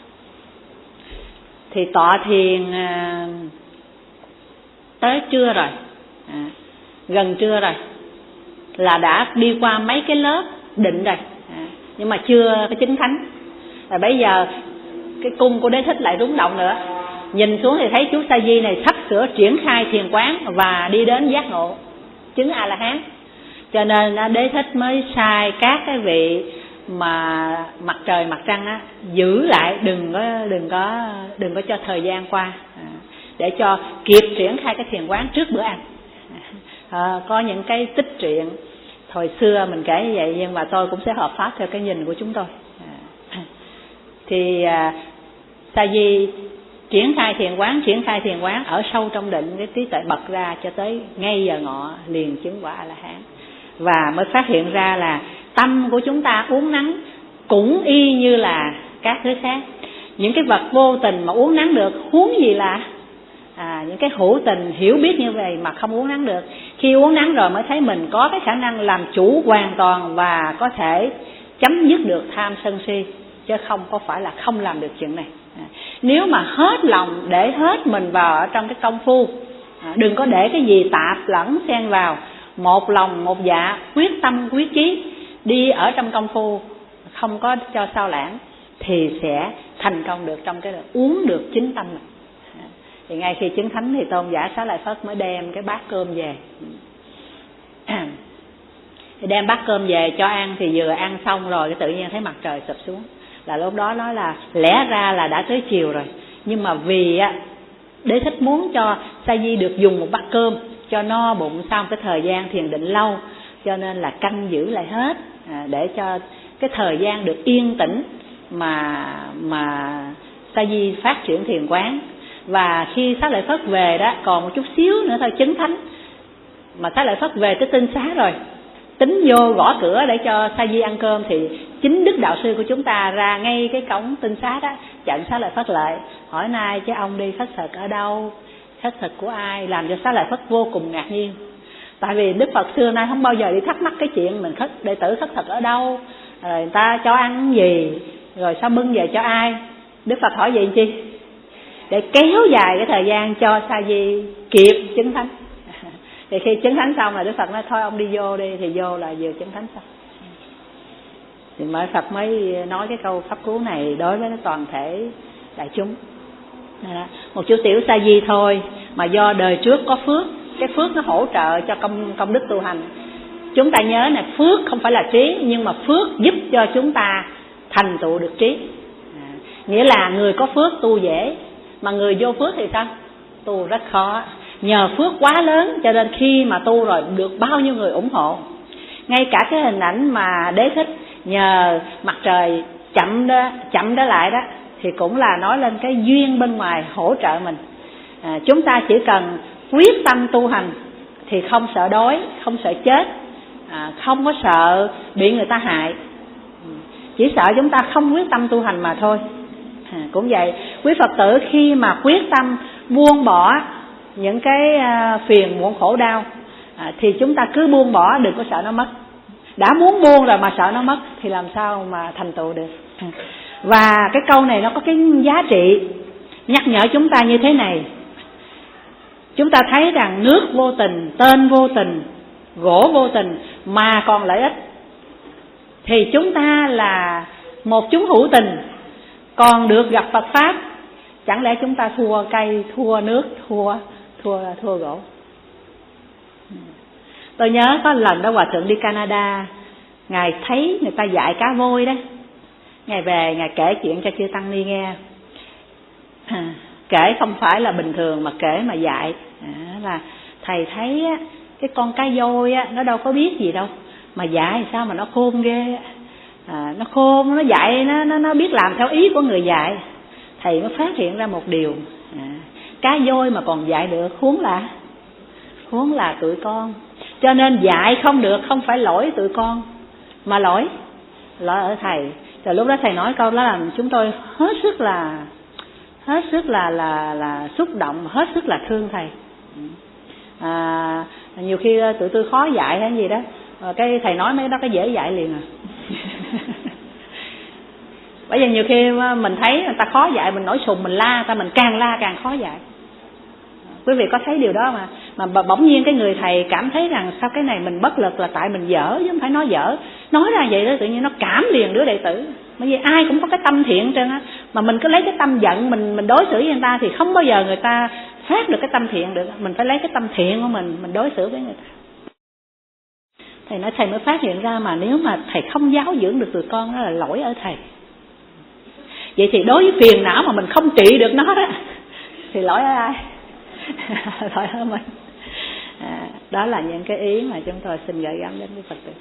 thì tọa thiền à, tới trưa rồi, à, gần trưa rồi, là đã đi qua mấy cái lớp định rồi, à, nhưng mà chưa cái chính thánh. Và bây giờ cái cung của Đế Thích lại rung động nữa, nhìn xuống thì thấy chú Sa Di này sắp sửa triển khai thiền quán và đi đến giác ngộ chứng A La Hán. Cho nên Đế Thích mới sai các cái vị mà mặt trời mặt trăng á, giữ lại, đừng có đừng có đừng có cho thời gian qua, à, để cho kịp triển khai cái thiền quán trước bữa ăn. À, có những cái tích truyện hồi xưa mình kể như vậy, nhưng mà tôi cũng sẽ hợp pháp theo cái nhìn của chúng tôi. À, thì à, Sa Di triển khai thiền quán, triển khai thiền quán ở sâu trong định, cái trí tuệ bật ra cho tới ngay giờ ngọ liền chứng quả A La Hán. Và mới phát hiện ra là tâm của chúng ta uốn nắn cũng y như là các thứ khác. Những cái vật vô tình mà uốn nắn được, huống gì là à, những cái hữu tình hiểu biết như vậy mà không uốn nắn được. Khi uốn nắn rồi mới thấy mình có cái khả năng làm chủ hoàn toàn và có thể chấm dứt được tham sân si, chứ không có phải là không làm được chuyện này. À, nếu mà hết lòng để hết mình vào ở trong cái công phu, à, đừng có để cái gì tạp lẫn xen vào, một lòng một dạ, quyết tâm quyết chí đi ở trong công phu, không có cho sao lãng, thì sẽ thành công được trong cái uống được chính tâm mình. Thì ngay khi chứng thánh thì Tôn giả Xá Lợi Phất mới đem cái bát cơm về. Thì đem bát cơm về cho ăn, thì vừa ăn xong rồi cái tự nhiên thấy mặt trời sụp xuống. Là lúc đó nói là lẽ ra là đã tới chiều rồi, nhưng mà vì á Đế Thích muốn cho Sa Di được dùng một bát cơm cho no bụng sau cái thời gian thiền định lâu, cho nên là canh giữ lại hết, à, để cho cái thời gian được yên tĩnh mà mà Sa Di phát triển thiền quán. Và khi Xá Lợi Phất về đó, còn một chút xíu nữa thôi chứng thánh, mà Xá Lợi Phất về tới tinh xá rồi, tính vô gõ cửa để cho Sa Di ăn cơm, thì chính Đức Đạo Sư của chúng ta ra ngay cái cổng tinh xá đó, chặn Xá Lợi Phất lại, hỏi: nay chứ ông đi khất thực ở đâu, khất thực của ai? Làm cho Xá Lợi Phất vô cùng ngạc nhiên. Tại vì Đức Phật xưa nay không bao giờ đi thắc mắc cái chuyện mình khất đệ tử khất thực ở đâu, rồi người ta cho ăn gì, rồi sao bưng về cho ai. Đức Phật hỏi vậy chi? Để kéo dài cái thời gian cho Sa Di kịp chứng thánh. Thì khi chứng thánh xong là Đức Phật nói thôi ông đi vô đi, thì vô là vừa chứng thánh xong. Thì mới Phật mới nói cái câu pháp cú này đối với toàn thể đại chúng. Một chút tiểu Sa Di thôi mà do đời trước có phước, cái phước nó hỗ trợ cho công công đức tu hành. Chúng ta nhớ này, phước không phải là trí, nhưng mà phước giúp cho chúng ta thành tựu được trí. À, nghĩa là người có phước tu dễ, mà người vô phước thì sao? Tu rất khó. Nhờ phước quá lớn cho nên khi mà tu rồi được bao nhiêu người ủng hộ. Ngay cả cái hình ảnh mà Đế Thích nhờ mặt trời chậm đó, chậm đó lại đó, thì cũng là nói lên cái duyên bên ngoài hỗ trợ mình. À, chúng ta chỉ cần quyết tâm tu hành thì không sợ đói, không sợ chết, à, không có sợ bị người ta hại, chỉ sợ chúng ta không quyết tâm tu hành mà thôi. À, cũng vậy, quý Phật tử khi mà quyết tâm buông bỏ những cái uh, phiền muộn khổ đau, à, thì chúng ta cứ buông bỏ, đừng có sợ nó mất. Đã muốn buông rồi mà sợ nó mất thì làm sao mà thành tựu được. À, và cái câu này nó có cái giá trị nhắc nhở chúng ta như thế này. Chúng ta thấy rằng nước vô tình, tên vô tình, gỗ vô tình mà còn lợi ích, thì chúng ta là một chúng hữu tình, còn được gặp Phật Pháp, chẳng lẽ chúng ta thua cây, thua nước, thua thua thua gỗ? Tôi nhớ có lần đó Hòa Thượng đi Canada, Ngài thấy người ta dạy cá voi đó, Ngài về Ngài kể chuyện cho chư Tăng Ni nghe. À, kể không phải là bình thường mà kể mà dạy. À, là thầy thấy á, cái con cá voi á, nó đâu có biết gì đâu, mà dạy sao mà nó khôn ghê. À, nó khôn, nó dạy, nó, nó, nó biết làm theo ý của người dạy. Thầy mới phát hiện ra một điều, à, cá voi mà còn dạy được, huống là huống là tụi con. Cho nên dạy không được không phải lỗi tụi con, mà lỗi lỗi ở thầy. Rồi lúc đó thầy nói câu đó làm chúng tôi hết sức là hết sức là là là xúc động, hết sức là thương thầy. À, nhiều khi tụi tôi khó dạy hay gì đó, cái thầy nói mấy đó cái dễ dạy liền à. Bởi vì nhiều khi mình thấy người ta khó dạy, mình nổi sùng, mình la người ta, mình càng la càng khó dạy. Quý vị có thấy điều đó mà mà bỗng nhiên cái người thầy cảm thấy rằng sao cái này mình bất lực là tại mình dở, chứ không phải nói dở. Nói ra vậy đó tự nhiên nó cảm liền đứa đệ tử. Bởi vì ai cũng có cái tâm thiện trơn á, mà mình cứ lấy cái tâm giận mình mình đối xử với người ta thì không bao giờ người ta phát được cái tâm thiện được. Mình phải lấy cái tâm thiện của mình mình đối xử với người ta. Thầy nói thầy mới phát hiện ra mà nếu mà thầy không giáo dưỡng được tụi con đó là lỗi ở thầy. Vậy thì đối với phiền não mà mình không trị được nó đó thì lỗi ở ai? Lỗi ở mình. À, đó là những cái ý mà chúng tôi xin gửi gắm đến với Phật tử.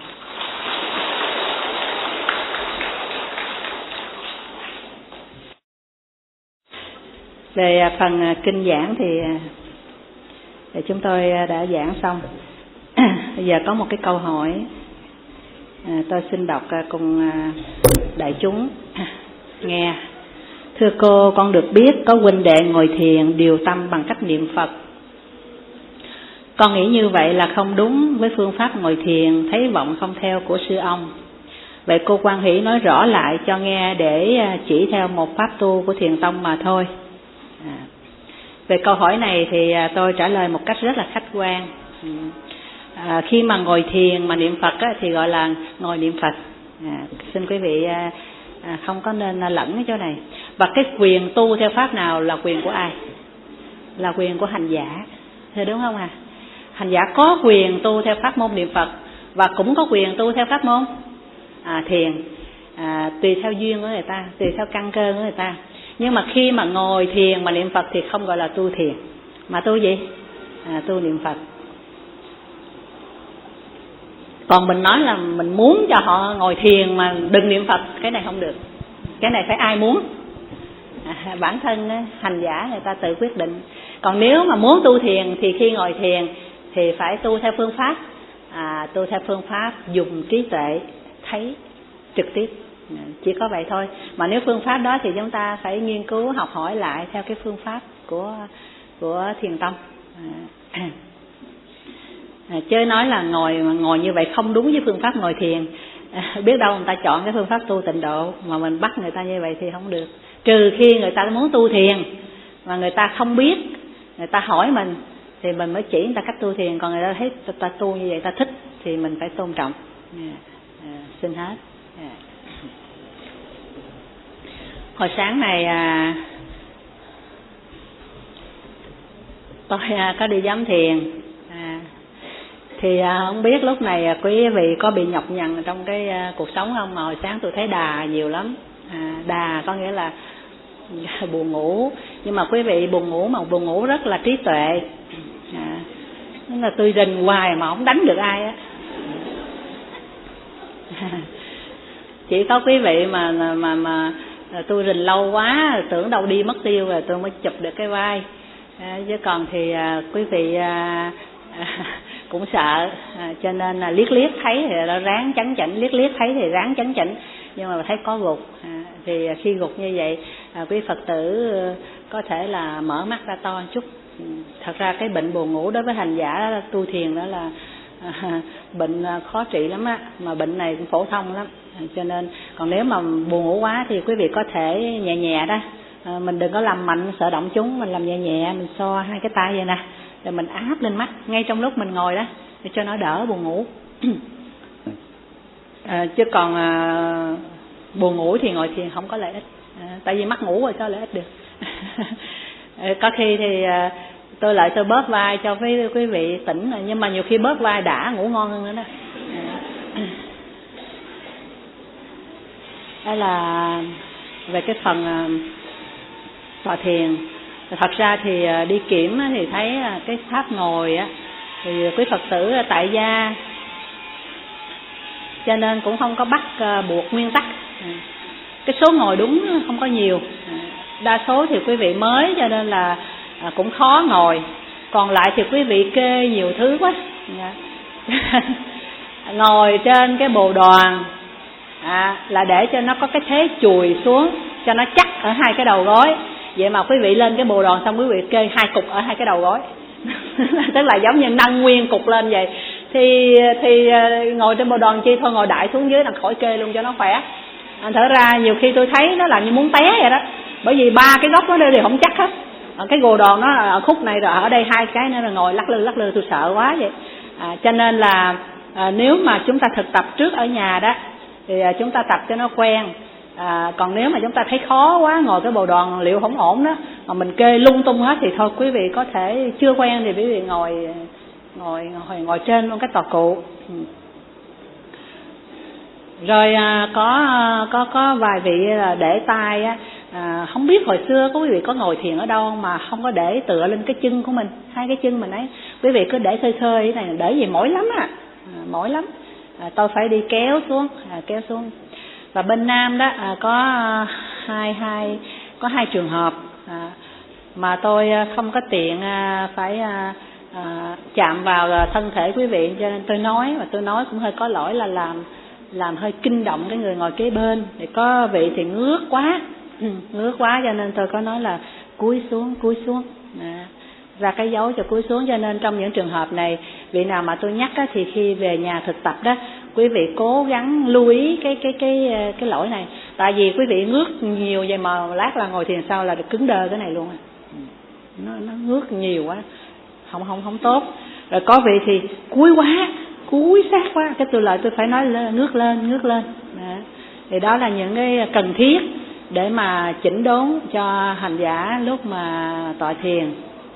Về phần kinh giảng thì, thì chúng tôi đã giảng xong. Bây giờ có một cái câu hỏi, à, tôi xin đọc cùng đại chúng nghe. Thưa cô, con được biết có huynh đệ ngồi thiền điều tâm bằng cách niệm Phật. Con nghĩ như vậy là không đúng với phương pháp ngồi thiền thấy vọng không theo của sư ông. Vậy cô quan hỷ nói rõ lại cho nghe để chỉ theo một pháp tu của thiền tông mà thôi. À, về câu hỏi này thì tôi trả lời một cách rất là khách quan. À, khi mà ngồi thiền mà niệm Phật á, thì gọi là ngồi niệm Phật. À, xin quý vị à, không có nên lẫn cái chỗ này. Và cái quyền tu theo pháp nào là quyền của ai? Là quyền của hành giả, thưa đúng không à? Hành giả có quyền tu theo pháp môn niệm Phật và cũng có quyền tu theo pháp môn à, thiền, à, tùy theo duyên của người ta, tùy theo căn cơ của người ta. Nhưng mà khi mà ngồi thiền mà niệm Phật thì không gọi là tu thiền, mà tu gì? À, tu niệm Phật. Còn mình nói là mình muốn cho họ ngồi thiền mà đừng niệm Phật, cái này không được. Cái này phải ai muốn, à, bản thân hành giả người ta tự quyết định. Còn nếu mà muốn tu thiền thì khi ngồi thiền thì phải tu theo phương pháp, à, tu theo phương pháp dùng trí tuệ thấy trực tiếp, chỉ có vậy thôi. Mà nếu phương pháp đó thì chúng ta phải nghiên cứu học hỏi lại theo cái phương pháp của của thiền tông. À, à, chứ nói là ngồi ngồi như vậy không đúng với phương pháp ngồi thiền. À, biết đâu người ta chọn cái phương pháp tu tịnh độ mà mình bắt người ta như vậy thì không được. Trừ khi người ta muốn tu thiền mà người ta không biết, người ta hỏi mình thì mình mới chỉ người ta cách tu thiền. Còn người ta thấy người ta tu như vậy ta thích thì mình phải tôn trọng. À, à, xin hết. À. Hồi sáng này à, tôi à, có đi giám thiền. À, thì à, không biết lúc này à, quý vị có bị nhọc nhằn trong cái à, cuộc sống không? Mà hồi sáng tôi thấy đà nhiều lắm. À, đà có nghĩa là buồn ngủ, nhưng mà quý vị buồn ngủ mà buồn ngủ rất là trí tuệ. À, nên là tôi rình hoài mà không đánh được ai á. Chỉ có quý vị mà mà mà tôi rình lâu quá tưởng đâu đi mất tiêu rồi tôi mới chụp được cái vai. À, chứ còn thì à, quý vị à, à, cũng sợ, à, cho nên là liếc liếc thấy thì nó ráng chấn chỉnh, liếc liếc thấy thì ráng chấn chỉnh, nhưng mà thấy có gục. À, thì khi gục như vậy à, quý Phật tử có thể là mở mắt ra to chút. Thật ra cái bệnh buồn ngủ đối với hành giả tu thiền đó là à, bệnh khó trị lắm á, mà bệnh này cũng phổ thông lắm. À, cho nên còn nếu mà buồn ngủ quá thì quý vị có thể nhẹ nhẹ đó, à, mình đừng có làm mạnh sợ động chúng, mình làm nhẹ nhẹ, mình xoa hai cái tay vậy nè, rồi mình áp lên mắt ngay trong lúc mình ngồi đó để cho nó đỡ buồn ngủ. À, chứ còn à, buồn ngủ thì ngồi thiền không có lợi ích, à, tại vì mắt ngủ rồi sao lợi ích được. Có khi thì à, tôi lại tôi bóp vai cho quý, quý vị tỉnh, nhưng mà nhiều khi bóp vai đã ngủ ngon hơn nữa đó. Đó là về cái phần tọa thiền. Thật ra thì đi kiểm thì thấy cái pháp ngồi á, thì quý Phật tử tại gia cho nên cũng không có bắt buộc nguyên tắc. Cái số ngồi đúng không có nhiều, đa số thì quý vị mới cho nên là cũng khó ngồi, còn lại thì quý vị kê nhiều thứ quá. Ngồi trên cái bồ đoàn à, là để cho nó có cái thế chùi xuống cho nó chắc ở hai cái đầu gối. Vậy mà quý vị lên cái bồ đoàn xong quý vị kê hai cục ở hai cái đầu gối. Tức là giống như nâng nguyên cục lên vậy. Thì thì ngồi trên bồ đoàn chi, thôi ngồi đại xuống dưới là khỏi kê luôn cho nó khỏe. À, thật ra nhiều khi tôi thấy nó làm như muốn té vậy đó, bởi vì ba cái góc nó đều không chắc hết. Ở cái bồ đoàn nó ở khúc này rồi ở đây hai cái nữa, là ngồi lắc lư lắc lư tôi sợ quá vậy. À, cho nên là à, nếu mà chúng ta thực tập trước ở nhà đó thì à, chúng ta tập cho nó quen. À, còn nếu mà chúng ta thấy khó quá, ngồi cái bồ đoàn liệu không ổn đó, mà mình kê lung tung hết thì thôi quý vị có thể chưa quen thì quý vị ngồi ngồi ngồi, ngồi trên luôn cái tọa cụ. Ừ. Rồi à, có có có vài vị là để tay á, à, không biết hồi xưa có quý vị có ngồi thiền ở đâu mà không có để tựa lên cái chân của mình, hai cái chân mình ấy, quý vị cứ để khơi khơi cái này, để gì mỏi lắm à, à mỏi lắm. À, tôi phải đi kéo xuống, à, kéo xuống. Và bên Nam đó à, có hai hai có hai trường hợp à, mà tôi không có tiện à, phải à, à, chạm vào thân thể quý vị, cho nên tôi nói, và tôi nói cũng hơi có lỗi là làm làm hơi kinh động cái người ngồi kế bên. Thì có vị thì ngước quá, ngước quá cho nên tôi có nói là cúi xuống, cúi xuống. À, ra cái dấu cho cúi xuống. Cho nên trong những trường hợp này, vị nào mà tôi nhắc á, thì khi về nhà thực tập đó, quý vị cố gắng lưu ý cái cái cái cái lỗi này. Tại vì quý vị ngước nhiều vậy mà lát là ngồi thiền sau là được cứng đơ cái này luôn. Nó nó ngước nhiều quá, không không không tốt. Rồi có vị thì cúi quá, cúi sát quá, cái tôi lại tôi phải nói lên, ngước lên, ngước lên. Đó. Thì đó là những cái cần thiết để mà chỉnh đốn cho hành giả lúc mà tọa thiền.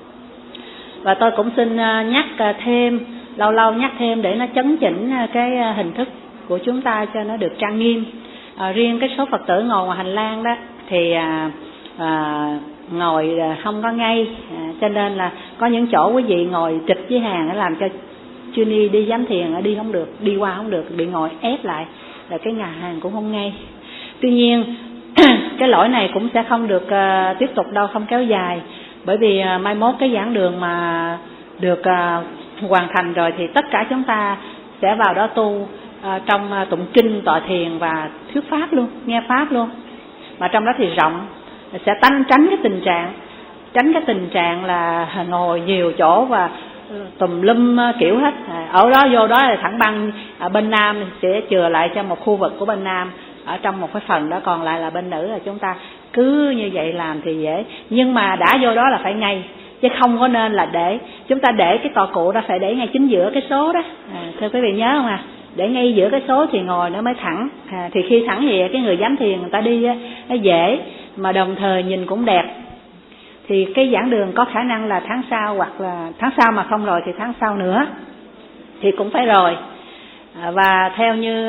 Và tôi cũng xin nhắc thêm, lâu lâu nhắc thêm để nó chấn chỉnh cái hình thức của chúng ta cho nó được trang nghiêm. À, riêng cái số Phật tử ngồi ngoài hành lang đó thì à, à, ngồi không có ngay, à, cho nên là có những chỗ quý vị ngồi trịch với hàng để làm cho chưa ni đi giám thiền đi không được, đi qua không được, bị ngồi ép lại, là cái nhà hàng cũng không ngay. Tuy nhiên cái lỗi này cũng sẽ không được uh, tiếp tục đâu, không kéo dài, bởi vì uh, mai mốt cái giảng đường mà được uh, hoàn thành rồi thì tất cả chúng ta sẽ vào đó tu uh, trong uh, tụng kinh, tọa thiền và thuyết pháp luôn, nghe pháp luôn. Mà trong đó thì rộng, sẽ tránh tránh cái tình trạng tránh cái tình trạng là ngồi nhiều chỗ và tùm lum kiểu hết. Ở đó vô đó là thẳng băng, ở bên Nam sẽ chừa lại cho một khu vực của bên Nam ở trong một cái phần đó, còn lại là bên nữ, là chúng ta cứ như vậy làm thì dễ. Nhưng mà đã vô đó là phải ngay, chứ không có nên là để chúng ta để cái tọa cụ đó phải để ngay chính giữa cái số đó. À, thưa quý vị nhớ không à, để ngay giữa cái số thì ngồi nó mới thẳng. À, thì khi thẳng thì cái người giám thiền người ta đi á, nó dễ mà đồng thời nhìn cũng đẹp. Thì cái giảng đường có khả năng là tháng sau, hoặc là tháng sau mà không rồi thì tháng sau nữa thì cũng phải rồi. À, và theo như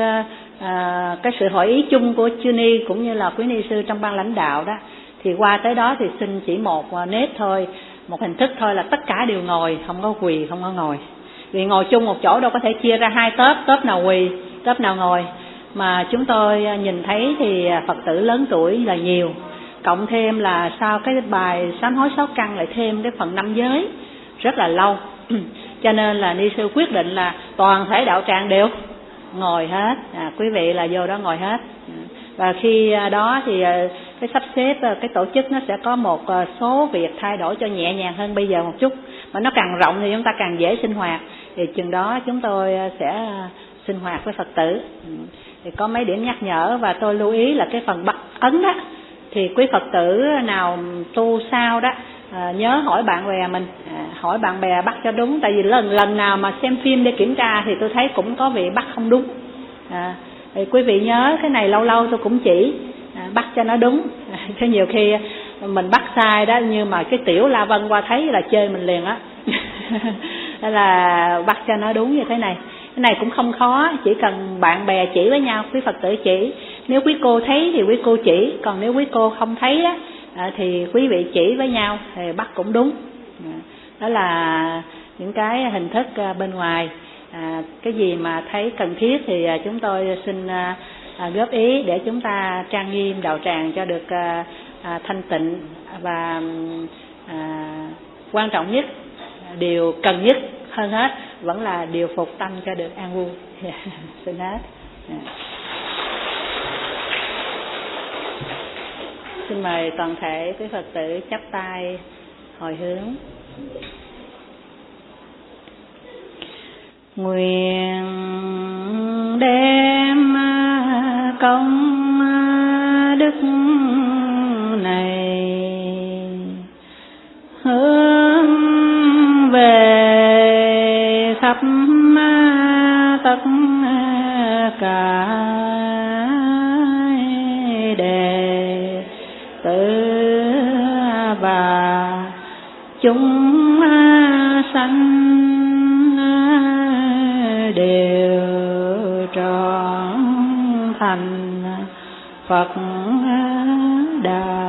à, cái sự hội ý chung của chư ni cũng như là quý ni sư trong ban lãnh đạo đó, thì qua tới đó thì xin chỉ một nếp thôi, một hình thức thôi, là tất cả đều ngồi, không có quỳ, không có ngồi. Vì ngồi chung một chỗ đâu có thể chia ra hai tớp, tớp nào quỳ, tớp nào ngồi. Mà chúng tôi nhìn thấy thì Phật tử lớn tuổi là nhiều, cộng thêm là sau cái bài sám hối sáu căn lại thêm cái phần năm giới rất là lâu. Cho nên là ni sư quyết định là toàn thể đạo tràng đều ngồi hết, à, quý vị là vô đó ngồi hết. Và khi đó thì cái sắp xếp, cái tổ chức nó sẽ có một số việc thay đổi cho nhẹ nhàng hơn bây giờ một chút, mà nó càng rộng thì chúng ta càng dễ sinh hoạt. Thì chừng đó chúng tôi sẽ sinh hoạt với Phật tử. Thì có mấy điểm nhắc nhở, và tôi lưu ý là cái phần bắt ấn đó thì quý Phật tử nào tu sao đó à, nhớ hỏi bạn bè mình, à, hỏi bạn bè bắt cho đúng. Tại vì lần lần nào mà xem phim để kiểm tra thì tôi thấy cũng có vị bắt không đúng. À, thì quý vị nhớ cái này lâu lâu tôi cũng chỉ à, bắt cho nó đúng. À, chứ nhiều khi mình bắt sai đó, nhưng mà cái tiểu La Vân qua thấy là chơi mình liền á. Đó là bắt cho nó đúng như thế này. Cái này cũng không khó, chỉ cần bạn bè chỉ với nhau, quý Phật tử chỉ. Nếu quý cô thấy thì quý cô chỉ, còn nếu quý cô không thấy á à, thì quý vị chỉ với nhau thì bắt cũng đúng. À, đó là những cái hình thức à, bên ngoài. À, cái gì mà thấy cần thiết thì à, chúng tôi xin à, à, góp ý để chúng ta trang nghiêm đạo tràng cho được à, à, thanh tịnh, và à, quan trọng nhất, điều cần nhất hơn hết vẫn là điều phục tâm cho được an vui. Xin hết. Xin mời toàn thể quý Phật tử chắp tay hồi hướng. Nguyện đem công đức này hướng về khắp tất cả đệ tử và chúng sanh đều trọn thành Phật đạo.